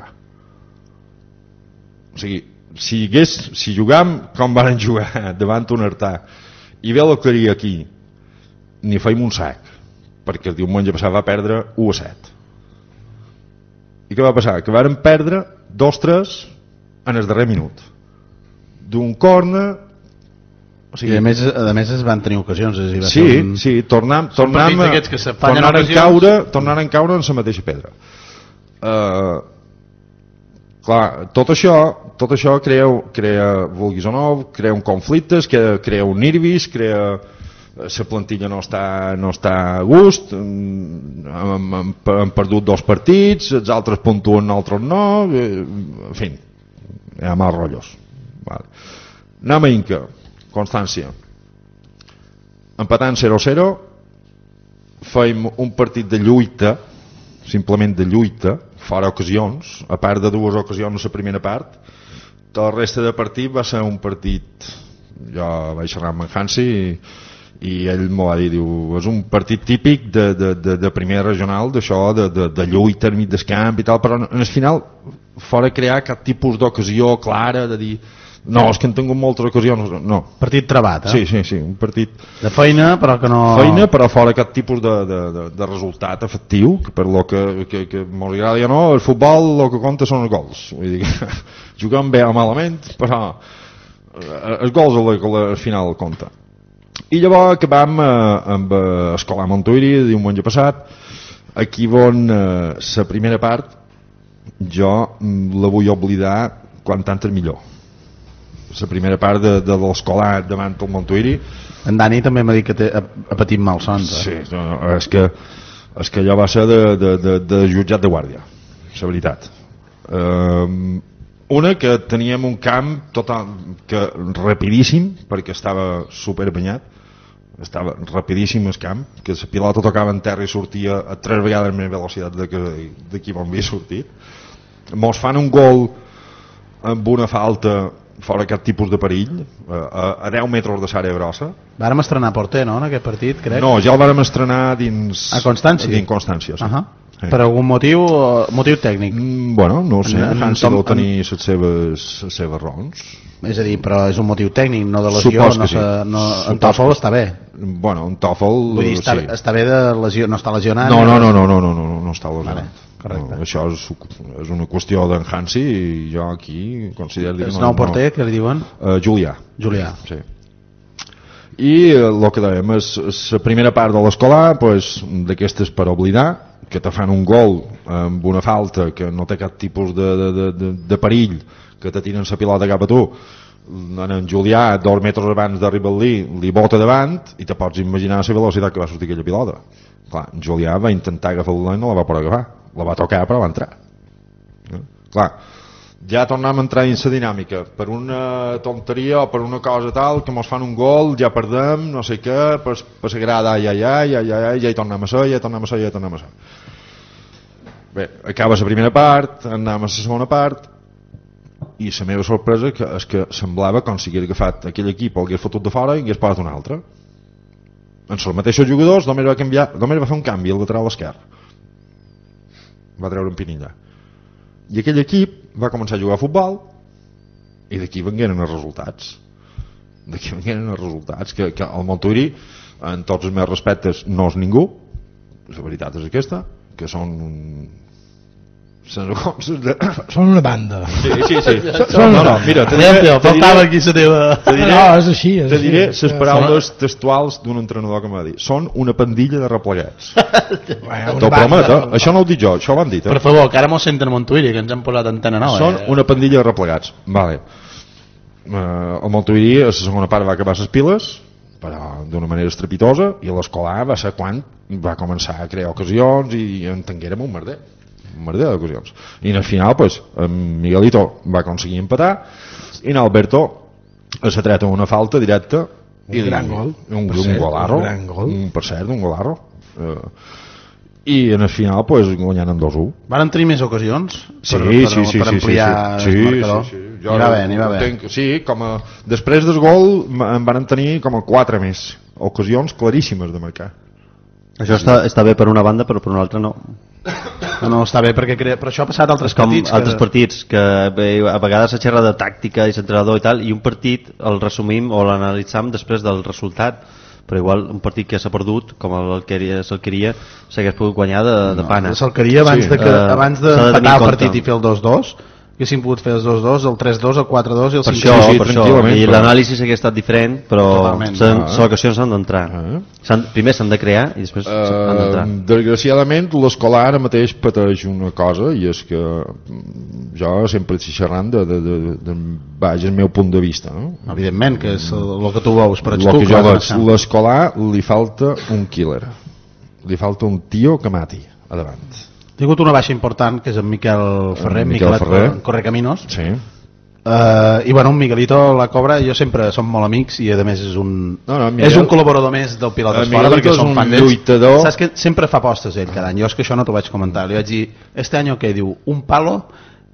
O sigui, si, hagués, si jugam com varen jugar davant un Hortà i ve l'Alqueria aquí, ni feim un sac, perquè el diumenge passat va perdre u a set. I què va passar? Que varen perdre dos tres en el darrer minut d'un corna, o sigui, i a més, a més es van tenir ocasions, és a dir, va sí, un... sí, tornam, tornam, tornaren a caure tornaren a caure en la mateixa pedra. Uh, clar, tot això tot això crea, crea vulguis o no, crea un conflictes, crea, crea un nervis, crea la plantilla no està, no està a gust, han, han, han perdut dos partits, els altres puntuen, altres no, en fi, hi ha mals rotllos. Vale. Anem a Inca, Constància, empatant zero a zero, feim un partit de lluita, simplement de lluita, fora ocasions, a part de dues ocasions a la primera part. Tot el resta de partit va ser un partit, jo vaig xerrar amb en Hansi i, i ell m'ho va dir, diu, és un partit típic de, de, de, de primer regional, d'això, de, de, de lluita enmig del camp i tal, però en el final fora crear cap tipus d'ocasió clara de dir, no, és que han tingut moltes ocasions, no. Partit trebat, eh? Sí, sí, sí, un partit... De feina, però que no... Feina, però fora cap tipus de, de, de, de resultat efectiu, que per lo que, que, que m'ho agrada o no, el futbol el que compta són els gols. Vull dir que juguem bé o malament, però els gols al, al final compta. I llavors acabam eh, amb Escolar Montuïri, diumenge passat, aquí on la eh, primera part jo la vull oblidar quan tant és millor. La primera part de, de l'escolar davant del Montuïri. En Dani també m'ha dit que té, ha, ha patit malsons. Eh? Sí, no, és, que, és que allò va ser de, de, de, de jutjat de guàrdia, la veritat. Um, una que teníem un camp total, que rapidíssim, perquè estava super banyat, estava rapidíssim el camp, que la pilota tocava en terra i sortia a tres vegades més velocitat de que, d'aquí on havia sortit. Mos fan un gol amb una falta fora cap tipus de perill, a, a deu metres de l'àrea grossa. Vàrem estrenar porter, no?, en aquest partit, crec. No, ja el vàrem estrenar dins... A Constància? Dins Constància, sí. Uh -huh. Sí. Per algun motiu, motiu tècnic? Mm, bueno, no ho sé, en, Hansi deu tenir les seves, les seves raons. És a dir, però és un motiu tècnic, no de lesió. Supos no que sí. no, en Toffel està bé. Bueno, en Toffel... Vull dir, està, sí. està bé de lesió, no està lesionat? No, no, no, no, no, no, no, no està lesionat. Vale, correcte. No, això és, és una qüestió d'en Hansi i jo aquí considero... El nou porter, què li diuen? Uh, Julià. Julià. Sí. I el que dèiem és la primera part de l'escolar, pues, d'aquestes per oblidar, que te fan un gol amb una falta que no té cap tipus de, de, de, de perill, que te tiren la pilota cap a tu, en Julià dos metres abans d'arribar-li li bota davant i te pots imaginar la velocitat que va sortir aquella pilota. Clar, Julià va intentar agafar-la i no la va poder agafar, la va tocar però va entrar. Eh? Clar, ja tornem a entrar en la dinàmica, per una tonteria o per una cosa tal que mos fan un gol, ja perdem no sé què, per, per la grada ai, ai, ai, ai, ai, ja hi tornem a ser, ja hi tornem a ser, ja hi tornem a ser. Bé, acaba la primera part, anem a la segona part i la meva sorpresa que és que semblava com si hagués agafat aquell equip o hagués fotut de fora i hagués posat un altre. En els mateixos jugadors només va canviar, només va fer un canvi al lateral esquerre, va treure un Pinilla i aquell equip va començar a jugar a futbol i d'aquí vengueren els resultats d'aquí vengueren els resultats que, que el Montuïri, en tots els meus respectes, no és ningú, la veritat és aquesta, que són són una banda. Sí, sí, sí. Són no, no, mira, te diré, faltava aquí la teva... Te diré, no, és així, és te diré així. les paraules textuals d'un entrenador que m'ha dit. Són una pandilla de repleguets. T'ho promet, eh? Això no ho dic jo, això ho han dit. Eh? Per favor, que ara m'ho senten a Montuïri, que ens han posat antena nova. Són eh? una pandilla de replegats. Vale. Uh, el Montuïri a la segona part va acabar les piles, però d'una manera estrepitosa, i l'escolar va ser quan va començar a crear ocasions i entenguérem un merder. Un merder d'ocasions. I al final, pues, en Miguelito va aconseguir empatar i en Alberto s'ha tret una falta directa un i gran gol un, per un cert, golarro un gran gol. un, per cert, un golarro uh, i en el final pues, guanyant en dos a u. Van tenir més ocasions sí, per, per, sí, sí, per ampliar sí, sí, el sí, marcador sí, sí. Jo n'hi va bé, n'hi va bé tenc, sí, com a, després del gol en van tenir com a quatre més ocasions claríssimes de marcar. Això està, està bé per una banda però per una altra no. No, no, està bé perquè crea... però això ha passat a altres com partits altres que... partits que bé, a vegades se xerra de tàctica i l'entrenador i tal, i un partit el resumim o l'analitzam després del resultat, però igual un partit que s'ha perdut com el que se'l queria s'hagués pogut guanyar de, de no, pana se'l queria abans sí. de que, uh, abans d'empatar el partit i fer el dos dos haguéssim pogut fer els dos dos, el tres dos, el quatre dos i el per cinc això, sí, per això. I l'anàlisi s'hagués estat diferent però les ah. ocasions s'han d'entrar ah. primer s'han de crear i després uh, s'han d'entrar. Desgraciadament l'escolar ara mateix pateix una cosa i és que jo sempre estic xerrant de, de, de, de, de vaja, el meu punt de vista no? Evidentment que és el, el que tu veus per el tu, que jo veig, l'escolar li falta un killer, li falta un tio que mati a davant. Ha tingut una baixa important, que és en Miquel Ferrer, en Miquel Miquelet Ferrer. Correcaminos. Sí. Uh, I bueno, un Miguelito la cobra, jo sempre som molt amics i a més és un, no, no, Miguel, és un col·laborador més del Pilotes Fora perquè som fan d'ells. Saps que sempre fa apostes ell cada any, jo és que això no t'ho vaig comentar, li vaig dir, este any què? Diu, un palo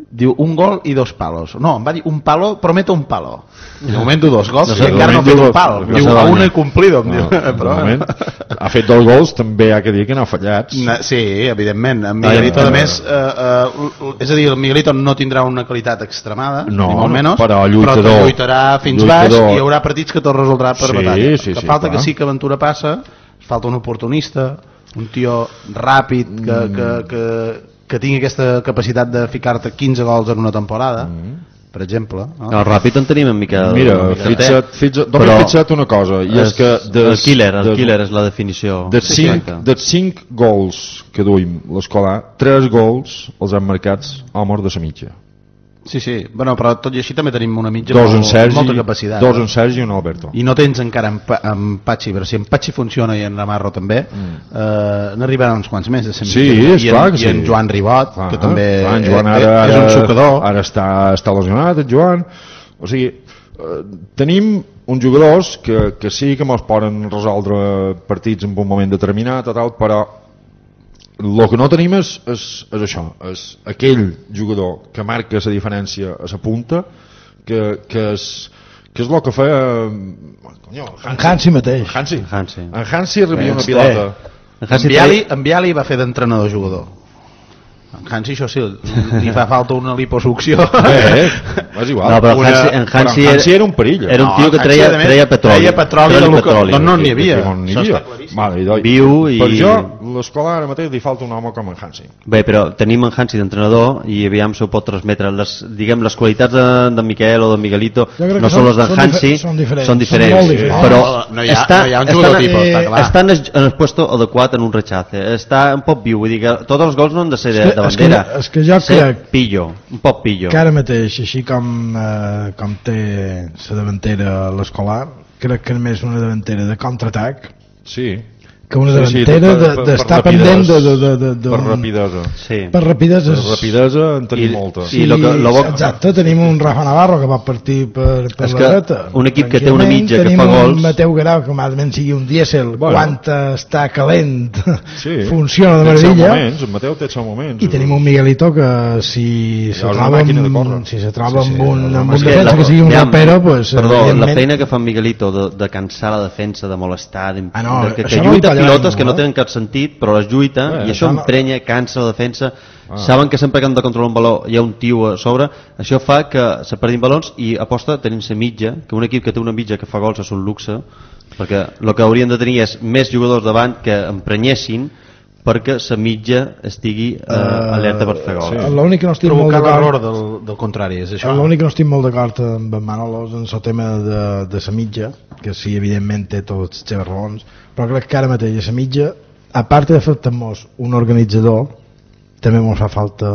diu un gol i dos palos. No, em va dir un palo, prometo un palo. De moment du dos gols, No no sé, sé, encara no ha fet un pal. no Diu, sé, a un no. he complido, em No, diu. de Però... moment, ha fet dos gols, també ha que dir que no ha fallats. Na, sí, evidentment. En Miguelito, a més, eh, eh, és a dir, el Miguelito no tindrà una qualitat extremada, No, ni molt menys, però lluitador. però lluitarà fins Lluitador. baix i hi haurà partits que tot resoldrà per Sí, batalla. sí, que sí, falta clar. que sí que Ventura passa, falta un oportunista, un tio ràpid que, Mm. que, que, que tingui aquesta capacitat de ficar-te quinze gols en una temporada, per exemple. No? El ràpid en tenim en Miquel. Mira, en Miquel fixa't, Té. fixa't, Però només fixa't una cosa, i és, és que... Des, el killer, el des- killer és la definició. Dels Sí, cinc, exacte. dels cinc gols que duim l'escolar, tres gols els han marcats homes de sa mitja. Sí, sí, bueno, però tot i així també tenim una mitja Dos en molt, Sergi, molta capacitat. dos en Sergi i un Alberto. I no tens encara en, Pa- en Patxi, però si en Patxi funciona i en Navarro també, mm. eh, n'arribaran uns quants més de cent Sí, mitja. és I, clar en, que sí. i en Joan Ribot, Ah, que també clar, en Joan eh, ara, és un sucador. Ara està, està lesionat, en Joan. O sigui, eh, tenim uns jugadors que, que sí que mos poden resoldre partits en un moment determinat, o tal, però el que no tenim és, és, és això, és aquell jugador que marca la diferència a la punta, que, que és que és el que feia conyo, en Hansi mateix. Hansi. Hansi. En Hansi rebia una Bé, pilota. En Viali, en Viali va fer d'entrenador-jugador. En Hansi, això sí, li fa falta una liposucció. Bé, és igual. No, però Una- Hansi, en però Hansi, en Hansi era un perill. Era un No, tio que Hansi, treia, a més, treia petroli. treia petroli Treia de lo que- petroli. d'on no n'hi havia. Que no n'hi Això havia. està claríssim. Vale, i doncs, Viu i- Per jo, l'escola ara mateix li falta un home com en Hansi. Bé, però tenim en Hansi d'entrenador i aviam se ho pot transmetre. Les, diguem, les qualitats de, de Miquel o de Miguelito Jo crec no que són són- les d'en són Hansi, difer- són diferents, són són diferents. molt diferents. Però No hi ha- està, no hi ha un estan, jugador tipus, està clar. estan en el puesto adequat en un rechace. Està un poc viu, vull dir que tots els gols no han de ser de, És que- de és que- bandera. és que jo Ser crec- pillo, un poc pillo. Que ara mateix, així com, eh, com té la davantera l'escolar, crec que és més una davantera de contraatac Sí. que una Sí, sí, davantera per- per- de- d'estar per pendent de, rapidesa. de, de, de, Per d'un- rapidesa. Sí. per rapidesa Per és- rapidesa en tenim I- molta. sí, lo que- lo bo- exacte, tenim un Rafa Navarro que va partir per, per És la que dreta un equip que té una tranquil·lament. mitja que tenim fa un gols- Mateu Guerau que malament sigui un dièsel Bueno. quan està calent Sí. funciona de Té els seus meravella moments, en Mateu té els seus moments. i tenim un Miguelito que si se és una troba màquina de córrer. amb, si se troba Sí, sí, amb un, és una amb un màquina defensa de que sigui un Aviam, rapero pues, perdó, la evidentment- feina que fa en Miguelito de, de cansar la defensa, de molestar, de, Ah, no, de, que, que això no li lluita tallarà pilotes ningú, que no eh? tenen cap sentit, però les lluita Bé, i això això no- emprenya, cansa la defensa. Ah. Saben que sempre que han de controlar un baló hi ha un tio a sobre, això fa que se perdin balons i aposta tenint la mitja, que un equip que té una mitja que fa gols és un luxe, perquè el que haurien de tenir és més jugadors davant que emprenyessin perquè la mitja estigui eh, alerta per fer gols. sí. L'únic que no estic molt Provocar l'error d'acord del, del contrari, és això. l'únic que no estic molt d'acord amb en Manolo és en el tema de, de la mitja, que sí, evidentment té tots les seves raons, però crec que ara mateix a la mitja, a part de fer-nos un organitzador, també ens fa falta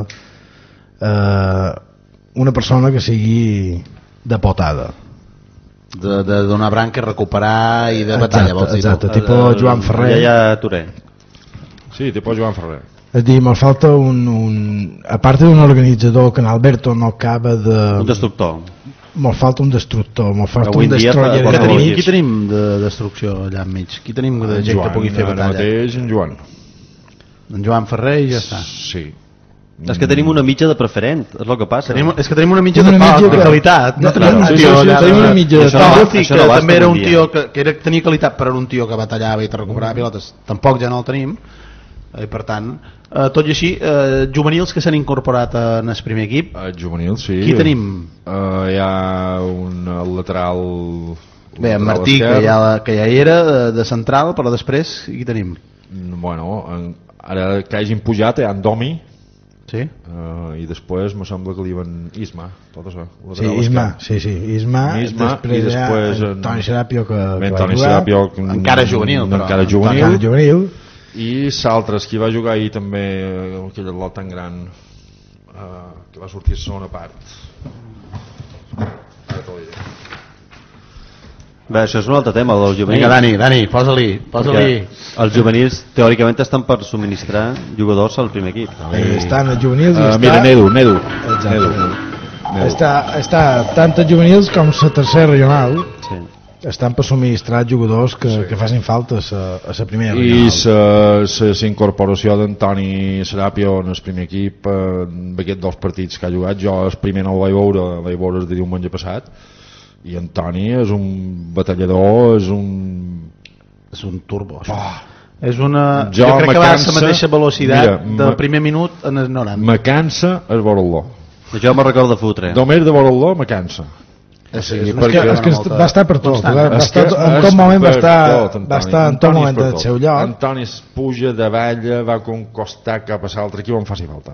eh, una persona que sigui de potada. De, de donar branca, recuperar i de batalla, vols dir tu? Exacte, tipus Joan Ferrer. Ja, ja, Touré. Sí, tipus Joan Ferrer. És a dir, ens falta un, un... A part d'un organitzador que en Alberto no acaba de... Un destructor. Ens falta un destructor, ens falta Avui un en dia fa- destroyer. qualsevol Qui tenim, dia. qui tenim de destrucció allà enmig? Qui tenim de gent que pugui fer ara batalla? mateix en Joan. En Joan Ferrer i ja està. Sí. És que tenim una mitja de preferent, és el que passa. Tenim, és que tenim una mitja Tenim de, una top, mitja de que- qualitat. No No, tenim no, un sí, tio sí, sí, allà tenim de- una mitja de Això top. no, Això que no basta també era un un dia. tio que, que era, tenia qualitat per un tio que batallava i te recuperava pilotes. Tampoc ja no el tenim. I per tant, eh, tot i així, eh, juvenils que s'han incorporat en el primer equip, El juvenil, sí. qui tenim? Uh, hi ha un lateral... Bé, en lateral Martí, que esquerre. ja, que ja era de, de central, però després, qui tenim? Bueno, en, ara que hagin pujat hi ha en Domi, Sí? uh, i després me sembla que li diuen Isma, tot això. Sí, lateral Isma, esquerre. sí, sí, Isma, Isma, després, i després hi ha en- Toni Serapio que, que Ben va Toni jugar, Serapio, que- Encara juvenil, però. encara juvenil. encara juvenil, I Saltres, qui va jugar ahir també, eh, aquell atlot tan gran, uh, que va sortir a segona part. Ara te ho diré. Bé, això és un altre tema, el dels juvenils. Vinga, Dani, Dani, posa-li, posa-li. Perquè els juvenils teòricament estan per subministrar jugadors al primer equip. eh, estan els juvenils i Uh, està... mira, Nedu, Nedu. Exacte. Nedu. Nedu. Està, està tant els juvenils com la tercera regional, Sí. estan per subministrar jugadors que, sí. que facin falta a la primera i la incorporació d'Antoni Serapio en el primer equip en aquests dos partits que ha jugat. Jo el primer no el vaig veure, el vaig veure el de diumenge passat, i Antoni és un batallador, és un és un turbo, això. Oh. És una... Jo, jo crec que va a cansa, la mateixa velocitat mira, del me, primer minut en el noranta. Me cansa el veure-lo. Jo me'n recordo de fotre. Només de veure-lo me cansa. O sigui, és, perquè, és que molta... va estar per tot, va, va estar, que, en tot moment va estar, tot, va estar en tot moment del seu lloc. Antoni es puja, davalla, va com costat cap a l'altre equip on faci falta.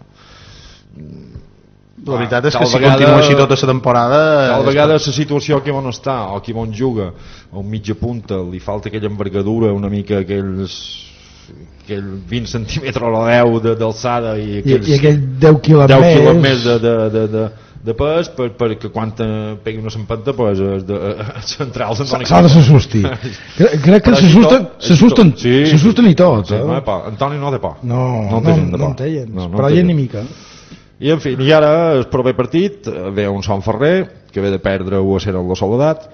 La veritat és que si continua així tota la temporada... Tal vegada la situació aquí on està, o aquí on juga, a un mitja punta, li falta aquella envergadura, una mica aquells... aquell vint centímetres o deu d'alçada i, I, i aquell deu quilos més, més de, de, de, de, de pes per, perquè quan pegui una sempenta pues, de, centrals s'ha de s'assusti crec, crec que s'assusten s'assusten i tot sí, no té por. Antoni no té por no, no, no, no en té gens no, no però hi ha ni mica i en fi, i ara el proper partit ve un Sant Ferrer que ve de perdre u a zero en la Soledat,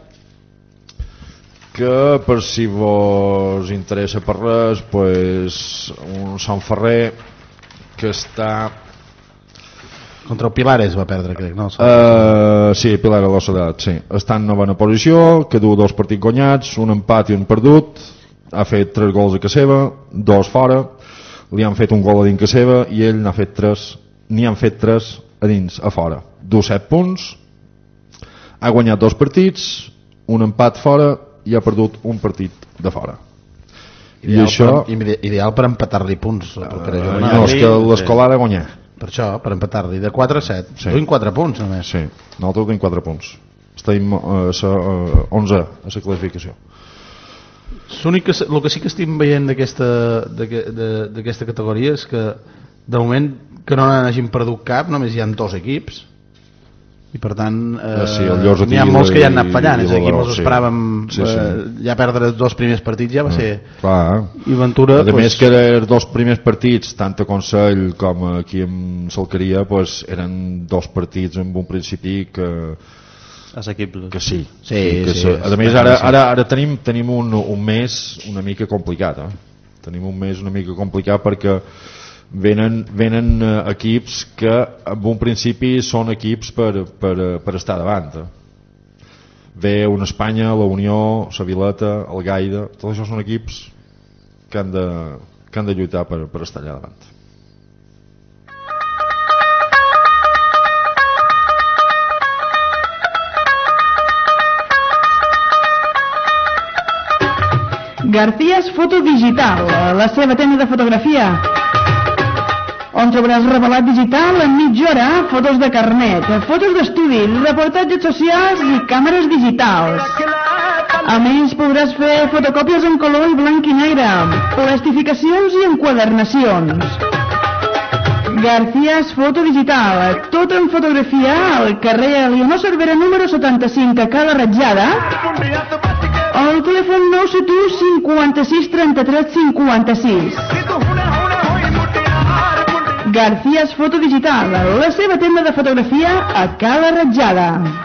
que per si vos interessa per res, pues, un Sant Ferrer que està contra el Pilares va perdre, crec, no? Uh, sí, Pilar a la Soledat, sí. Està en novena posició, que du dos partits guanyats, un empat i un perdut, ha fet tres gols a casa seva, dos fora, li han fet un gol a dins casa seva i ell n'ha fet tres, n'hi han fet tres a dins, a fora. Du set punts, ha guanyat dos partits, un empat fora i ha perdut un partit de fora. Ideal, I això... per, ideal per empatar-li punts. Uh, no, és que l'Escolar ha guanyat. Per això, per empatar-li de quatre a set. Sí. Duim quatre punts només. Sí, nosaltres duim quatre punts. Estem a uh, onze a la classificació. L'únic que, el que sí que estem veient d'aquesta categoria és que de moment que no n'hagin perdut cap, només hi ha dos equips i per tant eh, sí, n'hi ha molts que ja han anat fallant, és aquí ens sí. esperàvem sí, sí. Eh, ja perdre els dos primers partits ja va ser mm, clar. I Ventura a pues... més que els dos primers partits tant a Consell com aquí en Salcaria pues, eren dos partits en un principi que assequibles que sí, sí, que sí, sí. A més ara, ara, ara tenim, tenim un, un mes una mica complicat eh? tenim un mes una mica complicat perquè venen, venen uh, equips que en un principi són equips per, per, per estar davant eh? Ve una Espanya, la Unió, la Vileta, el Gaida, tot això són equips que han de, que han de lluitar per, per estar allà davant. Garcías Foto Digital, la seva tenda de fotografia on trobaràs revelat digital en mitja hora, fotos de carnet, fotos d'estudi, reportatges socials i càmeres digitals. A més, podràs fer fotocòpies en color i blanc i negre, plastificacions i enquadernacions. Garcías Foto Digital, tot en fotografia al carrer Elionor Cervera número setanta-cinc a Cala Ratjada, o al telèfon nou set u cinquanta-sis trenta-tres cinquanta-sis. Garcías Foto Digital, la seva tenda de fotografia a Cala Ratjada.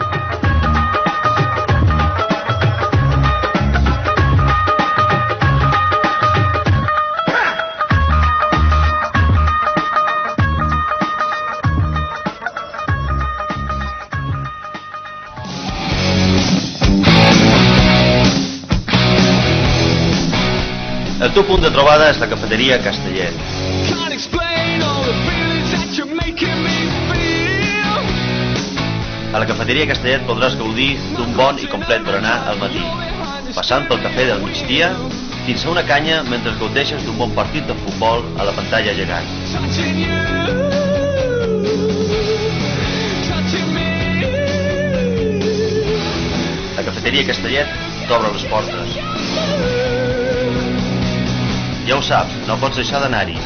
El teu punt de trobada és la cafeteria Castellet. A la cafeteria Castellet podràs gaudir d'un bon i complet berenar al matí, passant pel cafè del migdia fins a una canya mentre gaudeixes d'un bon partit de futbol a la pantalla gegant. La cafeteria Castellet t'obre les portes. Ja ho saps, no pots deixar d'anar-hi.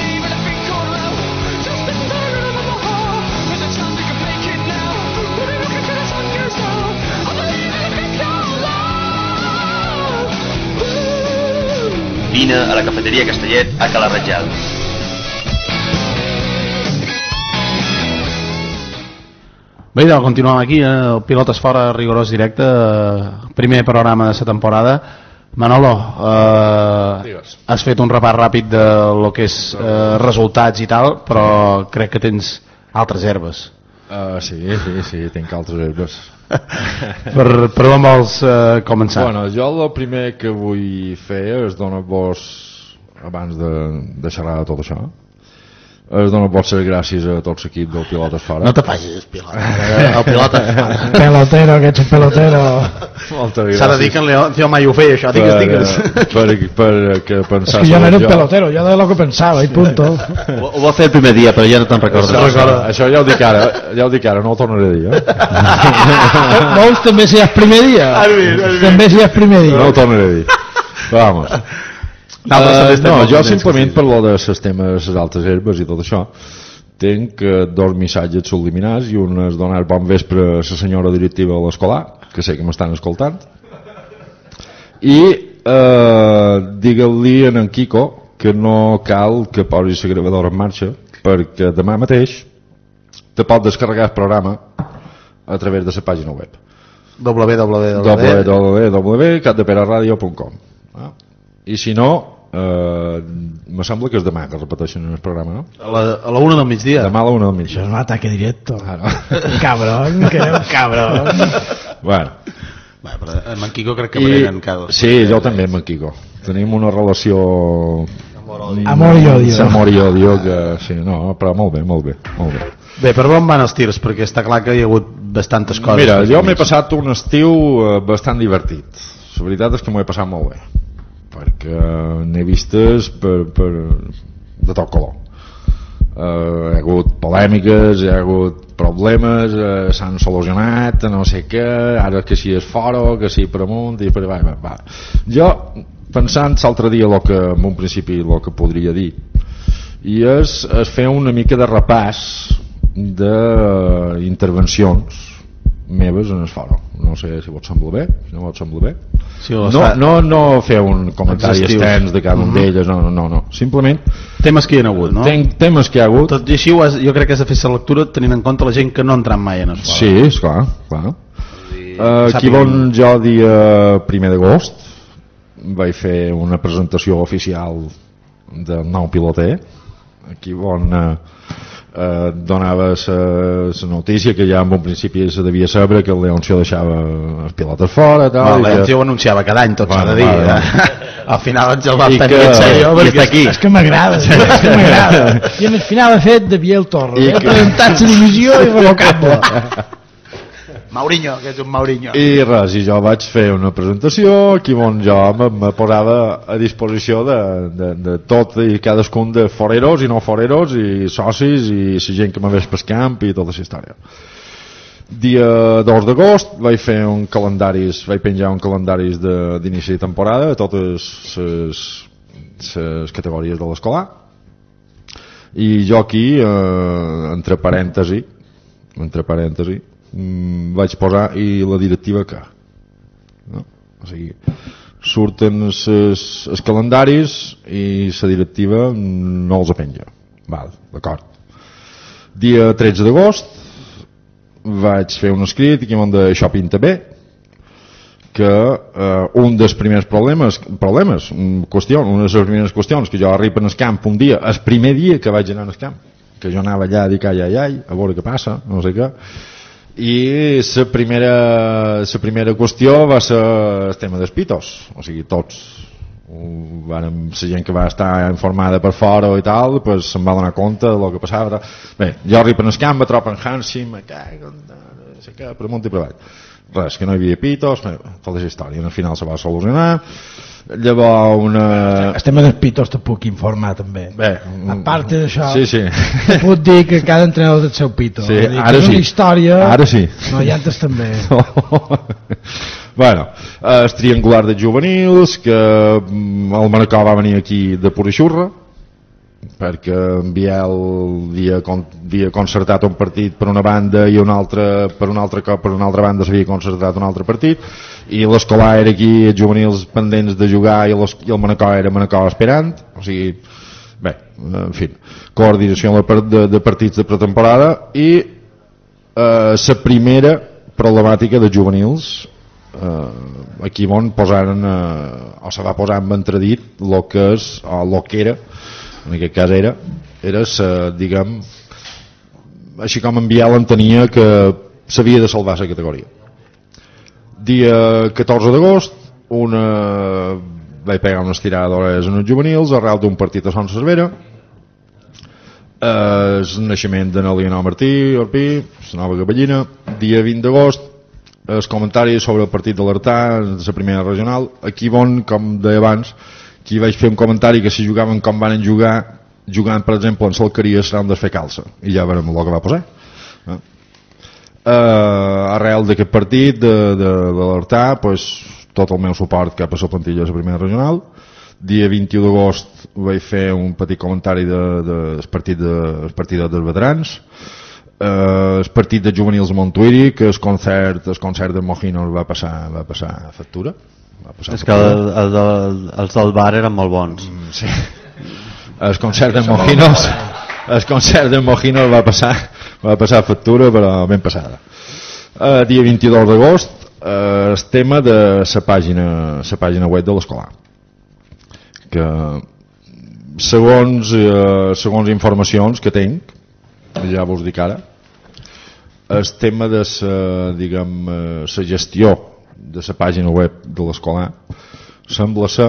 Vine a la cafeteria Castellet a Cala Ratjada. Bé, doncs continuem aquí, eh? El Pilotes Fora, rigorós directe, eh, primer programa de la temporada. Manolo, eh, has fet un repàs ràpid de lo que és eh, resultats i tal, però crec que tens altres herbes. Uh, sí, sí, sí, tinc altres herbes. per, per on vols eh, començar? Bueno, jo el primer que vull fer és donar-vos, abans de, de xerrar de tot això, és donar-vos les gràcies a tots l'equip del Pilotes Fora. No te facis, pilota. El Pilotes Fora. Pelotero, que ets un pelotero. S'ha de dir que en Leoncio mai ho feia, això, digues, digues. Per, per, per, que és que jo no era un pelotero, jo de lo que pensava, i punto. Ho, ho va fer el primer dia, però ja no te'n recordes. Això, això, això ja ho dic ara, ja ho dic ara, no ho tornaré a dir, eh? Vols també si és primer dia? També si és primer dia. No ho tornaré a dir. Vamos. Uh, no, jo simplement per lo de les temes, les altres herbes i tot això, tenc uh, dos missatges subliminals, i un és donar bon vespre a la senyora directiva de l'escolar, que sé que m'estan escoltant, i uh, digue-li a en Quico que no cal que posi la gravadora en marxa, perquè demà mateix te pot descarregar el programa a través de la pàgina web www www punt catdeperaradio punt com. I si no, eh, me sembla que és demà que repeteixen el programa, no? A la, a la una del migdia. Demà a la una del migdia. Això és un ataque directo. Ah, no? Cabrón, que un cabrón. Bueno. Bé, però amb en Quico crec que m'agreden cada dos. Sí, jo també amb en Quico. Tenim una relació... Amor i odio. Amor i odio, que sí, no, però molt bé, molt bé, molt bé. Bé, per on van els tirs? Perquè està clar que hi ha hagut bastantes coses. Mira, jo m'he passat un estiu eh, bastant divertit. La veritat és que m'ho he passat molt bé, perquè n'he vistes per, per, de tot color. Uh, hi ha hagut polèmiques, hi ha hagut problemes, uh, s'han solucionat, no sé què, ara que si és fora, que si per amunt, i per... Va, va, va. Jo, pensant l'altre dia el que, en un principi, el que podria dir, i és, és fer una mica de repàs d'intervencions meves en el foro. No sé si vos sembla bé, si no vos sembla bé. Sí, no, no, no fer un comentari extens de cada un d'elles, no, no, no. Simplement... Temes que hi ha hagut, no? Ten, temes que hi ha hagut. Tot i així, has, jo crec que has de fer la lectura tenint en compte la gent que no ha entrat mai en el foro. Sí, esclar, clar. Uh, aquí bon jo dia primer d'agost vaig fer una presentació oficial del nou piloter. Aquí bon... Uh, Eh, donava la notícia que ja en un principi se devia saber que el Leoncio deixava els pilotes fora tal, no, el Leoncio ho anunciava cada any, tot s'ha de dir, vale, eh? Al final ens el va tenir en sèrio perquè és, aquí. És que m'agrada, és que m'agrada. I en el final ha fet de Biel Torres, he que... presentat la divisió i revocable. Maurinho, que és un Maurinho. I res, i jo vaig fer una presentació aquí on jo me, me posava a disposició de, de, de tot i cadascun de foreros i no foreros i socis i la gent que m'hagués pel camp i tota la història. Dia dos d'agost vaig fer un calendaris, vaig penjar un calendaris d'inici de, de temporada a totes les categories de l'escolar, i jo aquí eh, entre parèntesi entre parèntesi vaig posar i la directiva que no? O sigui, surten els calendaris i la directiva no els penja. Val, d'acord. Dia tretze d'agost vaig fer un escrit aquí on de això pinta bé, que eh, un dels primers problemes problemes, qüestió, una de les primeres qüestions que jo arribo en el camp un dia, el primer dia que vaig anar al camp, que jo anava allà a dir ai, ai, ai, a veure què passa, no sé què, i la primera la primera qüestió va ser el tema dels pitos, o sigui, tots vàrem, la gent que va estar informada per fora i tal, pues se'n va donar compte del que passava. Bé, jo arribo en el camp, me trobo en Hansi, me cago no sé què, per amunt i per avall, res, que no hi havia pitos, tota la història, al final se va solucionar. Llavors una... el tema dels pitos te puc informar també. Bé, a part d'això, sí, sí. te puc dir que cada entrenador té el seu pito, sí, dir, ara que és sí. una història, ara sí. No, i antes també. Bueno, el triangular de juvenils, que el Manacor va venir aquí de pura xurra, perquè en Biel havia, havia concertat un partit per una banda i un altre, per un altre cop per una altra banda s'havia concertat un altre partit, i l'escolar era aquí, els juvenils pendents de jugar, i, i el Manacor era Manacor esperant, o sigui, bé, en fi, coordinació de, de partits de pretemporada, i la primera problemàtica de juvenils, eh, aquí on posaren, eh, o se va posar en entredit el que és, o el que era, en aquest cas era, era, sa, diguem, així com en Biel entenia que s'havia de salvar la categoria. Dia catorze d'agost, una vaig pegar una estirada d'hores en els juvenils arrel d'un partit a Son Cervera, eh, el naixement de Leonor Martí Orpí, la nova Gavellina. Dia vint d'agost, els comentaris sobre el partit de l'Artà de la primera regional. Aquí on, com deia abans, aquí vaig fer un comentari que si jugaven com van jugar, jugant per exemple en Salcaria serà un desfer calça, i ja veurem el que va posar. eh? Uh, arrel d'aquest partit de, de, de l'Artà, pues, tot el meu suport cap a la plantilla de la primera regional. Dia vint-i-u d'agost vaig fer un petit comentari de, de, del partit de, el partit dels veterans, uh, el partit de juvenils de Montuïri, que el concert, el concert de Mojinos va passar, va passar factura. Va passar És que el, el, el, els del bar eren molt bons. Mm, sí. El concert de Mojinos el concert de Mojinos va passar va passar factura, però ben passada. Uh, dia vint-i-dos d'agost, uh, el tema de la pàgina la pàgina web de l'escolar, que segons uh, segons informacions que tinc, ja vos dic ara, el tema de la, diguem, la gestió de la pàgina web de l'escolar sembla ser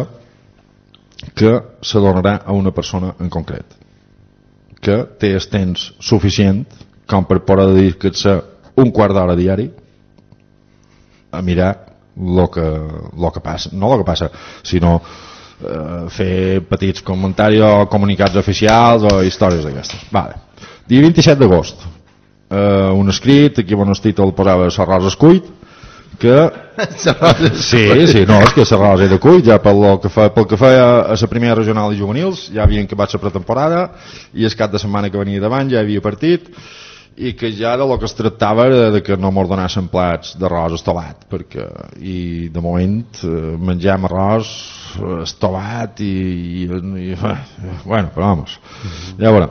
que se donarà a una persona en concret, que té el temps suficient com per poder dedicar-se un quart d'hora diari a mirar el que, lo que passa, no el que passa, sinó eh, fer petits comentaris o comunicats oficials o històries d'aquestes. Vale. Dia vint-i-set d'agost, eh, un escrit, aquí on el títol posava la Rosa Escuit, que sí, sí, no, és que la Rosa de Cuit, ja pel que feia, pel que feia a la primera regional i juvenils, ja havien acabat la pretemporada i el cap de setmana que venia davant ja havia partit, i que ja de lo que es tractava era de que no mos donassin plats d'arròs estovat, perquè i de moment eh, mengem arròs estovat i, i, i bueno, però vamos, ja veurem.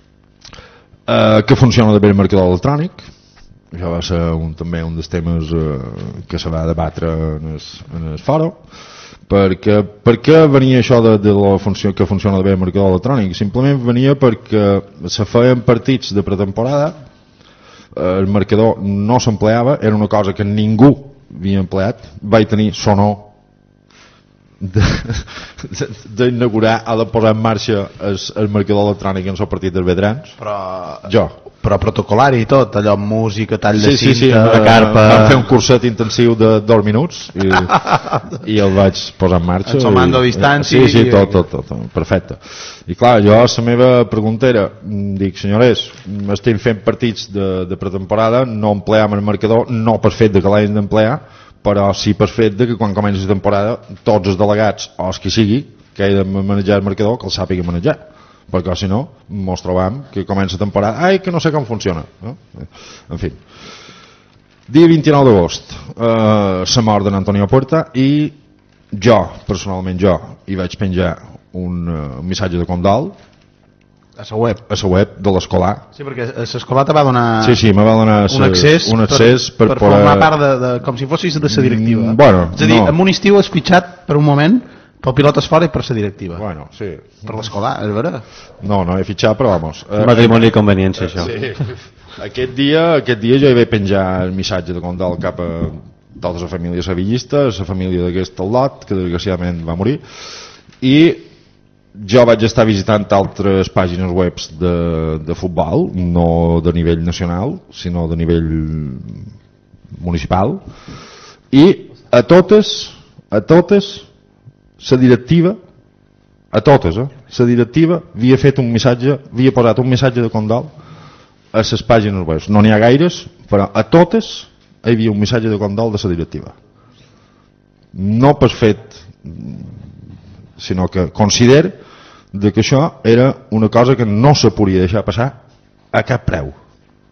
Eh, que funciona de bé el marcador electrònic, això va ser un, també un dels temes eh, que se va debatre en el, en el foro. Perquè, per què venia això de, de la funció que funciona bé el marcador electrònic? Simplement venia perquè se feien partits de pretemporada, el marcador no s'empleava, era una cosa que ningú havia empleat. Vaig tenir sonor d'inaugurar, ha de posar en marxa el, el marcador electrònic en el partit dels veterans. Però, jo. Però protocolari i tot, allò música, tall de sí, sí, cinta, sí, de carpa... Vam fer un curset intensiu de dos minuts i, i el vaig posar en marxa. El comando a distància. Sí, sí, tot, tot, tot, tot, perfecte. I clar, jo, la meva pregunta era, dic, senyores, estem fent partits de, de pretemporada, no empleam el marcador, no per fet de que l'hem d'emplear, però sí per fet de que quan comenci la temporada tots els delegats, o els que sigui, que he de manejar el marcador, que el sàpiga manejar, perquè si no mos trobam que comença la temporada, ai, que no sé com funciona, no? En fi. Dia vint-i-nou d'agost, eh, la mort d'en Antonio Puerta, i jo, personalment jo, hi vaig penjar un, uh, un missatge de condol a la web, a la web de l'escolar. Sí, perquè l'escolar te va donar, sí, sí, me va donar un accés, un accés per, per, per, per poder... formar part de, de, com si fossis de la directiva. Mm, bueno, és a dir, no. en un estiu has fitxat per un moment pel Pilotes Fora i per la directiva. Bueno, sí. Per l'escolar, és vera? No, no he fitxat, però vamos. Eh, matrimoni i conveniència, això. Sí. Aquest dia, aquest dia jo hi vaig penjar el missatge de condol cap a tota la família sevillista, la família d'aquest lot, que desgraciadament va morir, i jo vaig estar visitant altres pàgines web de, de futbol, no de nivell nacional, sinó de nivell municipal, i a totes, a totes, la directiva, a totes, eh? La directiva havia fet un missatge, havia posat un missatge de condol a les pàgines web. No n'hi ha gaires, però a totes hi havia un missatge de condol de la directiva. No per fet, sinó que considero de que això era una cosa que no se podia deixar passar a cap preu.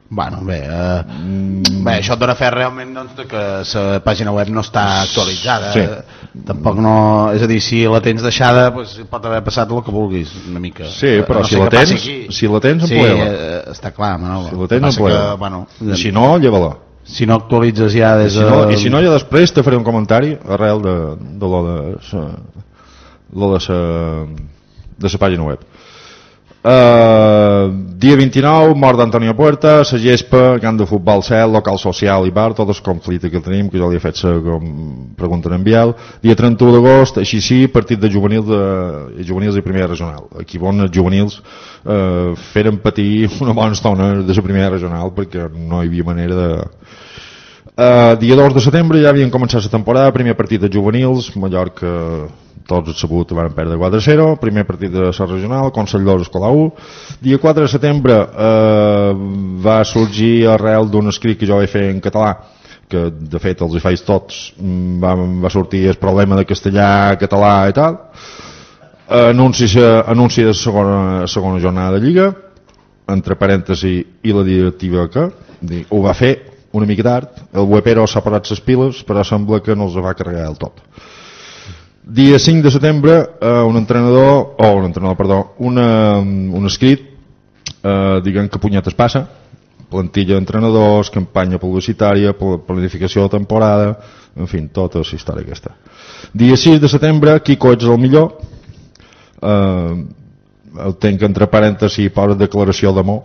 Bueno, bé, eh, mm. bé, això et dona fe realment doncs, que la pàgina web no està actualitzada. Sí. Tampoc no... És a dir, si la tens deixada, pues, pot haver passat el que vulguis, una mica. Sí, però no si, sé la tens, si la tens, emplea-la. Sí, eh, està clar, Manolo. Si la tens, emplea-la. Bueno, si no, lleva-la. Si no actualitzes ja des de... I si no, i si no ja després te faré un comentari arrel de, de lo de sa, lo de sa, de sa pàgina web. Uh, dia vint-i-nou, mort d'Antonio Puerta, la gespa, camp de futbol cel, local social i bar, tot el conflicte que tenim, que jo li he fet com pregunta en Biel. Dia trenta-u d'agost, així sí, partit de juvenils, de, juvenils i primera regional. Aquí on els juvenils uh, feren patir una bona estona de la primera regional perquè no hi havia manera de... Uh, dia dos de setembre ja havien començat la temporada, primer partit de juvenils, Mallorca, tots els sabut van perdre quatre a zero, primer partit de la regional, Consell d'Ors Escolar u. Dia quatre de setembre eh, va sorgir arrel d'un escrit que jo vaig fer en català, que de fet els hi faig tots, va, va sortir el problema de castellà, català i tal. Anunci, anunci de segona, segona jornada de Lliga, entre parèntesi i la directiva que ho va fer una mica tard, el webero s'ha parat les piles, però sembla que no els va carregar del tot. Dia cinc de setembre, eh, un entrenador, o un entrenador, perdó, una, un escrit, eh, diguem que punyetes passa, plantilla d'entrenadors, campanya publicitària, planificació de temporada, en fi, tota la història aquesta. Dia sis de setembre, Quico ets el millor, eh, el tenc entre parèntesis i posa declaració d'amor.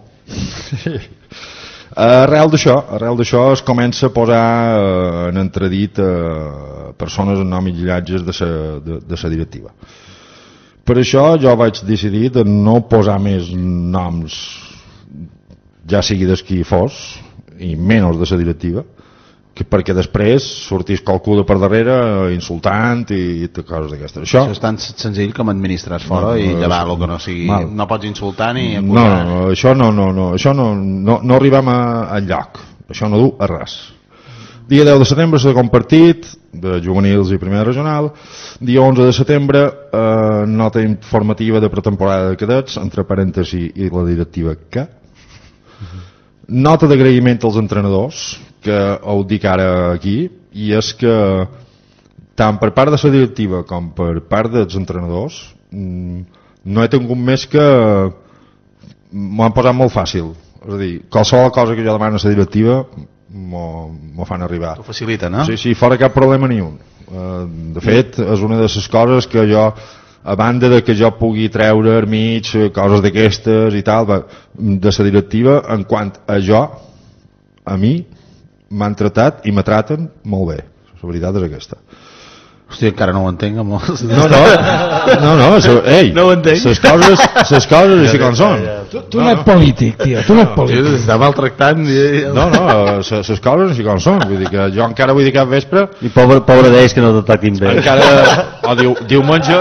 Arrel d'això, arrel d'això es comença a posar eh, en entredit eh, persones en nom i lletges de sa, de, de sa directiva. Per això jo vaig decidir de no posar més noms, ja sigui des qui fos, i menys de sa directiva, que perquè després sortís qualcú de per darrere insultant i, i coses d'aquestes. Això, això és tan senzill com administrar fora no, i llevar el que no sigui mal. No pots insultar ni acusar. No, no, això no, no, no, això no, no, no arribem a, a lloc. Això no du a res. Dia deu de setembre, segon partit de juvenils i primera regional. Dia onze de setembre, eh, nota informativa de pretemporada de cadets, entre parèntesis i la directiva que. Nota d'agraïment als entrenadors, que ho dic ara aquí, i és que tant per part de la directiva com per part dels entrenadors no he tingut més que m'ho han posat molt fàcil. És a dir, qualsevol cosa que jo demano a la directiva m'ho fan arribar. T'ho facilita, no? Sí, sí, fora cap problema ni un. De fet, és una de les coses que jo, a banda de que jo pugui treure al mig coses d'aquestes i tal, de la directiva, en quant a jo, a mi, m'han tratat i me traten molt bé. La veritat és aquesta. Hòstia, encara no ho entenc amb els... No, no, no, no, so, ei, no ho entenc. Les coses, les coses així com són. Tu, tu no, no ets polític, tio, tu no ets polític. Sí, està maltractant. I... No, no, les coses així com són. Vull dir que jo encara vull dir cap vespre... I pobre, pobre d'ells que no te tractin bé. Encara, o diu, diumenge...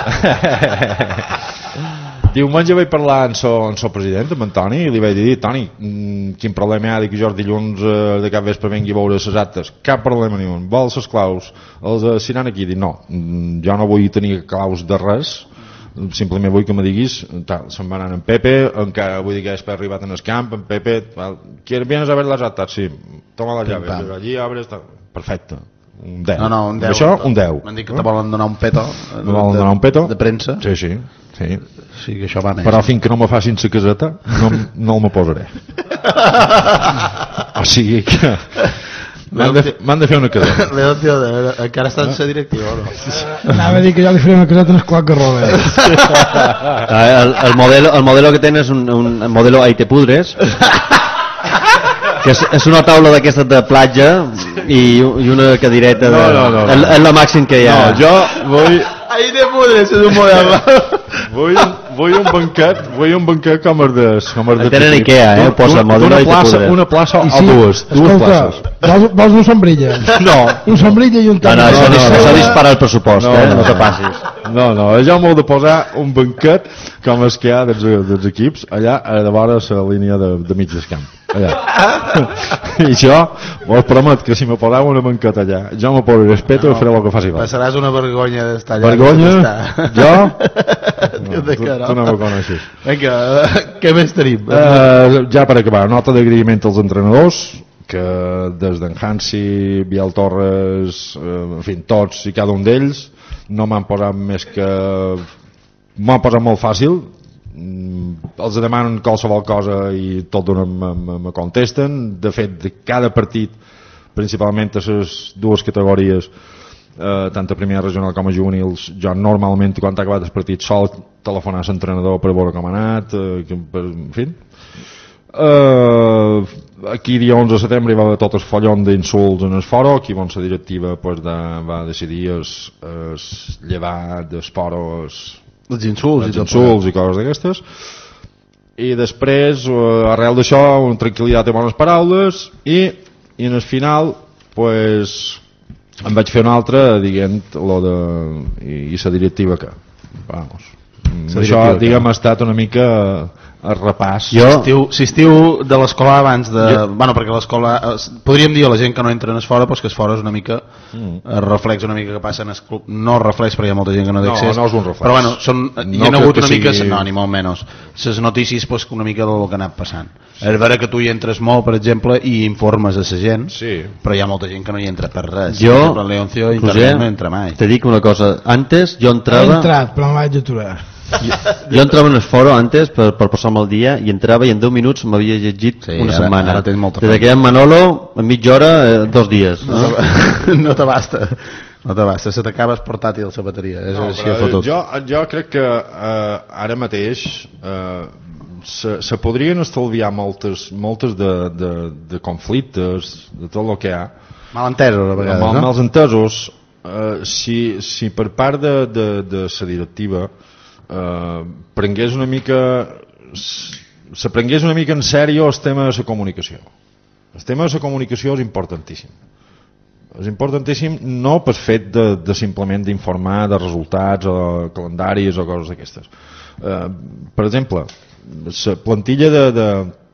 Diumenge vaig parlar amb el so president, amb en Toni, i li vaig dir, Toni, quin problema hi ha que jo els dilluns eh, de cap vespre vengui a veure les actes? Cap problema ni un. Vols les claus? Els assignant aquí? Dic, no, jo no vull tenir claus de res, simplement vull que me diguis, tal, se'n va anar en Pepe, encara vull dir que després ha arribat en el camp, en Pepe, ¿quieres vienes a ver las actas? Sí, toma las llaves, allí abres, tal. Perfecte. Un deu. No, no, un deu. Això, un deu. M'han dit que te volen donar un peto. Me volen donar un peto? De premsa. Sí, sí. Sí. Sí, que això va més. Però fins que no me facin la caseta no, no me posaré. O sigui que m'han de, de fer una caseta. Leo, tio, encara està en la directiva o no? Anava a dir que jo li faré una caseta en el qual que roba. el, el, modelo, el modelo que tens és un, un modelo ahí te pudres, que és, és una taula d'aquestes de platja i, i una cadireta de... No, no, no, no. És, és la màxim que hi ha. No, jo vull... Ahí te pudres, és un model. Vull, vull un banquet, vull un banquet com el de... Com el de tenen Ikea, eh? Posa model ahí te pudres. Una plaça o sí, dues, dues escolta, places. Vols, vols un sombrilla? No. Un sombrilla i un No, no, això, no, no, això dispara el pressupost, no, eh? No, no te passis. No, no, jo m'ho de posar un banquet com els que hi ha dels, dels equips allà a de vora la línia de, de mig del camp. Allà. I jo vos promet que si me poseu una banqueta allà, jo me posaré respeto no, i faré el que faci. Passaràs una vergonya d'estar allà. Vergonya? Jo? no, tu, tu no me coneixes. Vinga, què més tenim? Uh, ja per acabar, nota d'agraïment als entrenadors, que des d'en Hansi, Biel Torres, uh, en fi, tots i cada un d'ells, no m'han posat més que... m'han posat molt fàcil, mm, els demanen qualsevol cosa i tot d'una me contesten. De fet, de cada partit, principalment a les dues categories, Uh, tant a primera regional com a juvenils, jo normalment quan ha acabat el partit sol telefonar a l'entrenador per veure com ha anat, uh, per, en fi uh, aquí dia onze de setembre hi va haver tot el follon d'insults en el foro, aquí on la directiva pues, de, va decidir es, es llevar del foro els insults, els insults i, i coses d'aquestes, i després uh, arrel d'això una tranquil·litat i bones paraules, i, i en el final pues em vaig fer una altra dient lo de, i, i la directiva que vamos, això diguem ha estat una mica el repàs. Jo... Si estiu, si estiu de l'escola abans de... Jo... Bueno, perquè l'escola... Podríem dir a la gent que no entra en es fora, doncs que es fora és una mica mm. el reflex una mica que passa en el club. No el reflex, perquè hi ha molta gent que no té accés. No, no és un reflex. Però bueno, són, no hi ha hagut una mica... Sigui... No, ni molt menys. Les notícies, doncs, una mica del que ha anat passant. Sí. És vera que tu hi entres molt, per exemple, i informes a la gent, sí. Però hi ha molta gent que no hi entra per res. Jo, per Leoncio, Roger, no entra mai. Te dic una cosa. Antes jo entrava... He entrat, però me vaig aturar. Jo, jo entrava en el foro antes per, per passar-me el dia i entrava i en deu minuts m'havia llegit sí, una ara, setmana. Ara des que hi ha Manolo, en mitja hora, eh, dos dies. No, no te basta. No te basta, se t'acaba el portàtil la bateria. És no, així jo, jo crec que eh, ara mateix eh, se, se podrien estalviar moltes, moltes de, de, de conflictes, de tot el que hi ha. Malentesos, a vegades, mal, no? Malentesos, eh, si, si per part de, de, de la directiva Uh, prengués una mica se prengués una mica en sèrio el tema de la comunicació. El tema de la comunicació és importantíssim. És importantíssim no per fet de, de simplement d'informar de resultats o calendaris o coses d'aquestes. Uh, per exemple, la plantilla de, de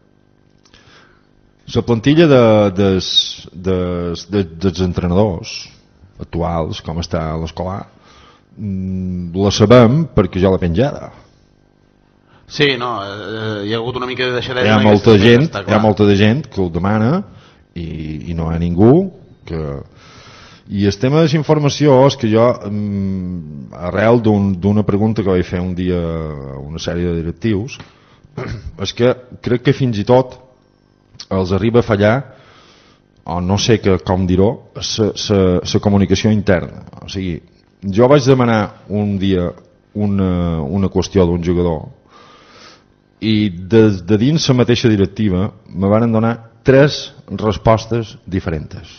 la plantilla de, de, de, de, dels entrenadors actuals, com està a l'escolar, la sabem perquè jo l'he penjada. Sí, no, eh, hi ha hagut una mica de deixadesa. Hi ha molta gent, hi ha molta de gent que ho demana i, i no hi ha ningú que... I el tema de la informació és que jo, arrel d'una un, pregunta que vaig fer un dia a una sèrie de directius, és que crec que fins i tot els arriba a fallar, o no sé que, com dir-ho, la comunicació interna. O sigui, jo vaig demanar un dia una, una qüestió d'un jugador i de, de dins la mateixa directiva me van donar tres respostes diferents.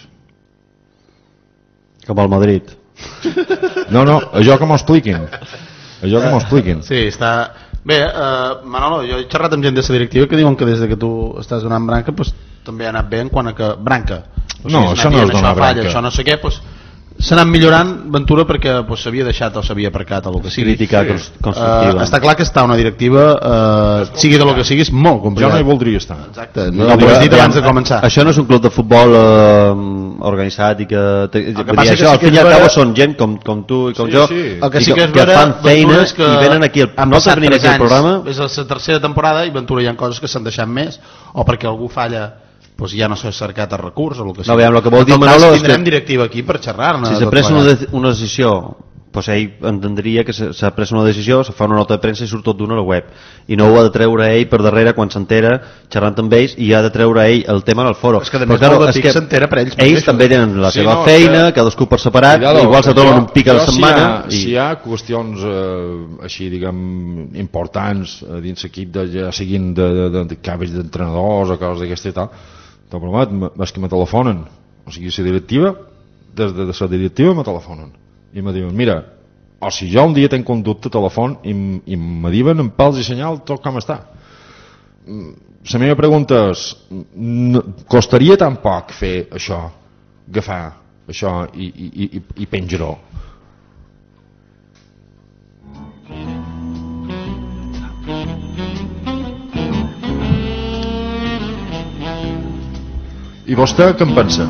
Com al Madrid. No, no, allò que m'ho expliquin. Allò que m'ho expliquin. Sí, està... Bé, uh, Manolo, jo he xerrat amb gent de la directiva que diuen que des de que tu estàs donant branca pues, també ha anat bé en quant a que... Branca. O sigui, no, això no és donar això branca. Falla, això no sé què, doncs... s'ha anat millorant Ventura perquè s'havia pues, deixat o s'havia aparcat o el que sigui. Crítica sí. constructiva. Uh, està clar que està una directiva uh, sigui de lo que sigui, és molt complicat. Jo no hi voldria estar. Exacte, no, no, ho has dit abans de començar. Això no és un club de futbol uh, organitzat i que... Te, el que passa això, que al fin i al cabo són gent com, com tu i com sí, jo sí. El que sí que, és que vera, fan feines que i venen aquí. Han passat tres anys, programa. És la tercera temporada i Ventura hi ha coses que s'han deixat més o perquè algú falla pues ja no s'ha cercat el recurs o el que sigui. No, veiem, el que vol dir Manolo és que tindrem directiva aquí per xerrar-ne. Si s'ha pres una, de, una decisió, pues ell entendria que s'ha pres una decisió, se fa una nota de premsa i surt tot d'una a la web. I no ho ha de treure ell per darrere quan s'entera, xerrant amb ells, i ha de treure ell el tema en el foro. És que a més claro, és que s'entera per ells. Ells també tenen la sí, seva no, feina, que... cadascú per separat, cuidado, igual se troben un pic a la setmana. Si hi ha, i... si hi ha qüestions eh, així, diguem, importants eh, dins l'equip, de, ja siguin de, de, de, de canvis d'entrenadors o coses d'aquesta i tal, t'ho promet, és que me telefonen, o sigui, la directiva, des de la directiva me telefonen i me diuen, mira, o si jo un dia tenc un dubte telefon i, i me diuen en pals i senyal tot com està. La meva pregunta és, costaria tan poc fer això, agafar això i, i, i, i penjar-ho? I vostè què en pensa?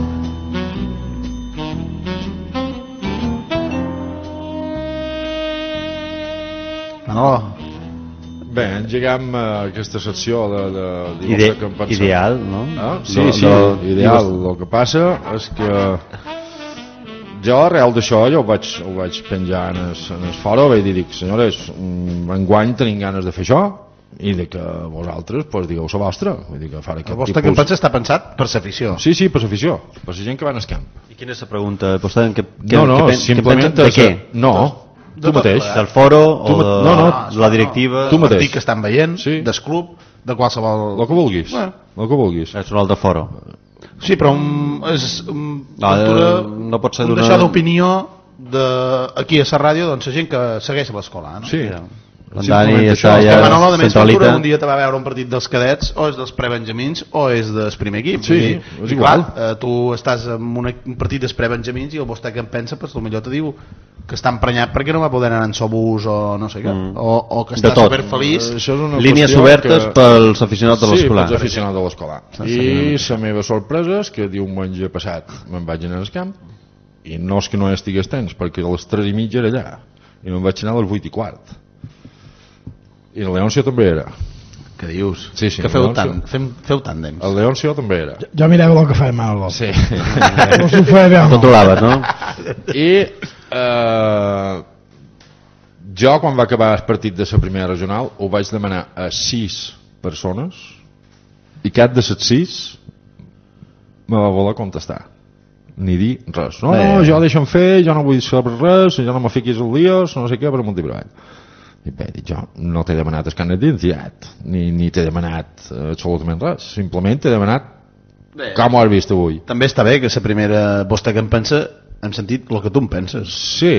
Manolo. Bé, engegam uh, aquesta secció de, de, de Ide que em pensa. Ideal, no? Ah, sí, no, sí, no, ideal. no. El que passa és que jo arrel d'això jo ho vaig, ho vaig penjar en el, en el foro, vaig dir, dic, senyores, enguany tenim ganes de fer això i de que vosaltres pues, digueu la vostra. Vull dir que farà el vostre tipus... que em està pensat per l'afició. Sí, sí, per l'afició, per la gent que va al camp. I quina és la pregunta? Vostè, que, que, no, no, que pen, simplement que de què? No, de tu mateix. Del foro tu, o de no, no, la directiva? Tu mateix. Que estan veient, sí. Del club, de qualsevol... El que vulguis, bueno. el que vulguis. És un altre foro. Sí, però un, és un, no, cultura, no pot ser un d'una... deixar d'opinió de, aquí a la ràdio, doncs la gent que segueix l'escola, no? Sí. En Dani està ja Manolo, de més cultura, un dia te va veure un partit dels cadets, o és dels prebenjamins o és del primer equip. Sí, i, és i igual. Clar, eh, tu estàs en una, un partit dels prebenjamins i el vostè que em pensa, pues, potser te diu que està emprenyat perquè no va poder anar en sobús o no sé què, mm. o, o que està superfeliç. Línies obertes que... pels aficionats de l'escolar. Sí, pels aficionats de l'escolar. I la meva sorpresa és que diumenge passat me'n vaig anar al camp i no és que no estigués temps, perquè a les tres i mitja era allà i me'n vaig anar a les vuit i quart. I el Leoncio també era. Què dius? Sí, sí, que feu, tant, fem, feu tàndems. El Leoncio també era. Jo, jo mirava el que feia Manolo. Sí. Controlaves, no? I eh, jo quan va acabar el partit de la primera regional ho vaig demanar a sis persones i cap de les sis me va voler contestar ni dir res. No, no, jo deixa'm fer, jo no vull saber res, jo no me fiquis al líos, no sé què, per amunt i per avall. I bé, dic, jo no t'he demanat el carnet d'identitat ni, ni t'he demanat uh, absolutament res, simplement t'he demanat bé, com ho has vist avui. També està bé que la primera vostè que em pensa hem sentit el que tu em penses. Sí.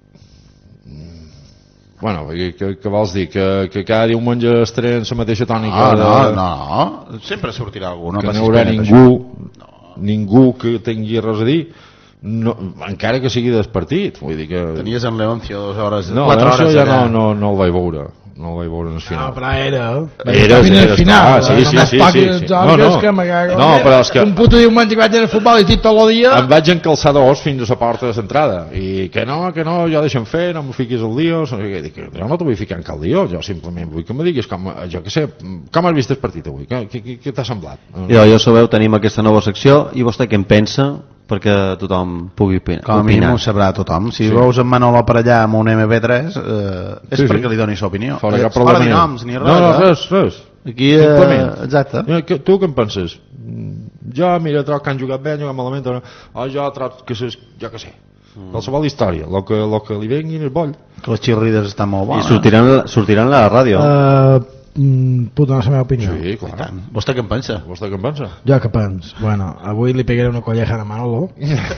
Bueno, que, que vols dir? Que, que cada diumenge estaré en la mateixa tònica? No, de... no, no, sempre sortirà algú. No que no hi haurà ningú, no. ningú que tingui res a dir. No, encara que sigui del partit, vull dir que... Tenies en Leoncio dues hores, no, quatre hores ja no, no, no el vaig veure, no el vaig veure en el final. No, però era... Era, era, era final, ah, sí, sí, sí, sí, sí. No, no, no, però és que... Un puto diumenge que vaig anar al futbol i dit tot el dia... Em vaig encalçar dos fins a la porta de l'entrada i que no, que no, jo deixa'm fer, no m'ho fiquis al lío, no sé què, dic, jo no t'ho vull ficar en cal lío, jo simplement vull que me diguis com, jo què sé, com has vist el partit avui, què, què, què t'ha semblat? Jo, jo sabeu, tenim aquesta nova secció i vostè què en pensa? Perquè tothom pugui opinar. Com a mínim ho sabrà tothom. Si sí. veus en Manolo per allà amb un eme pe tres, eh, és sí, perquè sí. li doni l'opinió. Fora cap problema. Fora ni noms ni res. No, no, res, res. Aquí, eh, exacte. Que, tu què en penses? Jo, mira, troc que han jugat bé, han jugat malament, o, o jo troc que és, jo què sé, mm. qualsevol història, el que, lo que li vengui és boll. Que les xirrides estan molt bones. I sortiran, sortiran a la ràdio. Uh, puc donar la meva opinió? Sí, clar. Vostè què en pensa? Vostè què en pensa? Jo què pens? Bueno, avui li pegaré una colleja a Manolo.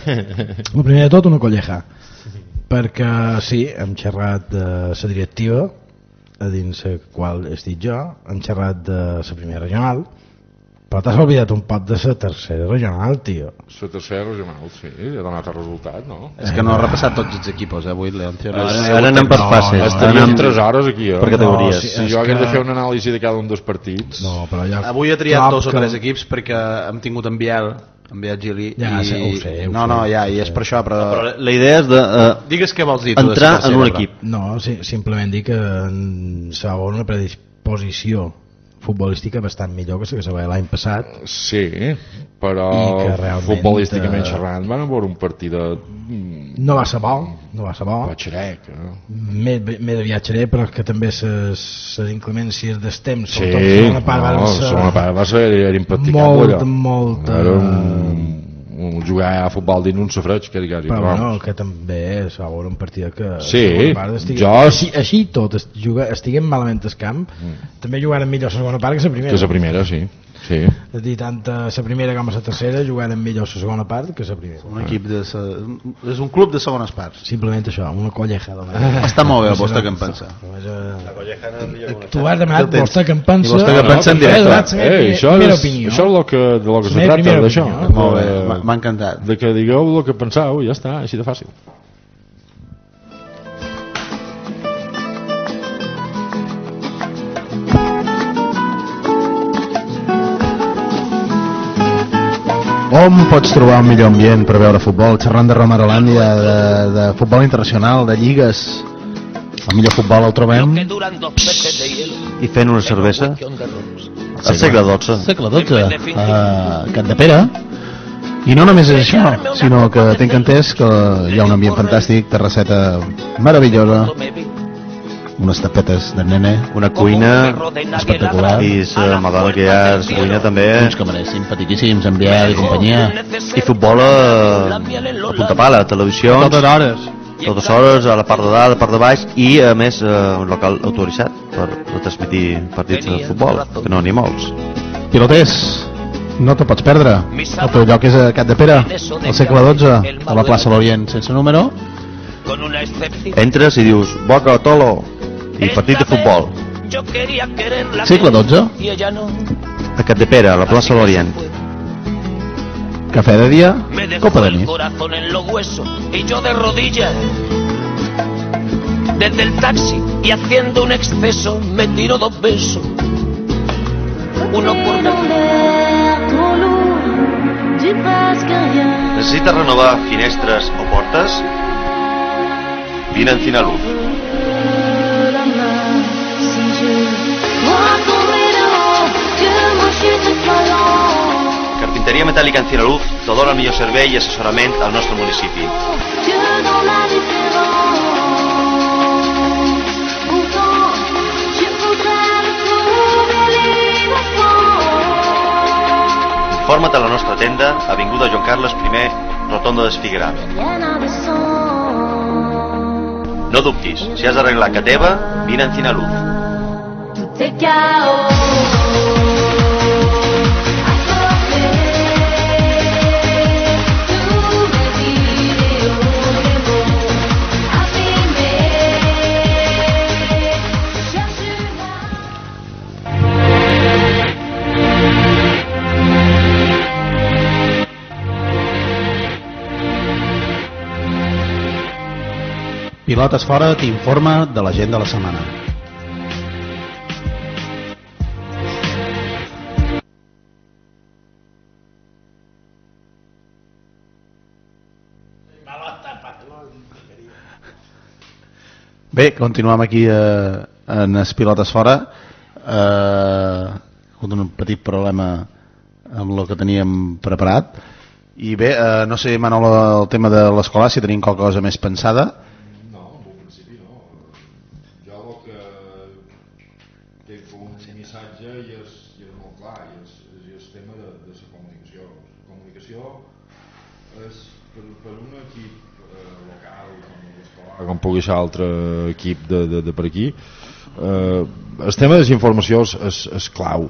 El primer de tot, una colleja. Perquè, sí, hem xerrat de la directiva, a dins la qual estic jo, hem xerrat de la primera regional, però t'has oblidat un pot de la tercera regional, tio. La tercera regional, sí, ha donat el resultat, no? És que no ha repassat tots els equipos, eh, avui, Leoncio. No, ara ara anem per fases. Estaríem tres hores aquí, eh? Per categories. No, si, si jo hagués que... de fer una anàlisi de cada un dels partits... No, però ja... Avui he triat dos o tres equips perquè hem tingut en Biel, en Biel Gili, ja, i... sé, ho sé, ho no, no, ja, i és per això, però... però la idea és de... Uh, Digues què vols dir tu entrar en un equip. No, sí, simplement dir que s'ha una predisposició futbolística bastant millor que la que se veia l'any passat. Sí, però futbolísticament xerrant van veure un partit de... No va ser bo, no va ser bo. Va xerec, eh? Més aviat xerec, però que també les inclemències del temps, sí, la segona part, no, la segona part va ser era impracticable. Molt, molt... Era un... un jugar a futbol dins un sofreig que quasi, però bueno, que també s'ha veure un partit que sí, estigui, jo... així, així tot jugar, estiguem malament al camp mm. també jugarem millor la segona part que la primera que la primera, sí, sí. És dir, tant la primera com la tercera jugarem millor la segona part que la primera. Un equip de sa... és un club de segones parts. Simplement això, una colleja. Està molt bé el vostre que em pensa. La colleja no és millor que una tu has demanat el vostre que em pensa. I vostre que em pensa en directe. Això és el que se tracta d'això. Molt bé, m'ha encantat. De que digueu el que penseu, ja està, així de fàcil. On pots trobar un millor ambient per veure futbol? Xerrant de Romarolàndia, de, de futbol internacional, de lligues, el millor futbol el trobem i fent una cervesa al segle dotze segle dotze a Capdepera. I no només és això, sinó que tinc entès que hi ha un ambient fantàstic, terrasseta meravellosa, unes tapetes de nene, una cuina espectacular, i la madona que hi ha es cuina també, uns camarers simpaticíssims amb Biel i companyia, i futbol a, a punta pala, televisió totes hores totes hores, a la part de dalt, a la part de baix, i a més un local autoritzat per retransmitir partits de futbol, que no n'hi molts. Piloters, no te pots perdre, el teu lloc és a Capdepera, al segle dotze, a la plaça L'Orient sense número. Entres i dius Boca o Tolo i partit de futbol. Segle dotze, a Capdepera, a la plaça L'Orient. Cafè de dia, copa de nit. Corazón en los huesos y yo de rodillas desde el taxi y haciendo un exceso me tiro dos besos uno por Necessites renovar finestres o portes? Vine a Encinaluz. Carpinteria metàl·lica Encinaluz te dona el millor servei i assessorament al nostre municipi. Informa't a la nostra tenda, avinguda Joan Carles primer, rotonda d'Esfiguerat. No dubtis, si has d'arreglar que teva, vine a Encinaluz. Pilotes Fora t'informa de l'agenda de la setmana. Bé, continuem aquí eh, en les Pilotes Fora. Eh, un petit problema amb el que teníem preparat. I bé, eh, no sé, Manolo, el tema de l'escola, si tenim qualque cosa més pensada. Com pugui ser altre equip de, de, de per aquí, eh, el tema de desinformació és, és, és clau.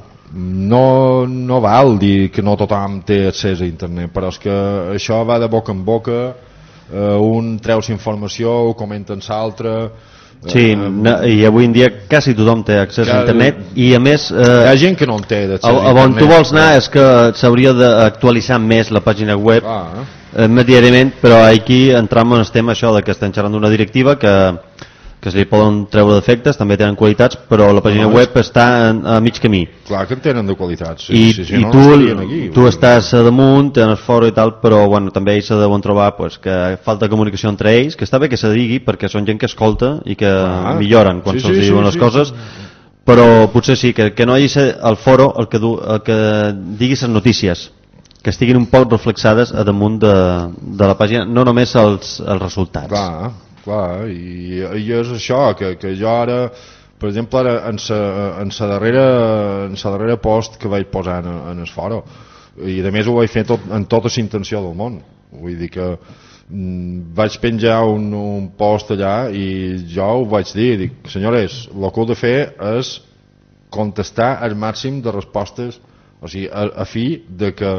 No, no val dir que no tothom té accés a internet, però és que això va de boca en boca, eh, un treu informació, ho comenten l'altre. Sí, no, i avui en dia quasi tothom té accés a internet, i a més eh, hi ha gent que no en té d'accés a internet. A on tu vols anar és que s'hauria d'actualitzar més la pàgina web ah, eh, diàriament, però aquí entram en el tema això de que estem xerrant d'una directiva que, que se li poden treure defectes, també tenen qualitats, però la pàgina no, web està en, a mig camí. Clar que en tenen de qualitats, sí, i, sí, sí, i no tu, no aquí, tu estàs damunt en el foro i tal, però bueno, també ells se deuen trobar pues, que falta comunicació entre ells, que està bé que se digui perquè són gent que escolta i que ah, milloren quan sí, se'ls sí, diuen sí, les sí, coses sí. Però potser sí, que, que no hi hagi al foro el que, du, el que digui les notícies, que estiguin un poc reflexades a damunt de, de la pàgina, no només els, els resultats. Clar, clar, i, i és això, que, que jo ara, per exemple, ara, en sa, en sa darrera, en sa darrera post que vaig posar en, en el foro, i a més ho vaig fer tot, en tota la intenció del món, vull dir que mm, vaig penjar un, un post allà i jo ho vaig dir, dic, senyores, el que heu de fer és contestar el màxim de respostes, o sigui, a, a fi de que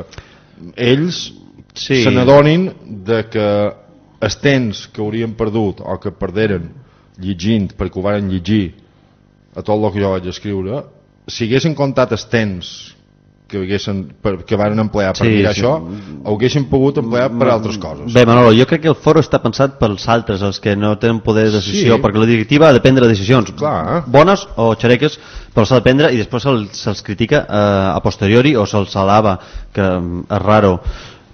ells sí. se n'adonin de que els temps que haurien perdut o que perderen llegint perquè ho varen llegir a tot el que jo vaig escriure, si haguessin comptat els temps que, haguessin, per, que van emplear per sí, mirar sí. això, ho haguessin pogut emplear per altres coses. Bé, Manolo, jo crec que el foro està pensat pels altres, els que no tenen poder de decisió, sí. perquè la directiva ha de prendre decisions Clar, eh? bones o xereques, però s'ha de prendre i després se'ls, se'ls critica eh, a posteriori o se'ls alaba, que és raro.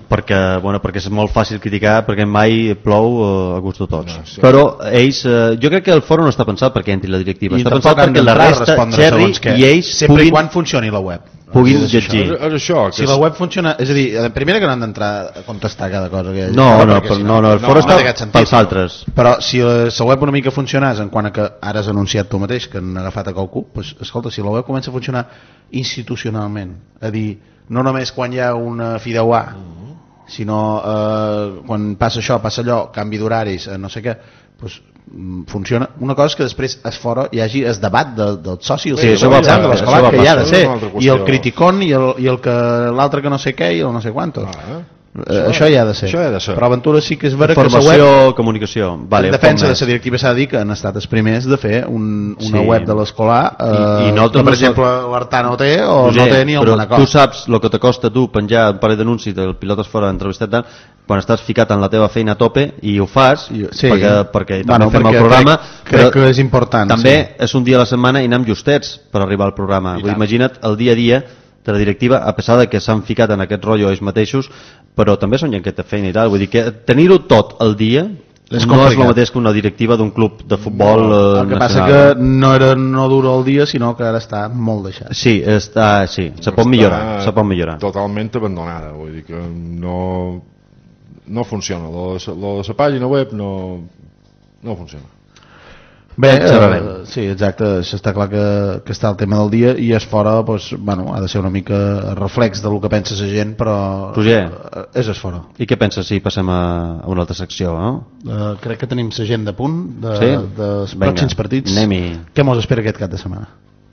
perquè, bueno, perquè és molt fàcil criticar, perquè mai plou a gust de tots. No, sí. Però ells, eh, jo crec que el fòrum no està pensat perquè entri la directiva, I està tampoc pensat han perquè la d'entrar a resta, respondre Jerry segons què. i ells sempre puguin, i quan funcioni la web puguin és llegir. És, és això, que si la web funciona, és a dir, en primera que no han d'entrar a contestar cada cosa que hi hagi. No, no, perquè però, si no, no, el fòrum no té està cap sentit, pels altres. Però si la, la web una mica funcionés en quant a que ara has anunciat tu mateix que han agafat a qualcú, doncs, escolta, si la web comença a funcionar institucionalment, a dir, no només quan hi ha una F I D E U A, sinó eh, quan passa això, passa allò, canvi d'horaris, eh, no sé què, doncs funciona. Una cosa és que després es fora hi hagi el debat de, del soci, el sí, això va passar, de això va l'escola, que hi ha de passar. ser, i el criticón i el, i el que l'altre que no sé què i el no sé quantos. Ah, Eh, això, això hi ha de ser. Això hi ha de ser. Però Aventura sí que és vera que la Informació, web, comunicació. Vale, en defensa fem de més. la directiva s'ha de dir que han estat els primers de fer un, una Sí. web de l'escolar eh, I, i nosaltres que, per no exemple, l'Artà no té o Roger, no té ni però alguna tu cosa. saps el que t'acosta tu penjar un parell d'anuncis del Pilotes Fora entrevistat tant, quan estàs ficat en la teva feina a tope i ho fas Sí. perquè, perquè també Bueno, fem perquè el programa crec, crec que és important. també sí. és un dia a la setmana i anem justets per arribar al programa. Vull dir, imagina't el dia a dia de la directiva, a pesar de que s'han ficat en aquest rotllo ells mateixos, però també són gent que té feina i tal, vull dir que tenir-ho tot el dia És no complicat. és el mateix que una directiva d'un club de futbol eh, El que passa nacional. que no, era, no dura el dia, sinó que ara està molt deixat. Sí, està, sí, se pot Està millorar, se pot millorar. Totalment abandonada, vull dir que no, no funciona. Lo de, lo de la pàgina web no, no funciona. Bé, Segurament. eh, sí, exacte, això està clar que, que està el tema del dia i és fora, doncs, bueno, ha de ser una mica reflex del que pensa la gent, però Roger, eh, és es fora. i què penses si passem a, a una altra secció, no? Uh, crec que tenim la gent de punt de, Sí? dels Vinga, pròxims partits. anem-hi. Què mos espera aquest cap de setmana?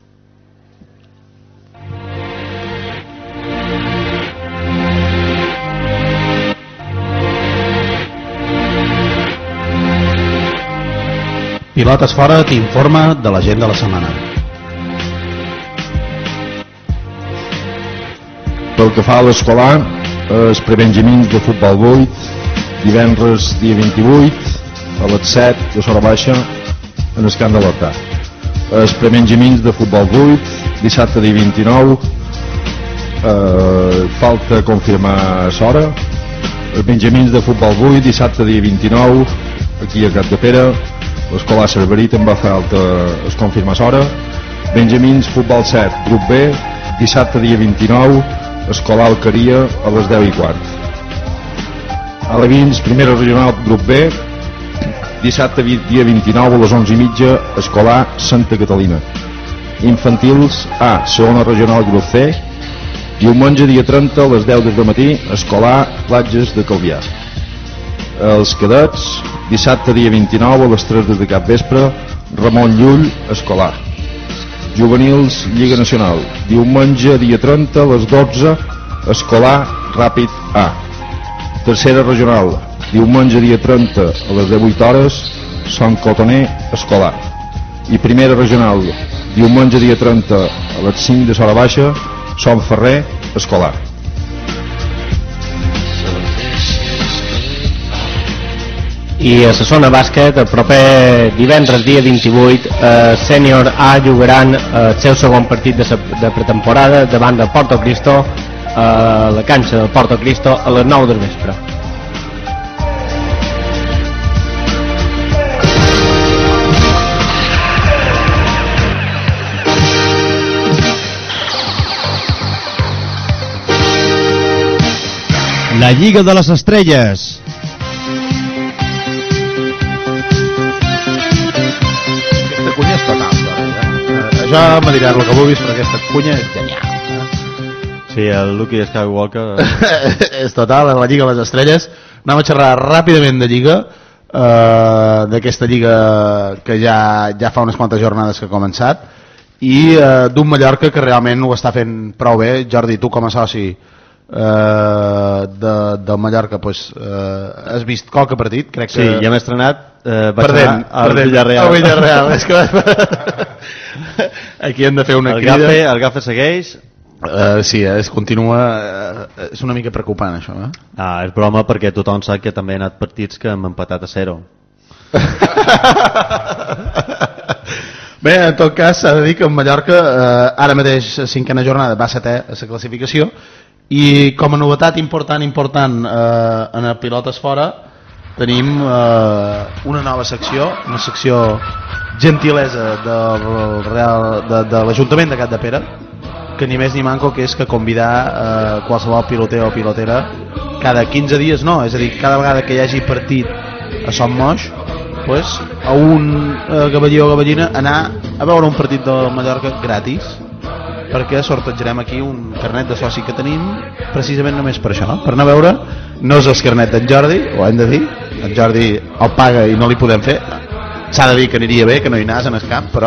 Pilotes Fora t'informa de l'agenda de la setmana. Pel que fa a l'escolar, els prebenjamins de futbol vuit, divendres dia vint-i-vuit, a les set de Sora Baixa, en el camp de l'Hortà. Els prebenjamins de futbol vuit, dissabte dia vint-i-nou, eh, falta confirmar Sora. Els benjamins de futbol vuit, dissabte dia vint-i-nou, aquí a Capdepera, l'escolar Cerverí també fa falta es confirma Sora. Benjamins futbol set, grup B, dissabte dia vint-i-nou, escolar Alqueria a les deu i quart. Alevins, primera regional, grup B, dissabte dia vint-i-nou a les onze i mitja, escolar Santa Catalina. Infantils A, segona regional, grup C, diumenge dia trenta a les deu del matí, escolar Platges de Calvià. Els cadets, dissabte dia vint-i-nou a les tres de cap vespre, Ramon Llull, escolar. Juvenils, Lliga Nacional, diumenge dia trenta a les dotze, escolar Ràpid A. Tercera regional, diumenge dia trenta a les divuit hores, Sant Cotoner, escolar. I primera regional, diumenge dia trenta a les cinc de Sora Baixa, Sant Ferrer, escolar. I a la zona bàsquet, el proper divendres dia vint-i-vuit, eh, Sènior A jugaran eh, el seu segon partit de, de pretemporada davant del Porto Cristo, eh, a la canxa del Porto Cristo a les nou del vespre. La Lliga de les Estrelles. Aquesta cunya és total. Eh? Això me diràs el que vulguis, però aquesta cunya és genial. Sí, el Luke Skywalker... És total, en la Lliga de les Estrelles. Anem a xerrar ràpidament de Lliga, eh, d'aquesta Lliga que ja, ja fa unes quantes jornades que ha començat, i eh, d'un Mallorca que realment ho està fent prou bé. Jordi, tu com a soci eh, de, del Mallorca, pues, eh, has vist qualque partit? Crec que... Sí, ja m'he estrenat, eh, vaig perdent, anar al perdent, Villarreal. al Villarreal. És que... Aquí hem de fer una el crida. Gafe, el Gafe segueix. Uh, sí, es continua, uh, és una mica preocupant això, eh? Ah, és broma perquè tothom sap que també ha anat partits que hem empatat a zero. Bé, en tot cas s'ha de dir que en Mallorca eh, ara mateix cinquena jornada va setè a la classificació I com a novetat important, important eh, en el Pilotes Fora tenim eh, una nova secció, una secció gentilesa del Real, de, de l'Ajuntament de Capdepera, que ni més ni manco que és que convidar eh, qualsevol piloter o pilotera cada quinze dies, no, és a dir, cada vegada que hi hagi partit a Son Moix, pues, a un eh, gavallí o gavallina anar a veure un partit del Mallorca gratis, perquè sortejarem aquí un carnet de soci que tenim precisament només per això, no? Per anar a veure, no és el carnet d'en Jordi, ho hem de dir, en Jordi el paga i no li podem fer, s'ha de dir que aniria bé, que no hi anàs en el camp, però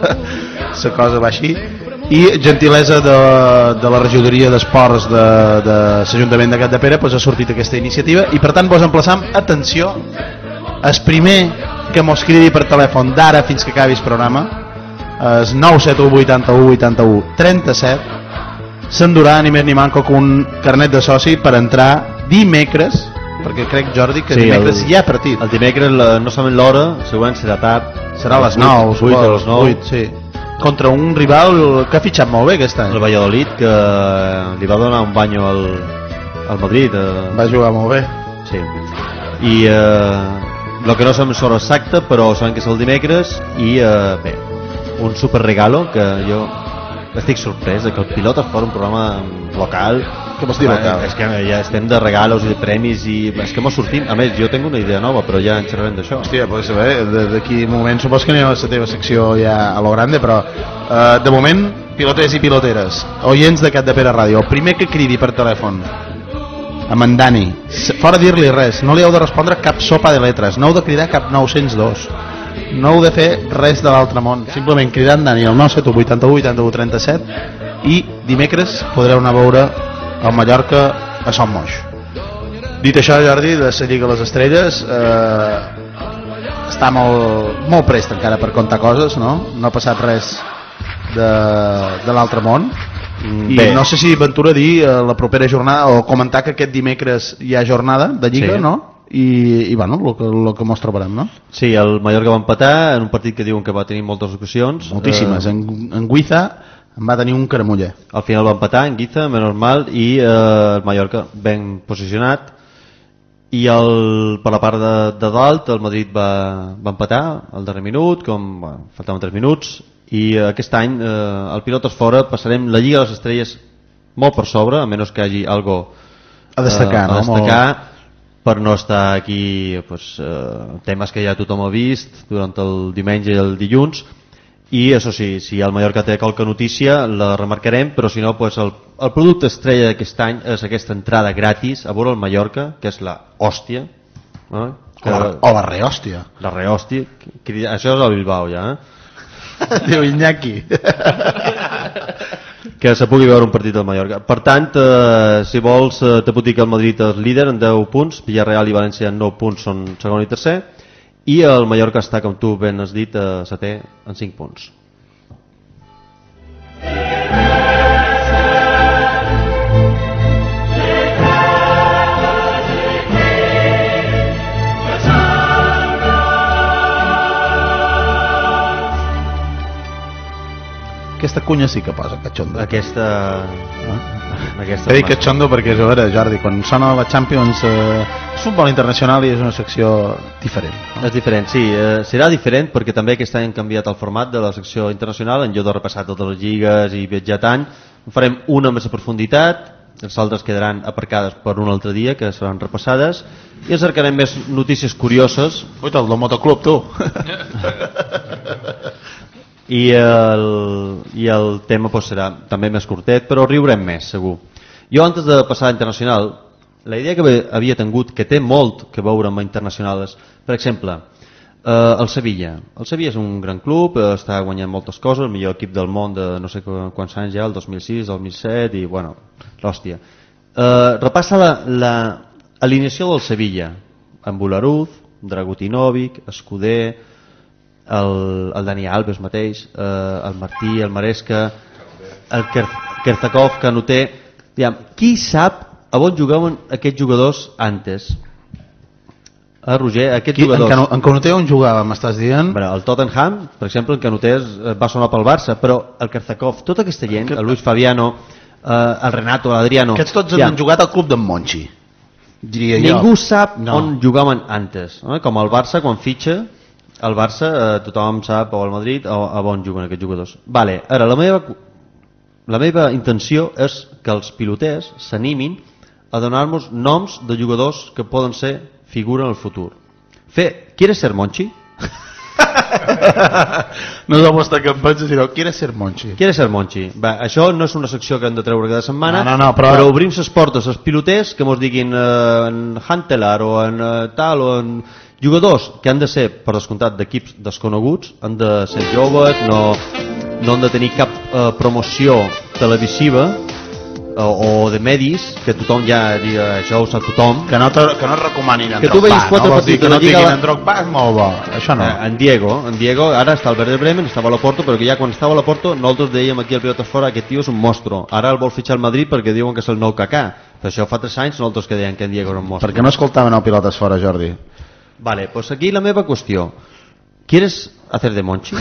la cosa va així. I gentilesa de, de la regidoria d'esports de, de l'Ajuntament de Capdepera, pues, ha sortit aquesta iniciativa i per tant vos emplaçam, atenció, el primer que mos cridi per telèfon d'ara fins que acabi el programa, és nou set u vuitanta-u vuitanta-u trenta-set, s'endurà ni més ni manco que un carnet de soci per entrar dimecres, perquè crec, Jordi, que sí, dimecres el, hi ha partit. El dimecres la, no sabem l'hora, segurament serà tard. Serà a les nou, vuit a les nou. vuit, sí. Contra un rival que ha fitxat molt bé aquest any. El Valladolid, que li va donar un banyo al, al Madrid. Eh. Va jugar molt bé. Sí. I eh, el que no sabem és l'hora exacta, però sabem que és el dimecres i eh, bé, un super regalo que jo estic sorprès de que el Pilotes Fora un programa local. Què vols dir local? És que ja estem de regalos i de premis i és que mos sortim. A més, jo tinc una idea nova, però ja en xerrarem d'això. Hòstia, pues bé, d'aquí un moment supos que anem a la teva secció ja a lo grande, però eh, de moment, piloters i piloteres, oients de Capdepera Ràdio, el primer que cridi per telèfon amb en Dani, fora dir-li res, no li heu de respondre cap sopa de letres, no heu de cridar cap nou cents dos, no heu de fer res de l'altre món, simplement cridant Dani al nou set u vuitanta-u vuitanta-u trenta-set i dimecres podreu anar a veure el Mallorca a Son Moix. Dit això, Jordi, de la Lliga de les Estrelles, eh, està molt, molt prest encara per contar coses, no? No ha passat res de, de l'altre món. I bé, no sé si Ventura dir eh, la propera jornada o comentar que aquest dimecres hi ha jornada de Lliga, sí, no? I, i bueno, el que, lo que mos trobarem, no? Sí, el Mallorca va empatar en un partit que diuen que va tenir moltes ocasions. Moltíssimes, eh, en, en Guiza en va tenir un caramuller. Al final va empatar en Guiza, menys mal, i eh, el Mallorca ben posicionat. I el, per la part de, de dalt el Madrid va, va empatar al darrer minut, com bueno, faltaven tres minuts, i eh, aquest any eh, el Pilotes Fora passarem la Lliga de les Estrelles molt per sobre, a menys que hi hagi algo a destacar, eh, no? a destacar molt... per no estar aquí pues, eh, temes que ja tothom ha vist durant el diumenge i el dilluns. I això sí, si el Mallorca té qualque notícia la remarcarem, però si no pues el, el producte estrella d'aquest any és aquesta entrada gratis a veure el Mallorca, que és la hòstia, eh? que, o, la, o la rehòstia la rehòstia, això és el Bilbao ja, eh? diu Iñaki que se pugui veure un partit del Mallorca. Per tant, eh, si vols eh, te puc dir que el Madrid és líder en deu punts, Villarreal i València en nou punts són segon i tercer, i el Mallorca està, com tu ben has dit, a setè en cinc punts. Aquesta cunya sí que posa catxondo. Aquesta... Ah. Aquesta he dit catxondo perquè, a veure, Jordi, quan sona la Champions eh, és futbol internacional i és una secció diferent, no? És diferent, sí, eh, serà diferent perquè també aquest any han canviat el format de la secció internacional, en lloc de repassar totes les lligues i viatjar tant, farem una amb més profunditat, els altres quedaran aparcades per un altre dia que seran repassades i ens cercarem més notícies curioses. Ui, el del motoclub, tu! I el, i el tema pues, serà també més curtet, però riurem més, segur. Jo, antes de passar a internacional, la idea que havia tingut, que té molt que veure amb internacionals, per exemple, eh, el Sevilla. El Sevilla és un gran club, eh, està guanyant moltes coses, el millor equip del món de no sé quants anys ja, el dos mil sis, el dos mil set, i bueno, l'hòstia. Eh, repassa l'alineació del Sevilla, amb Bularuz, Dragutinovic, Escuder, el, el Dani Alves mateix, eh, el Martí, el Maresca, el Kerzakov, Canuté. Diguem, qui sap a on jugaven aquests jugadors antes? Eh, Roger, aquests qui, jugadors... En, en Canuté on jugava, m'estàs dient? Bueno, el Tottenham, per exemple, en Canuté va sonar pel Barça, però el Kerzakov, tota aquesta gent, el Luis Fabiano, el Renato, l'Adriano... Aquests tots ja. han jugat al club d'en Monchi, diria Ningú jo. sap no. on jugaven antes, eh? Com el Barça quan fitxa el Barça, eh, tothom sap, o el Madrid, o a on juguen aquests jugadors. Vale, ara, la meva, la meva intenció és que els piloters s'animin a donar-nos noms de jugadors que poden ser figura en el futur. Fer, ¿quieres ser Monchi? No és la vostra campanya, sinó ¿quieres ser Monchi? ¿Quieres ser Monchi? Va, això no és una secció que hem de treure cada setmana, no, no, no, però... però obrim les portes als piloters que mos diguin eh, en Huntelaar o en eh, tal o en... Jugadors que han de ser, per descomptat, d'equips desconeguts, han de ser joves, no, no han de tenir cap eh, promoció televisiva o, o de medis, que tothom ja diga, això ho sap tothom. Que no, te, que no es recomanin en que tu Drogba, quatre no? partits Que no diguin la... en Drogba és molt bo, això no. Eh, en Diego, en Diego, ara està al Werder Bremen, estava a l'Oporto, però que ja quan estava a l'Oporto nosaltres dèiem aquí al Pilotes Fora, aquest tio és un monstro. Ara el vol fitxar al Madrid perquè diuen que és el nou Kaká. Per això fa tres anys nosaltres que deien que en Diego era un monstro. Per què no escoltaven el Pilotes Fora, Jordi? Vale, pues aquí la meva qüestió. ¿Quieres hacer de Monchi?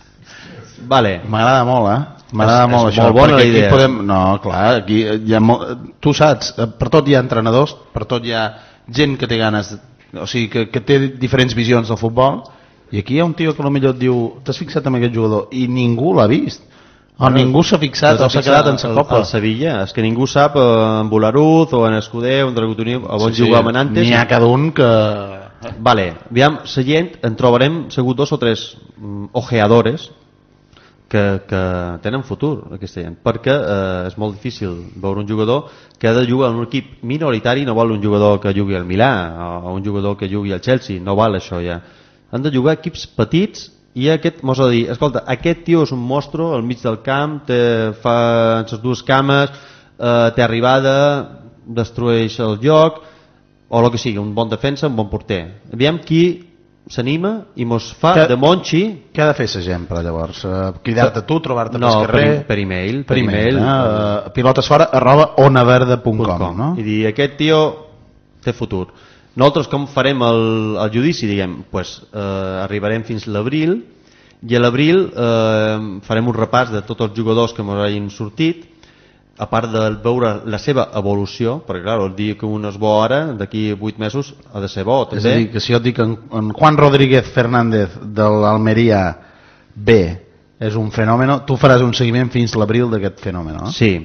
Vale. M'agrada molt, eh? M'agrada és, molt és això. Molt bona la idea. Podem... No, clar, aquí hi ha molt... Tu saps, per tot hi ha entrenadors, per tot hi ha gent que té ganes, o sigui, que, que té diferents visions del futbol, i aquí hi ha un tio que potser et diu, t'has fixat en aquest jugador, i ningú l'ha vist. O bueno, ningú s'ha fixat o s'ha quedat en sa copa. Al Sevilla, és que ningú sap eh, en Bularuz o en Escudé o en Dragutoni o on sí, jugaven antes. N'hi ha cada un que... Vale, aviam, la gent, en trobarem segur dos o tres mm, ojeadores que, que tenen futur, aquesta gent, perquè eh, és molt difícil veure un jugador que ha de jugar en un equip minoritari, no val un jugador que jugui al Milà o un jugador que jugui al Chelsea, no val això ja. Han de jugar equips petits i aquest mos ha de dir, escolta, aquest tio és un monstro al mig del camp, té, fa les dues cames, eh, té arribada, destrueix el joc, o el que sigui, un bon defensa, un bon porter. Aviam qui s'anima i mos fa que, de Monchi. Què ha de fer la gent, però llavors? Uh, cridar-te tu, trobar-te no, pel carrer? Per, per e-mail. Per, per e-mail. Uh, pilotesfora arroba onaverde punt com, no? I dir, aquest tio té futur. Nosaltres com farem el, el judici? Diguem, pues, eh, arribarem fins l'abril i a l'abril eh, farem un repàs de tots els jugadors que ens hagin sortit, a part de veure la seva evolució, perquè clar, el dia que un és bo ara, d'aquí vuit mesos ha de ser bo també. És a dir, que si jo et dic en, en Juan Rodríguez Fernández de l'Almeria B és un fenomen, tu faràs un seguiment fins l'abril d'aquest fenomen, no? Sí.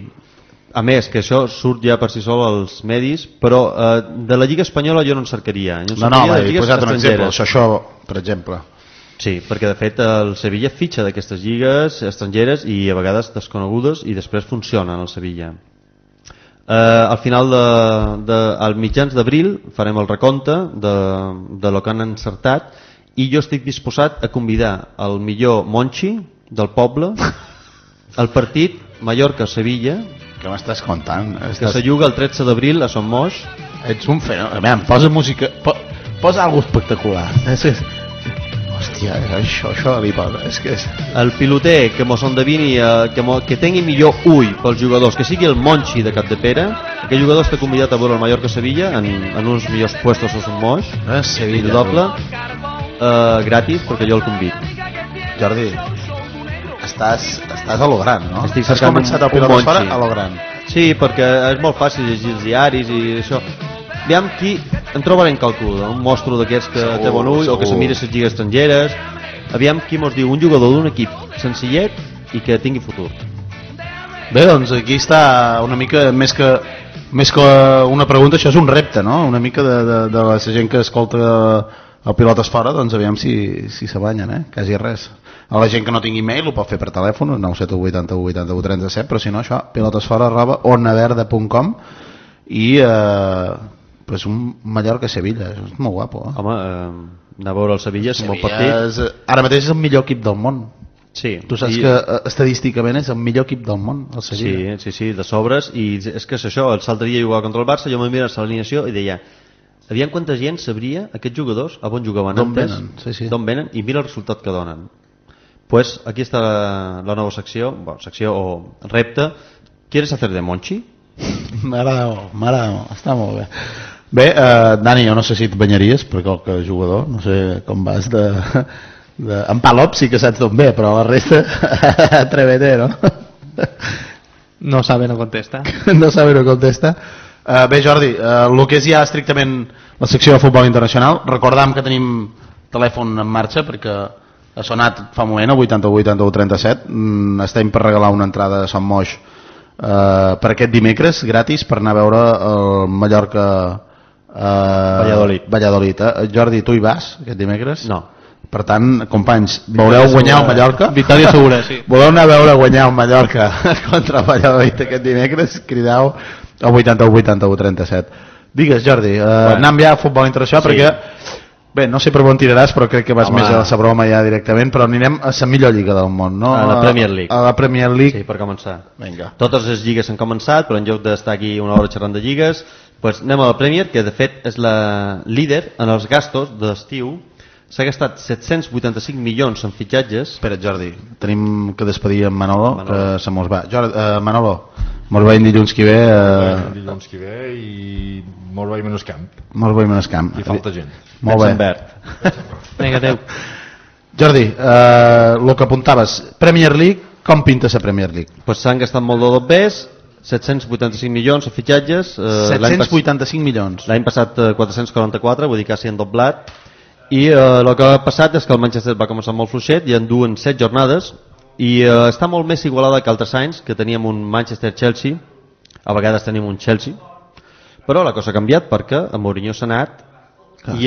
A més, que això surt ja per si sol als medis, però eh, de la Lliga Espanyola jo no en cercaria. Jo en no, no, he posat un exemple, això, això, per exemple. Sí, perquè de fet el Sevilla fitxa d'aquestes lligues estrangeres i a vegades desconegudes i després funcionen al Sevilla. Eh, al final de, de, al mitjans d'abril farem el recompte de, de lo que han encertat i jo estic disposat a convidar el millor Monchi del poble al partit Mallorca-Sevilla. Què m'estàs contant? Que estàs... se juga el tretze d'abril a Son Moix. Ets un fenomen. Posa música, po, posa alguna espectacular. Hòstia, això, això li posa. És que és... El piloter que mos endevini, eh, que, mo, que tingui millor ull pels jugadors, que sigui el Monchi de Capdepera, aquell jugador està convidat a veure el Mallorca-Sevilla en, en uns millors puestos a Son Moix, eh, Sevilla, doble, eh, gratis, perquè jo el convido. Jordi, estàs, estàs a lo gran, no? Estic Has començat el pilot fora a lo gran. Sí, perquè és molt fàcil llegir els diaris i això. Aviam qui en trobarem qualcú, un mostro d'aquests que segur, té bon ull segur. O que se mira les lligues estrangeres. Aviam qui mos diu un jugador d'un equip senzillet i que tingui futur. Bé, doncs aquí està una mica més que més que una pregunta, això és un repte, no? Una mica de, de, de la gent que escolta el Pilotes Fora, doncs aviam si, si se banyen, eh? Quasi res. A la gent que no tingui e-mail ho pot fer per telèfon, nou set u vuitanta u vuitanta u trenta set, però si no això, pilotesfora arroba onaverde punt com i eh, pues un Mallorca-Sevilla, és molt guapo. Eh? Home, eh, anar a veure el Sevilla és un bon partit. És, ara mateix és el millor equip del món. Sí. Tu saps i... que estadísticament és el millor equip del món, el Sevilla. Sí, sí, sí, de sobres, i és que és això, l'altre dia jugava contra el Barça, jo m'he mirat l'alineació i deia, aviam quanta gent sabria aquests jugadors a on jugaven d'on antes, venen, sí, sí. d'on venen, i mira el resultat que donen. Pues aquí està la, la nova secció, bueno, secció o repte. ¿Quieres hacer de Monchi? M'agrada, m'agrada, està molt bé. Bé, eh, Dani, jo no sé si et banyaries per qualque jugador, no sé com vas de... de... En Palop sí que saps d'on ve, però la resta atrévete, no? No sabe, no contesta. No sabe, no contesta. Uh, bé, Jordi, uh, el que és ja estrictament la secció de futbol internacional, recordam que tenim telèfon en marxa perquè ha sonat fa un moment, el vuitanta-u vuitanta-u trenta-set. Mm, estem per regalar una entrada a Sant Moix uh, per aquest dimecres, gratis, per anar a veure el Mallorca uh, Valladolid. Valladolid. Uh, Jordi, tu hi vas aquest dimecres? No. Per tant, companys, veureu guanyar el Mallorca? Victòria segura, sí. Voleu anar a veure guanyar el Mallorca contra el Valladolid aquest dimecres? Crideu al vuitanta-u vuitanta-u trenta-set. Digues, Jordi, uh, bueno. anem ja a futbol internacional, sí. Perquè, bé, no sé per on tiraràs, però crec que vas Home. més a la broma ja directament, però anirem a la millor lliga del món, no? A la Premier League. A la Premier League. Sí, per començar. Vinga. Totes les lligues han començat, però en lloc d'estar aquí una hora xerrant de lligues, pues anem a la Premier, que de fet és la líder en els gastos d'estiu. S'ha gastat set-cents vuitanta-cinc milions en fitxatges. Espera, Jordi, tenim que despedir en Manolo, Manolo. que se mos va. Jordi, uh, Manolo, mos veiem dilluns que ve. Uh... Dilluns que ve i mos veiem en el camp. Mos veiem en el camp. I falta gent. Molt bé. Vinga, adeu. Jordi, uh, el que apuntaves, Premier League, com pinta la Premier League? Pues s'han gastat molt de dobbers, set-cents vuitanta-cinc milions a fitxatges. Uh, set-cents vuitanta-cinc milions. L'any passat uh, quatre-cents quaranta-quatre, vull dir quasi han doblat. I el uh, que ha passat és que el Manchester va començar molt fluixet i en duen set jornades i uh, està molt més igualada que altres anys, que teníem un Manchester-Chelsea, a vegades tenim un Chelsea, però la cosa ha canviat perquè a Mourinho s'ha anat i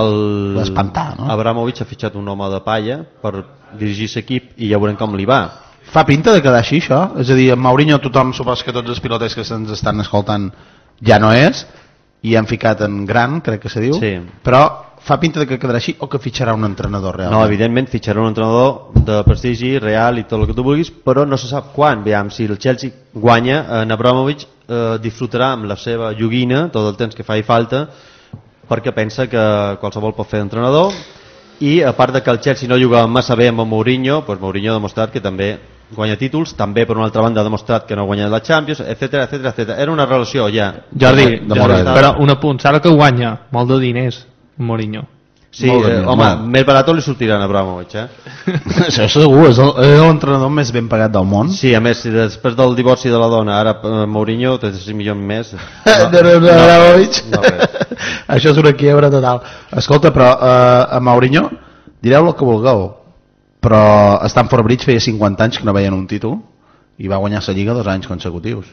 el l'espantar, no? Abramovich ha fitxat un home de palla per dirigir l'equip i ja veurem com li va. Fa pinta de quedar així, això? És a dir, en Mourinho tothom, supos que tots els piloters que se'ns estan escoltant ja no és, i han ficat en gran, crec que se diu, sí. Però fa pinta de que quedarà així o que fitxarà un entrenador real? No, evidentment fitxarà un entrenador de prestigi real i tot el que tu vulguis, però no se sap quan. Veiem, si el Chelsea guanya, en Abramovich eh, disfrutarà amb la seva joguina tot el temps que faci falta, perquè pensa que qualsevol pot fer d'entrenador, i a part de que el Chelsea no juga massa bé amb el Mourinho, doncs Mourinho ha demostrat que també guanya títols, també per una altra banda ha demostrat que no guanya la Champions, etcètera, etcètera, etcètera. Era una relació ja. Jordi, de Jordi però un apunt, saps que guanya molt de diners Mourinho. Sí, eh, home, més barat li sortiran a Abramovich, eh? Això segur, és l'entrenador més ben pagat del món. Sí, a més, després del divorci de la dona, ara uh, Mourinho, trenta-sis milions més. No, de no, Abramovich. No, no, això és una quiebra total. Escolta, però uh, a Mourinho, direu el que vulgueu, però Stamford Bridge feia cinquanta anys que no veien un títol i va guanyar la Lliga dos anys consecutius.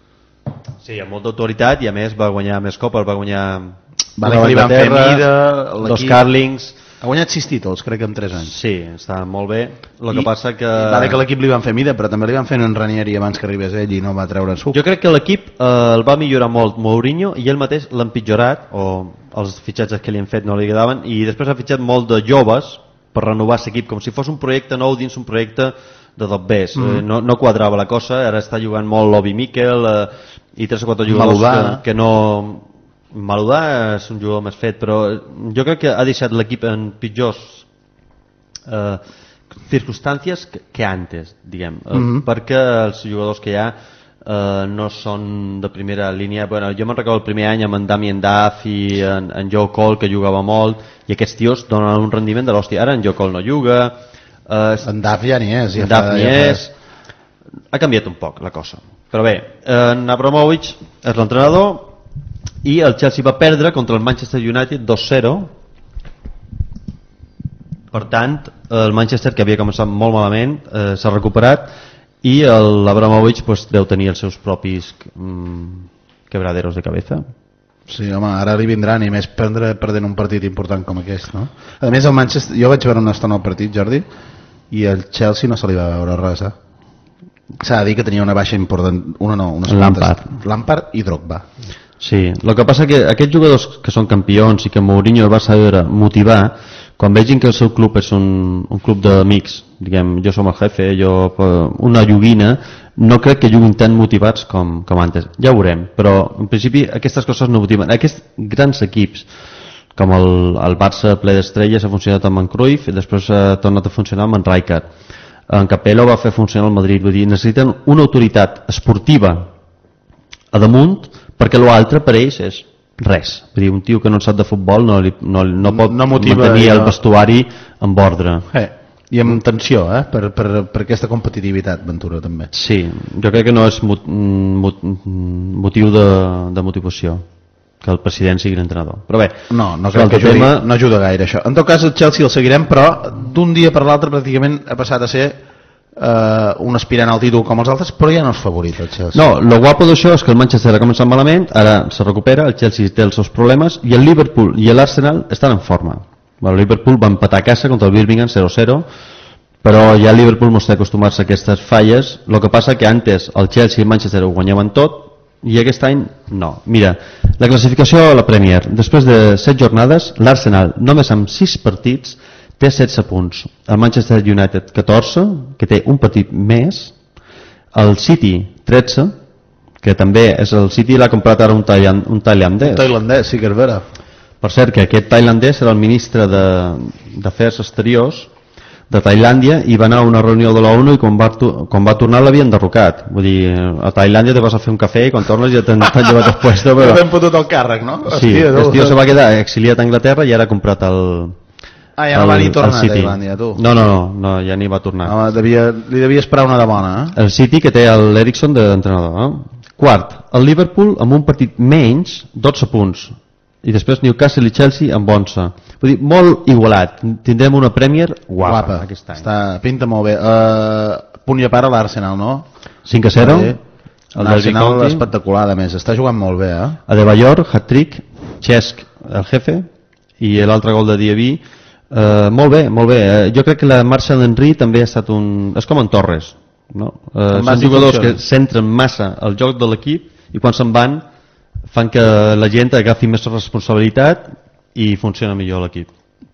Sí, amb molta autoritat, i a més va guanyar més copes, va guanyar... Vale, que li van fer mida, los Carlings. Ha guanyat sis títols, crec que en tres anys. Sí, està molt bé. El que passa que... Vale, que l'equip li van fer mida, però també li van fer en Ranieri abans que arribés ell i no va treure suc. Jo crec que l'equip eh, el va millorar molt Mourinho i ell mateix l'ha empitjorat, o els fitxatges que li han fet no li agradaven, i després ha fitxat molt de joves per renovar l'equip, com si fos un projecte nou dins un projecte de dobbers. Mm. Eh, no, no quadrava la cosa, ara està jugant molt l'Obi Mikel eh, i tres o quatre jugadors que, que no... Maludà és un jugador més fet, però jo crec que ha deixat l'equip en pitjors eh, circumstàncies que, que antes, diguem, eh, mm-hmm. perquè els jugadors que hi ha eh, no són de primera línia. Bueno, jo me'n recordo el primer any amb en Damien Duff i en, en Joe Cole, que jugava molt, i aquests tios donen un rendiment de l'hòstia. Ara en Joe Cole no juga, eh, en Duff ja n'hi és, ja en Duff n'hi és. Ha canviat un poc la cosa, però bé, en Abramovich és l'entrenador i el Chelsea va perdre contra el Manchester United dos zero. Per tant, el Manchester, que havia començat molt malament, eh, s'ha recuperat, i l'Abramovich pues, deu tenir els seus propis mm, quebraderos de cabeza. Sí, home, ara li vindran, i més prendre perdent un partit important com aquest, no? A més, el Manchester, jo vaig veure una estona al partit, Jordi, i el Chelsea no se li va veure res, eh? S'ha de dir que tenia una baixa important, una no, unes Lampard. Lampard i Drogba. Sí, el que passa que aquests jugadors que són campions i que Mourinho va saber motivar, quan vegin que el seu club és un, un club d'amics, diguem, jo som el jefe, jo, una joguina, no crec que juguin tan motivats com, com antes. Ja ho veurem, però en principi aquestes coses no motiven. Aquests grans equips, com el, el Barça ple d'estrelles, ha funcionat amb en Cruyff i després ha tornat a funcionar amb en Rijkaard. En Capello va fer funcionar el Madrid, vull dir, necessiten una autoritat esportiva a damunt, perquè l'altre per ells és res. Vull dir, un tio que no sap de futbol no, li, no, no pot no motiva, mantenir el vestuari en ordre. Eh. i amb tensió, eh? per, per, per aquesta competitivitat, Ventura, també. Sí, jo crec que no és mot, mot, motiu de, de motivació que el president sigui l'entrenador. Però bé, no, no crec que ajudi, tema... no ajuda gaire això. En tot cas, el Chelsea el seguirem, però d'un dia per l'altre pràcticament ha passat a ser eh, un aspirant al títol com els altres, però ja no és favorit el Chelsea. No, el guapo d'això és que el Manchester ha començat malament, ara se recupera, el Chelsea té els seus problemes i el Liverpool i l'Arsenal estan en forma. El Liverpool va empatar a casa contra el Birmingham zero zero, però ja el Liverpool no està acostumat a aquestes falles. El que passa que antes el Chelsea i el Manchester ho guanyaven tot i aquest any no. Mira, la classificació a la Premier, després de set jornades, l'Arsenal només amb sis partits té setze punts, el Manchester United catorze, que té un partit més, el City tretze, que també és el City, l'ha comprat ara un, tailand, un tailandès. Un tailandès, sí que és vera. Per cert, que aquest tailandès era el ministre d'Afers Exteriors de Tailàndia i va anar a una reunió de l'ONU i quan va, quan va tornar l'havien derrocat. Vull dir, a Tailàndia te vas a fer un cafè i quan tornes ja t'han llevat el puesto. Però... T'han fotut el càrrec, no? Sí, Hòstia, el tio se va quedar exiliat a Anglaterra i ara ha comprat el... Ah, ja no va ni tornar a Tailàndia, tu. No, no, no, no, ja ni va tornar. No, devia, li devia esperar una de bona, eh? El City, que té l'Eriksson d'entrenador. Eh? Quart, el Liverpool amb un partit menys, dotze punts. I després Newcastle i Chelsea amb onze. Vull dir, molt igualat. Tindrem una Premier guapa, guapa. Aquest any. Està, pinta molt bé. Uh, punt i a part a l'Arsenal, no? cinc a zero. L'Arsenal espectacular, a més. Està jugant molt bé, eh? Adebayor, hat-trick, Cesc, el jefe, i l'altre gol de Diaby. Uh, molt bé, molt bé. Uh, jo crec que la marxa d'Henry també ha estat un... És com en Torres, no? Uh, són jugadors que centren massa el joc de l'equip i quan se'n van fan que la gent agafi més responsabilitat i funciona millor l'equip.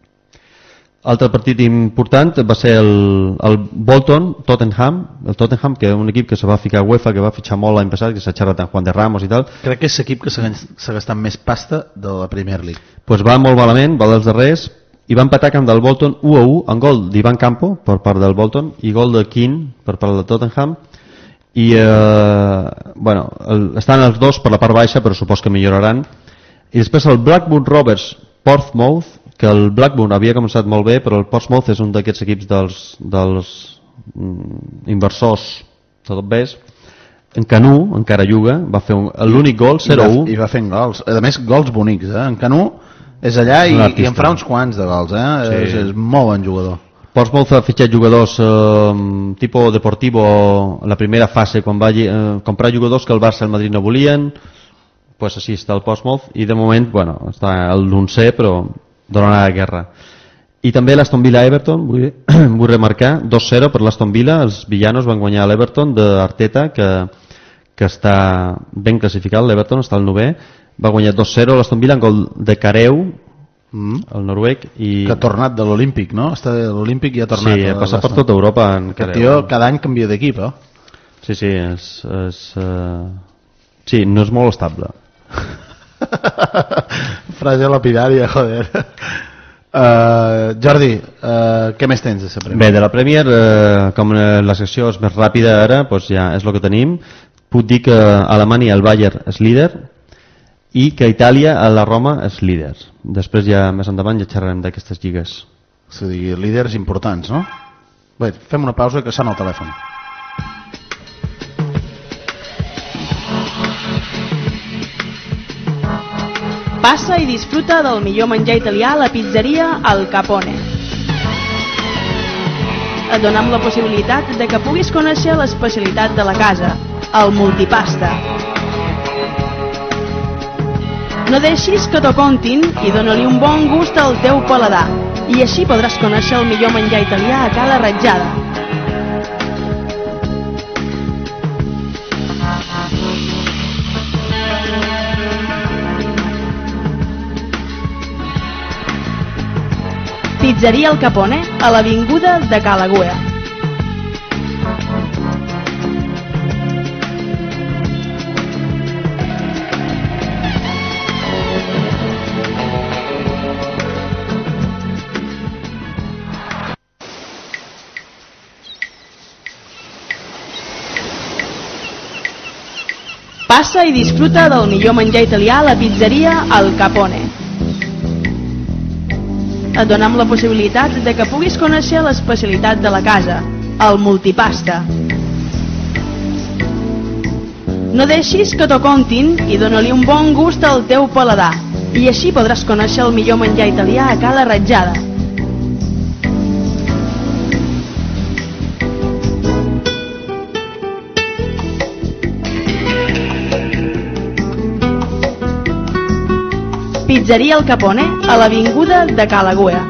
Altre partit important va ser el, el Bolton Tottenham, el Tottenham, que és un equip que se va ficar a UEFA, que va fitxar molt l'any passat, que s'ha xerrat amb Juan de Ramos i tal. Crec que és l'equip que s'ha gastat més pasta de la Premier League. Pues va molt malament, va dels darrers, i va empatar camp del Bolton u a u, en gol d'Ivan Campo per part del Bolton i gol de Keane per part del Tottenham. I eh, bueno, el, estan els dos per la part baixa, però supos que milloraran. I després el Blackburn Rovers Portsmouth, que el Blackburn havia començat molt bé, però el Portsmouth és un d'aquests equips dels, dels mm, inversors de tot bes. En Canú encara juga, va fer l'únic gol, zero a u. I va fent gols, a més gols bonics, eh? En Canú és allà i, i en farà uns quants de gols, eh? Sí. És, és molt bon jugador. Portsmouth ha fitxat jugadors eh, tipus deportivo la primera fase quan va eh, comprar jugadors que el Barça i el Madrid no volien, pues així està el Portsmouth i de moment, bueno, està l'onzè però donarà la guerra. I també l'Aston Villa Everton, vull, vull remarcar, dos zero per l'Aston Villa, els villanos van guanyar l'Everton d'Arteta que, que està ben classificat, l'Everton està al novè, va guanyar dos zero l'Aston Villa en gol de Careu, Mm. el noruec i... que ha tornat de l'Olímpic, no? Està de l'Olímpic i ha tornat. Sí, ha passat per tota Europa en Aquest tio cada any canvia d'equip, eh? Sí, sí, és, és uh... sí, no és molt estable. Frase lapidària, joder. Uh, Jordi, uh, què més tens de la Premier? Bé, de la Premier, uh, com la secció és més ràpida ara, doncs ja és el que tenim. Puc dir que a Alemanya el Bayern és líder i que a Itàlia a la Roma és líder. Després ja més endavant ja xerrarem d'aquestes lligues. És a dir, líders importants, no? Bé, fem una pausa que sona el telèfon. Passa i disfruta del millor menjar italià a la pizzeria Al Capone. Et donem la possibilitat de que puguis conèixer l'especialitat de la casa, el multipasta. No deixis que t'ho contin i dona-li un bon gust al teu paladar. I així podràs conèixer el millor menjar italià a cada ratjada. Pizzeria Al Capone, a l'avinguda de Calagüe. Passa i disfruta del millor menjar italià a la pizzeria Al Capone. et donem la possibilitat de que puguis conèixer l'especialitat de la casa, el multipasta. No deixis que t'ho contin i dona-li un bon gust al teu paladar, i així podràs conèixer el millor menjar italià a Cala Ratjada. Pizzeria El Capone, a l'avinguda de Calagüea.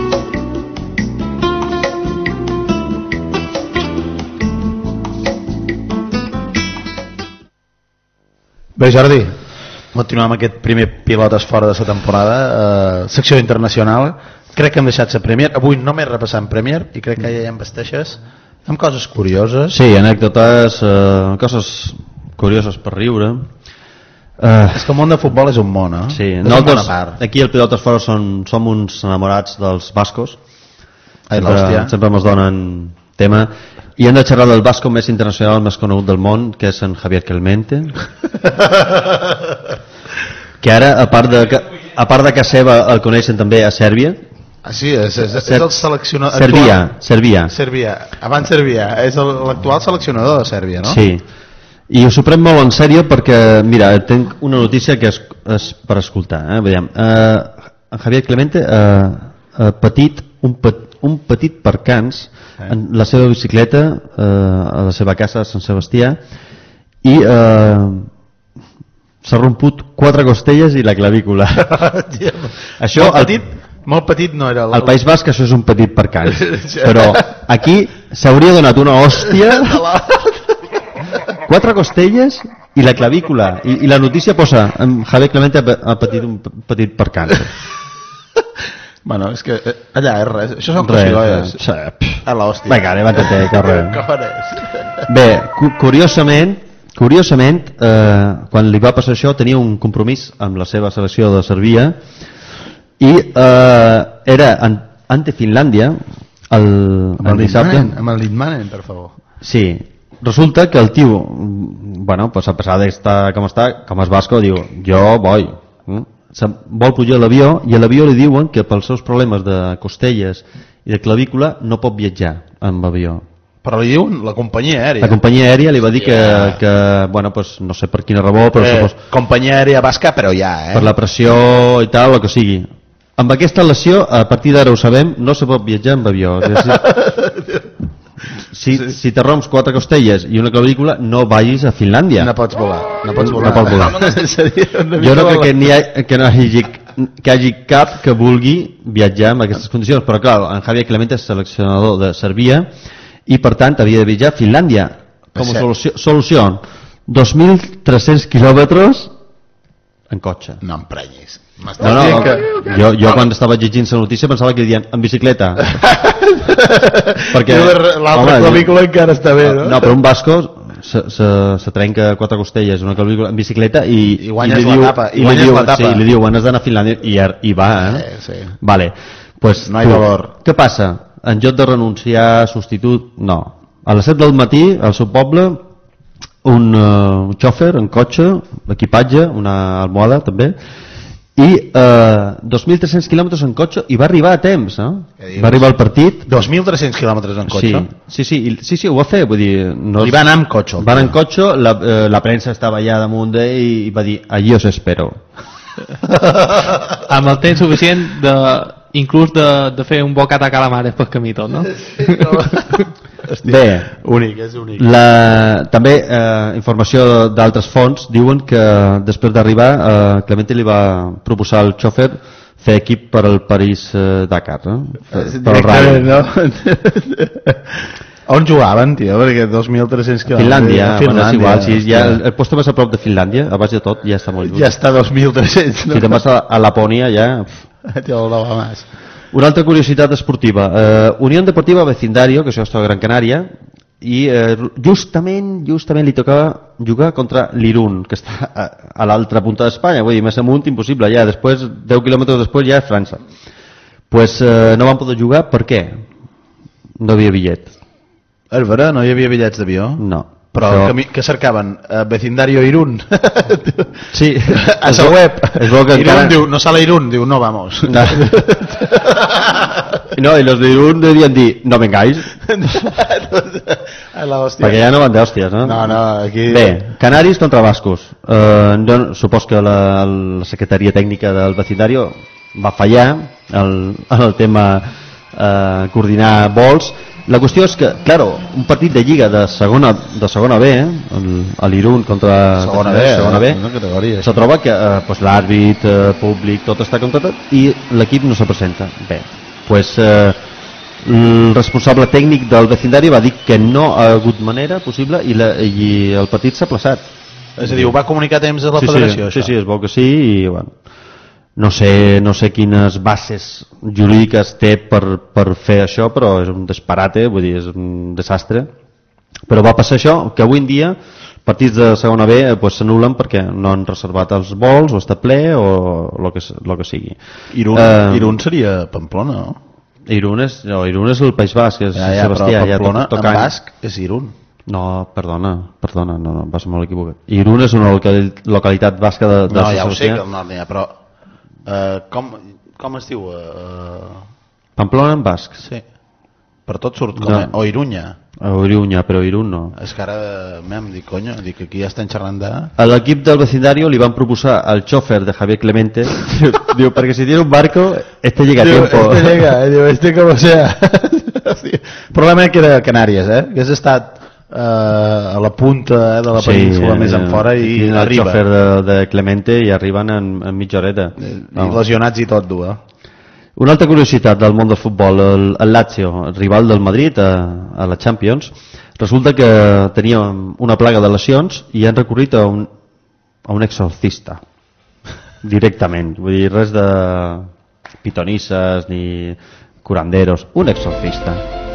Bé, Jordi, continuem amb aquest primer pilotes fora de la temporada, eh, secció internacional. Crec que hem deixat la Premier. Avui només repassant Premier i crec que ja hi embesteixes amb coses curioses. Sí, anècdotes, eh, coses curioses per riure. Uh, és que el món de futbol és un món, eh? Sí, és nosaltres, un part. aquí el Pilotes Fora som, som uns enamorats dels bascos. Ai, sempre, sempre ens donen tema. I hem de xerrar del basco més internacional, més conegut del món, que és en Javier Clemente. Que ara, a part de que, a part de que seva el coneixen també a Sèrbia. Ah, sí, és, és, és el seleccionador... Servià, Servià. Servià, abans Servià. És l'actual seleccionador de Sèrbia, no? Sí. I ho prenc molt en sèrio perquè, mira, tenc una notícia que és, és per escoltar. Eh? Veiem, eh, en Javier Clemente eh, eh, petit, un, pet, un petit percans eh. en la seva bicicleta eh, a la seva casa a Sant Sebastià i eh, s'ha romput quatre costelles i la clavícula. Això, molt petit, molt petit no era. Al País Basc això és un petit percans, però aquí s'hauria donat una hòstia... Quatre costelles i la clavícula. I, i la notícia posa en Javier Clemente ha patit un petit percans. Bueno, és que allà és res. Això són cosilloies. A l'hòstia. Vinga, levanta-te, corre. Bé, cu curiosament, curiosament eh, quan li va passar això tenia un compromís amb la seva selecció de Serbia i eh, era an ante Finlàndia el, amb el dissabte. Amb el Litmanen, per favor. Sí. Resulta que el tio, bueno, pues a pesar d'estar com està, com és basco, diu, jo voy. Se vol pujar a l'avió i a l'avió li diuen que pels seus problemes de costelles i de clavícula no pot viatjar amb avió. Però li diuen la companyia aèria. La companyia aèria li va dir que, que bueno, pues no sé per quina raó, però eh, supos... companyia aèria basca, però ja, eh? Per la pressió i tal, el que sigui. Amb aquesta lesió, a partir d'ara ho sabem, no se pot viatjar amb avió. Si, si te romps quatre costelles i una clavícula, no vagis a Finlàndia. No pots volar. No pots volar. No pots volar. Jo no crec que, hi ha, que, no hi hagi, que hi hagi cap que vulgui viatjar en aquestes condicions, però clar, en Javier Clemente és seleccionador de Serbia i per tant havia de viatjar a Finlàndia. Com a solució, solució dos mil tres-cents quilòmetres en cotxe. No em prenyis. No, no, que... jo, jo quan estava llegint la notícia pensava que diuen en bicicleta. Perquè l'altra clavícula encara està bé, no? No, però un basco se, se, se trenca quatre costelles una clavícula en bicicleta i, i guanyes i la diu, tapa i, i guanyes diu, la tapa. Sí, li diu, quan has d'anar a Finlàndia i, i va, eh? Sí, sí. Vale, pues, no hi ha valor. Què passa? En lloc de renunciar, substitut, no. A les set del matí, al seu poble, un, uh, un xòfer en cotxe, equipatge, una almohada també, i eh, dos mil tres-cents quilòmetres en cotxe i va arribar a temps, eh? Va arribar al partit. dos mil tres-cents quilòmetres en cotxe? Sí, sí, sí, i, sí, sí, ho va fer, vull dir... No I va anar amb cotxe. Va anar amb cotxe, la, eh, la premsa estava allà damunt d'ell i va dir, allí os espero. Amb el temps suficient de, inclús de, de fer un bocat a calamares pel camí tot, no? Sí, no. Hòstia, bé, únic, és únic. La, també eh, informació d'altres fonts diuen que després d'arribar eh, Clemente li va proposar al xòfer fer equip per al París-Dakar, eh? per, per el Rally. No? On jugaven, tio? Perquè dos mil tres-cents quilòmetres... Finlàndia, Finlàndia, bueno, és igual, si ja, el, el posto més a prop de Finlàndia, abans de tot, ja està molt lluny. Ja està dos mil tres-cents, no? Si te'n vas a, a Lapònia, ja... Tio, no va més. Una altra curiositat esportiva. Eh, Unión Deportiva Vecindario, que això està a Gran Canària, i eh, justament justament li tocava jugar contra l'Irun, que està a, a l'altra punta d'Espanya, vull dir, més amunt impossible, ja després, deu quilòmetres després ja és França. Pues eh, no van poder jugar, per què? No havia bitllet. És vera? No hi havia bitllets d'avió? No. Però Però- que, mi- que cercaven uh, vecindario Irún. Sí. A la web. Es veu que Irún encara- diu, no sale Irún, diu, no vamos. No. No, y los de Irún debían dir, no vengáis. A la hòstia. Perquè ja no van d'hòsties, no? No, no, aquí... Bé, Canaris contra Bascos. Eh, no, supos que la, la secretaria tècnica del vecindario va fallar el, en el tema eh, coordinar vols. La qüestió és que, claro, un partit de lliga de segona, de segona B, eh, l'Irún contra Segona B, segona eh, B, una categoria. se troba que eh, pues, l'àrbit, eh, públic, tot està contratat i l'equip no se presenta. Bé, pues, eh, el responsable tècnic del vecindari va dir que no ha hagut manera possible i, la, i el partit s'ha plaçat. És a dir, ho va comunicar a temps de la sí, federació, sí, això? sí, sí, es veu que sí i bueno, no sé, no sé quines bases jurídiques té per, per fer això, però és un disparate, vull dir, és un desastre. Però va passar això, que avui en dia partits de segona B eh, pues, s'anulen perquè no han reservat els vols o està ple o el que, lo que sigui. Irún, Eh, Irún seria Pamplona, no? Irún és, no, Irún és el País Basc, és Ja, ja, Sebastià. però Pamplona, ja, to- en tocant. basc, és Irún. No, perdona, perdona, no, no, vas molt equivocat. Irún és una local, localitat basca de, de No, Sant ja ho sé Sebastià. que al nord n'hi ha, però uh, com, com es diu? Uh, Pamplona en basc. sí. Per tot surt com... No. No. O Irunya. O Irunya, però Irún no. És que ara m'hem dit, conyo, dic que aquí ja estan xerrant de... A l'equip del vecindario li van proposar al chofer de Javier Clemente, diu, perquè si tiene un barco, este llega a Diu, tiempo. Este llega, eh, diu, este como sea. Sí. El problema que era Canàries, eh? Que has estat eh, a la punta eh, de la península més en fora i el arriba. chofer de, de Clemente i arriben en, en mitja horeta. I lesionats i tot, du, eh? Una altra curiositat del món del futbol, el, el Lazio, el rival del Madrid a, a la Champions, resulta que tenia una plaga de lesions i han recorrit a un, a un exorcista directament, vull dir, res de pitonisses ni curanderos, un exorcista.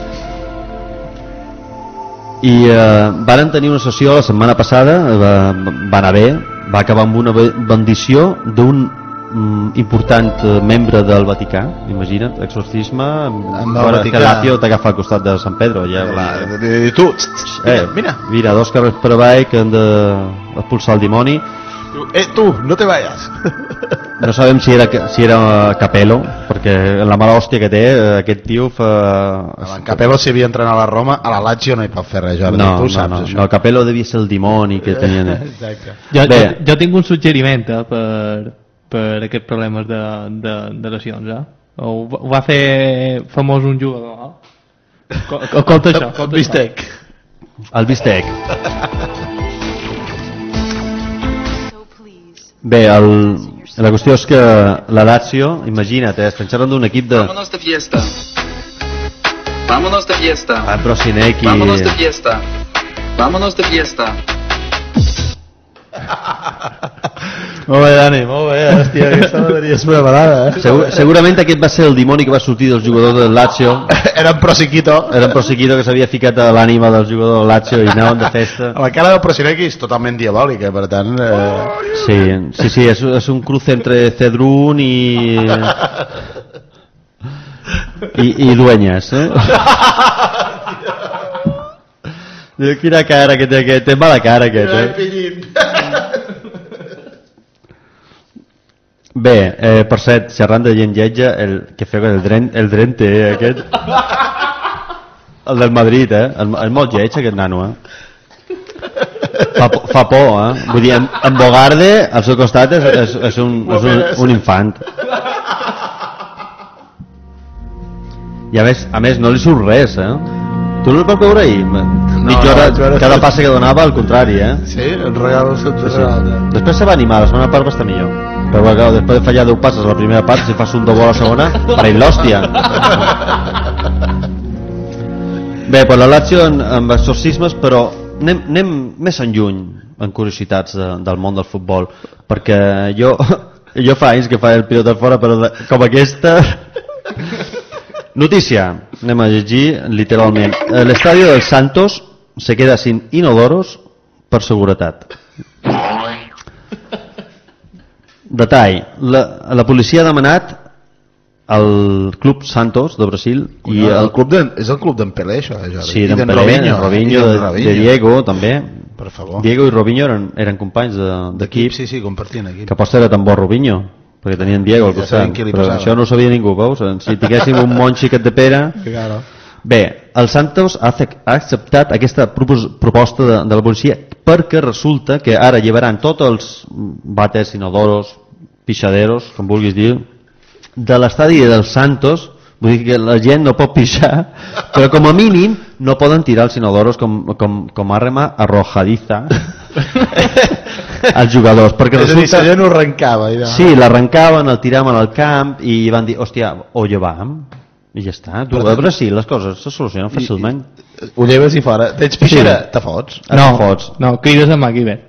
I eh, varen tenir una sessió la setmana passada, va, va anar bé, va acabar amb una be- bendició d'un mm, important eh, membre del Vaticà, imagina't, exorcisme, Amb el bueno, Vaticà. que Lazio t'agafa al costat de Sant Pedro, ja, I tu, eh, mira. mira, dos carrers per avall que han de expulsar el dimoni. Eh, tu, no te vayas. No sabem si era, si era Capello, perquè la mala hòstia que té, eh, aquest tio fa... En Capello si havia entrenat a la Roma, a la Lazio no hi pot fer res, Jordi, No, tu ho no, saps, no, això. no, Capello devia ser el dimoni que tenien. Exacte. Jo, Bé. jo, jo tinc un suggeriment eh, per, per aquests problemes de, de, de lesions. Eh? Ho, va- ho va fer famós un jugador. Eh? Co- co- Escolta això. Com bistec. El bistec. Bé, el, la qüestió és que la Lazio, imagina't, eh, estan xerrant d'un equip de... Vámonos de fiesta. Vámonos de fiesta. Ah, però Sineki... Vámonos de fiesta. Vámonos de fiesta. Molt bé, Dani, molt bé. Hòstia, aquesta la tenies preparada, eh? Segur, segurament aquest va ser el dimoni que va sortir del jugador del Lazio. Era en Prosiquito. Era en Prosiquito que s'havia ficat a l'ànima del jugador del Lazio i anaven de festa. La cara del Prosineki és totalment diabòlica, per tant... Eh... Sí, sí, sí, és, és un cruce entre Cedrún i... i, i Dueñas, eh? Diu, quina cara que té aquest, té mala cara aquest, eh? Bé, eh, per cert, xerrant de gent lletja, el que feu el, dren, el drente, eh, aquest... El del Madrid, eh? El, el molt lleig, aquest nano, eh? Fa, po- fa por, eh? Vull dir, en, en Bogarde, al seu costat, és, és, és, un, és un, un infant. I a més, a més, no li surt res, eh? Tu no el vas veure ahir? Mitja hora, vaig veure cada tot. passa que donava, al contrari, eh? Sí, el regal sense Sí, sí. regal. Després se va animar, la segona part va estar millor. Però clar, després de fallar deu passes a la primera part, si fas un doble a la segona, parell l'hòstia. Bé, pues la Lazio en, amb exorcismes, però anem, anem més enlluny en curiositats de, del món del futbol, perquè jo, jo fa anys que fa el pilot de fora, però de, com aquesta... Notícia, anem a llegir literalment. El estadio del Santos se queda sin inodoros per seguretat. Detall, la, la policia ha demanat el Club Santos de Brasil i el, el, el club de, és el club d'en Pelé, això, Jordi. sí, I d'en d'en Pelé, Robinho, Robinho, i de, d'en Robinho. de Diego també. Per favor. Diego i Robinho eren, eren companys de- d'equip, Sí, sí, compartien equip. que aposta era tan bo Robinho, perquè tenien Diego al Ja costat, sabien qui li però posava. això no ho sabia ningú, veus? Si tinguéssim un mon xiquet de pera. Claro. Bé, el Santos ha, ac- ha acceptat aquesta propos, proposta de, de la policia perquè resulta que ara llevaran tots els bates, inodoros, pixaderos, com vulguis dir, de l'estadi del Santos. Vull dir que la gent no pot pixar, però com a mínim no poden tirar els inodoros com, com, com arma arrojadiza als jugadors, perquè És a dir, resulta... la gent ho arrencava. I Sí, l'arrencaven, el tiraven al camp i van dir, hòstia, ho llevam i ja està. Tu, a Brasil les coses se solucionen fàcilment. Ho lleves i fora. Tens pixera? Te fots. Ah, te fots. No, crides a MacGyver.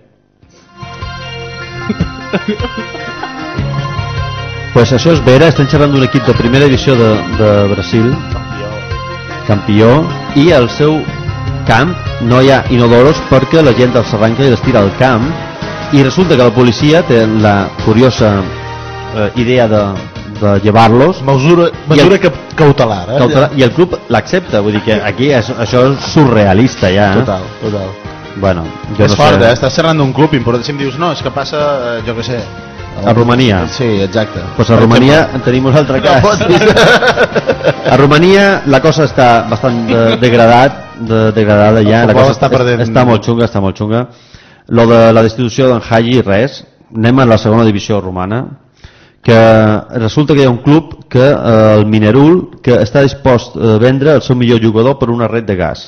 Pues això és vera, estem xerrant d'un equip de primera divisió de, de Brasil, campió, i al seu camp no hi ha inodoros perquè la gent els arranca i els tira al camp, i resulta que la policia té la curiosa eh, idea de, de llevar-los. Mesura, mesura I el, cautelar, eh? cautelar, i el club l'accepta, vull dir que aquí és, això és surrealista ja. Total, total. Bueno, jo És no fort, sé. eh? Estàs xerrant d'un club important. Si em dius, no, és que passa, eh, jo què sé... A Romania. Sí, exacte. Pues a Romania en tenim un altre cas. A Romania la cosa està bastant de, degradat, de, degradada ja. La cosa està perdent- està molt xunga, està molt xunga. Lo de la destitució d'en Hagi, res. Anem a la segona divisió romana, que resulta que hi ha un club, que eh, el Minerul, que està dispost a vendre el seu millor jugador per una red de gas.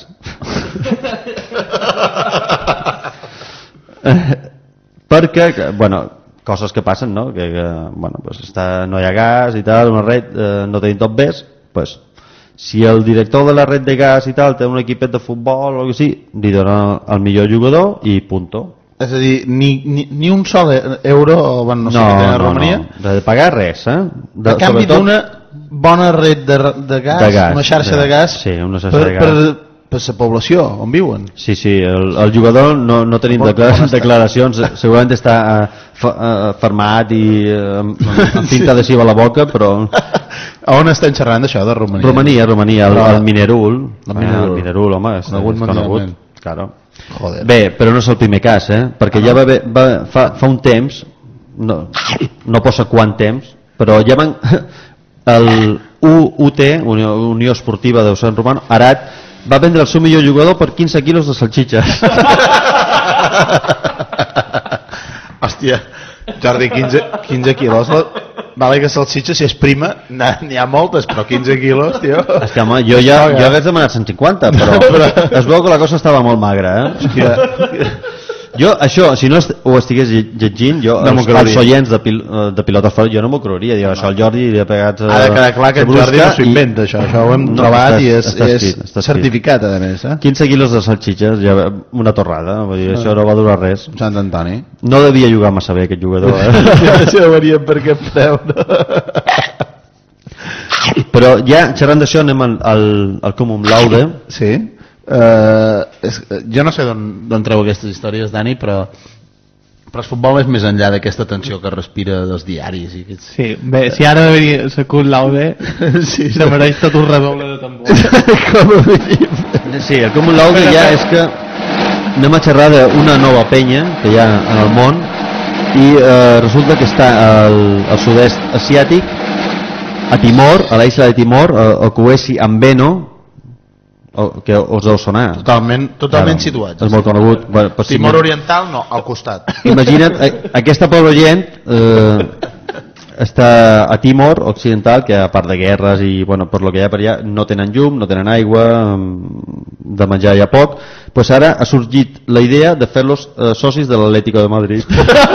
Perquè, que, bueno, coses que passen, no? Que, que bueno, pues està, no hi ha gas i tal, una red, eh, no tenim tot bé, pues, si el director de la red de gas i tal té un equipet de futbol o que sí, li dona el millor jugador i punto. És a dir, ni, ni, ni un sol euro, bueno, no sé què tenen a Romania, no, de pagar res, eh? De, a canvi sobretot- d'una bona red de, de, gas, de gas, una xarxa de, de gas, sí, una xarxa per, de gas. per, per la població on viuen. Sí, sí, el, el jugador no, no tenim Bon- declara bon estat. declaracions, segurament està eh, fa, eh, fermat i eh, amb, amb tinta adhesiva a la boca, però... A on estem xerrant d'això, de Romania? Romania, Romania, el, Però- el Minerul. El Minerul. El Minerul, home, és, Conegut és conegut. mundialment. Claro. Joder. Bé, però no és el primer cas, eh? Perquè ja va, haver, va fa, fa un temps, no, no posa quant temps, però ja van... El U T, Unió, Unió Esportiva de Sant Romano, Arat, va vendre el seu millor jugador per quinze quilos de salxitxes. Hòstia, Jordi, quinze, quinze quilos. Vale que salsitxa, si és prima, n'hi ha moltes, però quinze quilos, tio. Hòstia, home, jo ja, jo hagués demanat cent cinquanta, però, però es veu que la cosa estava molt magra, eh? Hòstia. Jo, això, si no est ho estigués lle- llegint, jo, No m'ho els, creuria. els oients de, pil, eh, de pilotes fora, jo no m'ho creuria. Diu, això el Jordi li ha pegat... eh, Ha de quedar clar que la en Jordi brusca no s'ho inventa, això. Això ho hem trobat i és- està és escrit, està escrit. certificat, a més, eh? quinze quilos de salxitxes, ja, una torrada, vull dir, això no va durar res. Sant Antoni. No devia jugar massa bé aquest jugador, eh? Això ho veríem per aquest preu, no? Però ja, xerrant d'això, anem al, al, al Comum Laude. Sí. Uh, és, jo no sé d'on d'on treu aquestes històries, Dani, però però el futbol és més enllà d'aquesta tensió que respira dels diaris i aquests... Sí, bé, si ara hauria secut l'Aude, sí, se mereix tot un redoble de tambor. Com ho dic? Sí, el Comum Laude ja és que anem a xerrar d'una nova penya que hi ha en el món i eh, resulta que està al, al sud-est asiàtic, a Timor, a la isla de Timor, a Kuesi Ambeno, que us deu sonar. Totalment, totalment Claro, situats. és molt conegut. Bueno, pues, Timor si Oriental, no, al costat. Imagina't, eh, aquesta pobra gent eh, està a Timor Occidental, que a part de guerres i bueno, per lo que hi ha per allà, no tenen llum, no tenen aigua, de menjar hi ha poc, pues ara ha sorgit la idea de fer-los eh, socis de l'Atlético de Madrid.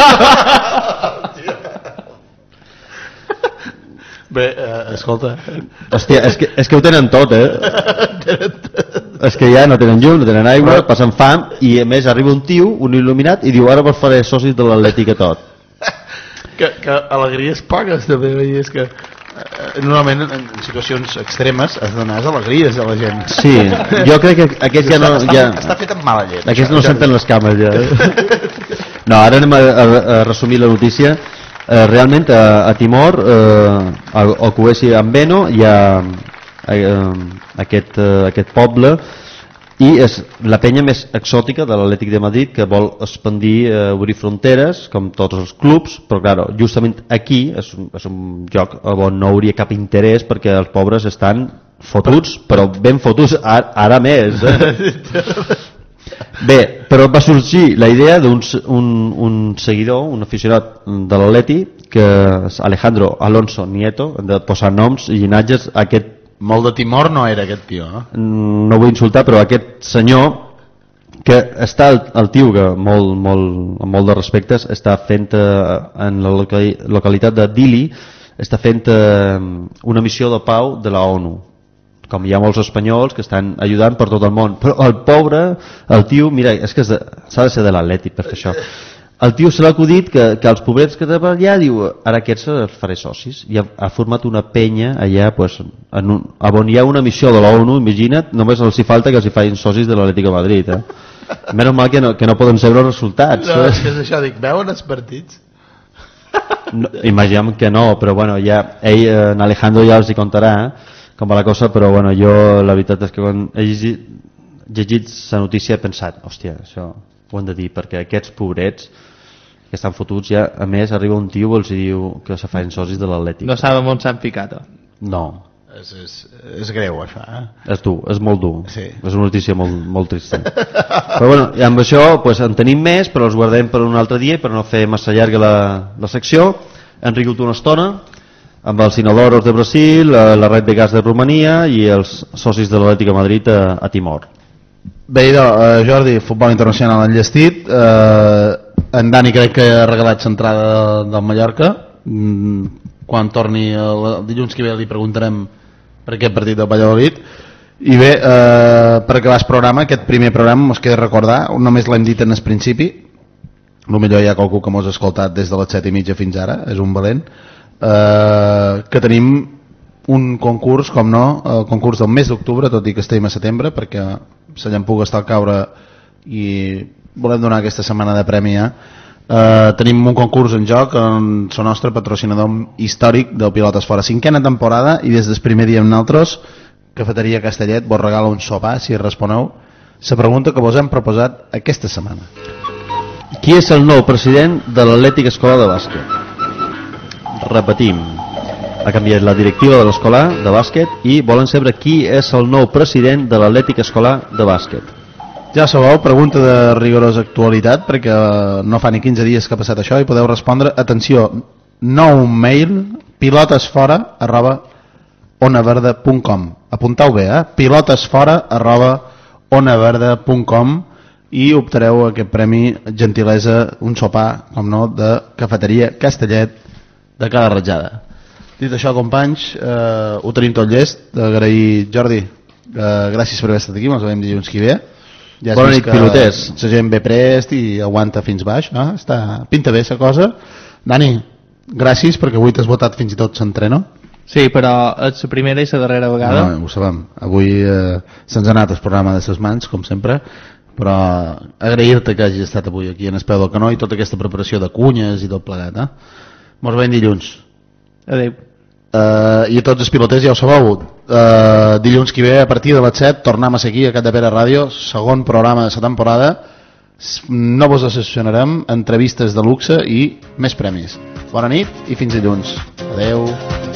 Bé, eh, escolta... Hòstia, és que, és que ho tenen tot, eh? És que ja no tenen llum, no tenen aigua, passen fam, i a més arriba un tio, un il·luminat, i diu, ara vos faré socis de l'Atlètic a tot. Que, que alegries poques, també, és que eh, normalment en, en situacions extremes has de donar alegries a la gent. Sí, jo crec que aquests ja no... Està, Ja, està, està fet amb mala llet. aquests això, no ja. senten les cames, ja. No, ara anem a, a, a resumir la notícia. eh, realment a, a Timor, eh, al, al Kuwesi en Beno, hi ha eh, aquest, eh, aquest poble, i és la penya més exòtica de l'Atlètic de Madrid, que vol expandir, eh, obrir fronteres com tots els clubs, però claro, justament aquí és un, és un lloc on no hauria cap interès, perquè els pobres estan fotuts, però ben fotuts ara, ara més, eh? Bé, però va sorgir la idea d'un un, un seguidor, un aficionat de l'Atleti, que és Alejandro Alonso Nieto, hem de posar noms i llinatges a aquest. Molt de Timor no era aquest tio, no? No vull insultar, però aquest senyor, que està el, el tio que molt, molt, amb molt de respectes està fent eh, en la locali, localitat de Dili, està fent eh, una missió de pau de la ONU, com hi ha molts espanyols que estan ajudant per tot el món, però el pobre, el tio, mira, és que s'ha de ser de l'Atlètic per fer això. El tio se l'ha acudit que, que els pobrets que tenen allà, diu, ara aquests els faré socis, i ha, ha format una penya allà, pues, en un, on hi ha una missió de l'ONU, imagina't, només els hi falta que els hi facin socis de l'Atlètic de Madrid, eh? Menys mal que no, que no poden saber els resultats. No, és que és això, dic, veuen els partits? No, imaginem que no, però bueno, ja, ell, en Alejandro ja els hi contarà com va la cosa, però bueno, jo la veritat és que quan he llegit, llegit la notícia he pensat, hòstia, això ho hem de dir, perquè aquests pobrets que estan fotuts ja, a més arriba un tio i els diu que se fan socis de l'Atlètic. No saben on s'han picat. No. És, és, és greu això, eh? És dur, és molt dur. Sí. És una notícia molt, molt trista. Però bueno, i amb això pues, en tenim més, però els guardem per un altre dia, per no fer massa llarga la, la secció. Hem rigut una estona amb els Inodoros de Brasil, la Red de Gas de Romania i els socis de l'Atlètic de Madrid a, a Timor. Bé, idò, eh, Jordi, futbol internacional enllestit, eh, en Dani crec que ha regalat l'entrada del Mallorca, mm, quan torni el dilluns que ve li preguntarem per aquest partit del Valladolid. I bé, eh, per acabar el programa, aquest primer programa us queda recordar, només l'hem dit en el principi, potser hi ha qualcú que mos ha escoltat des de les set i mitja fins ara, és un valent, eh, que tenim un concurs, com no, el concurs del mes d'octubre, tot i que estem a setembre, perquè la llampuga està al caure i volem donar aquesta setmana de premi ja. Uh, tenim un concurs en joc en el nostre patrocinador històric del Pilotes Fora, cinquena temporada, i des del primer dia amb nosaltres Cafeteria Castellet vos regala un sopar si responeu la pregunta que vos hem proposat aquesta setmana. Qui és el nou president de l'Atlètic Escolar de Bàsquet? Repetim, ha canviat la directiva de l'escolar de bàsquet i volen saber qui és el nou president de l'Atlètic Escolar de Bàsquet. Ja sabeu, pregunta de rigorosa actualitat, perquè no fa ni quinze dies que ha passat això i podeu respondre, atenció, nou mail, pilotesfora arroba onaverda punt com. Apuntau bé, eh? pilotesfora arroba onaverda punt com i optareu a aquest premi gentilesa, un sopar, com no, de Cafeteria Castellet de cada ratjada. Dit això, companys, eh, ho tenim tot llest. Agrair, Jordi, eh, gràcies per haver estat aquí, ens veiem dilluns que ve. Ja Bona nit, piloters. La gent ve prest i aguanta fins baix, no? Està, pinta bé la cosa. Dani, gràcies perquè avui t'has votat fins i tot s'entreno. Sí, però és la primera i la darrera vegada. No, ho sabem. Avui eh, se'ns ha anat el programa de ses mans, com sempre, però agrair-te que hagis estat avui aquí en el peu del canó i tota aquesta preparació de cunyes i tot plegat. Eh? Mos veiem dilluns. Adéu. Uh, I a tots els piloters ja ho sabeu, uh, dilluns que ve a partir de les set tornem a seguir a Capdepera Ràdio, segon programa de la temporada. No vos decepcionarem, entrevistes de luxe i més premis. Bona nit i fins dilluns. Adeu.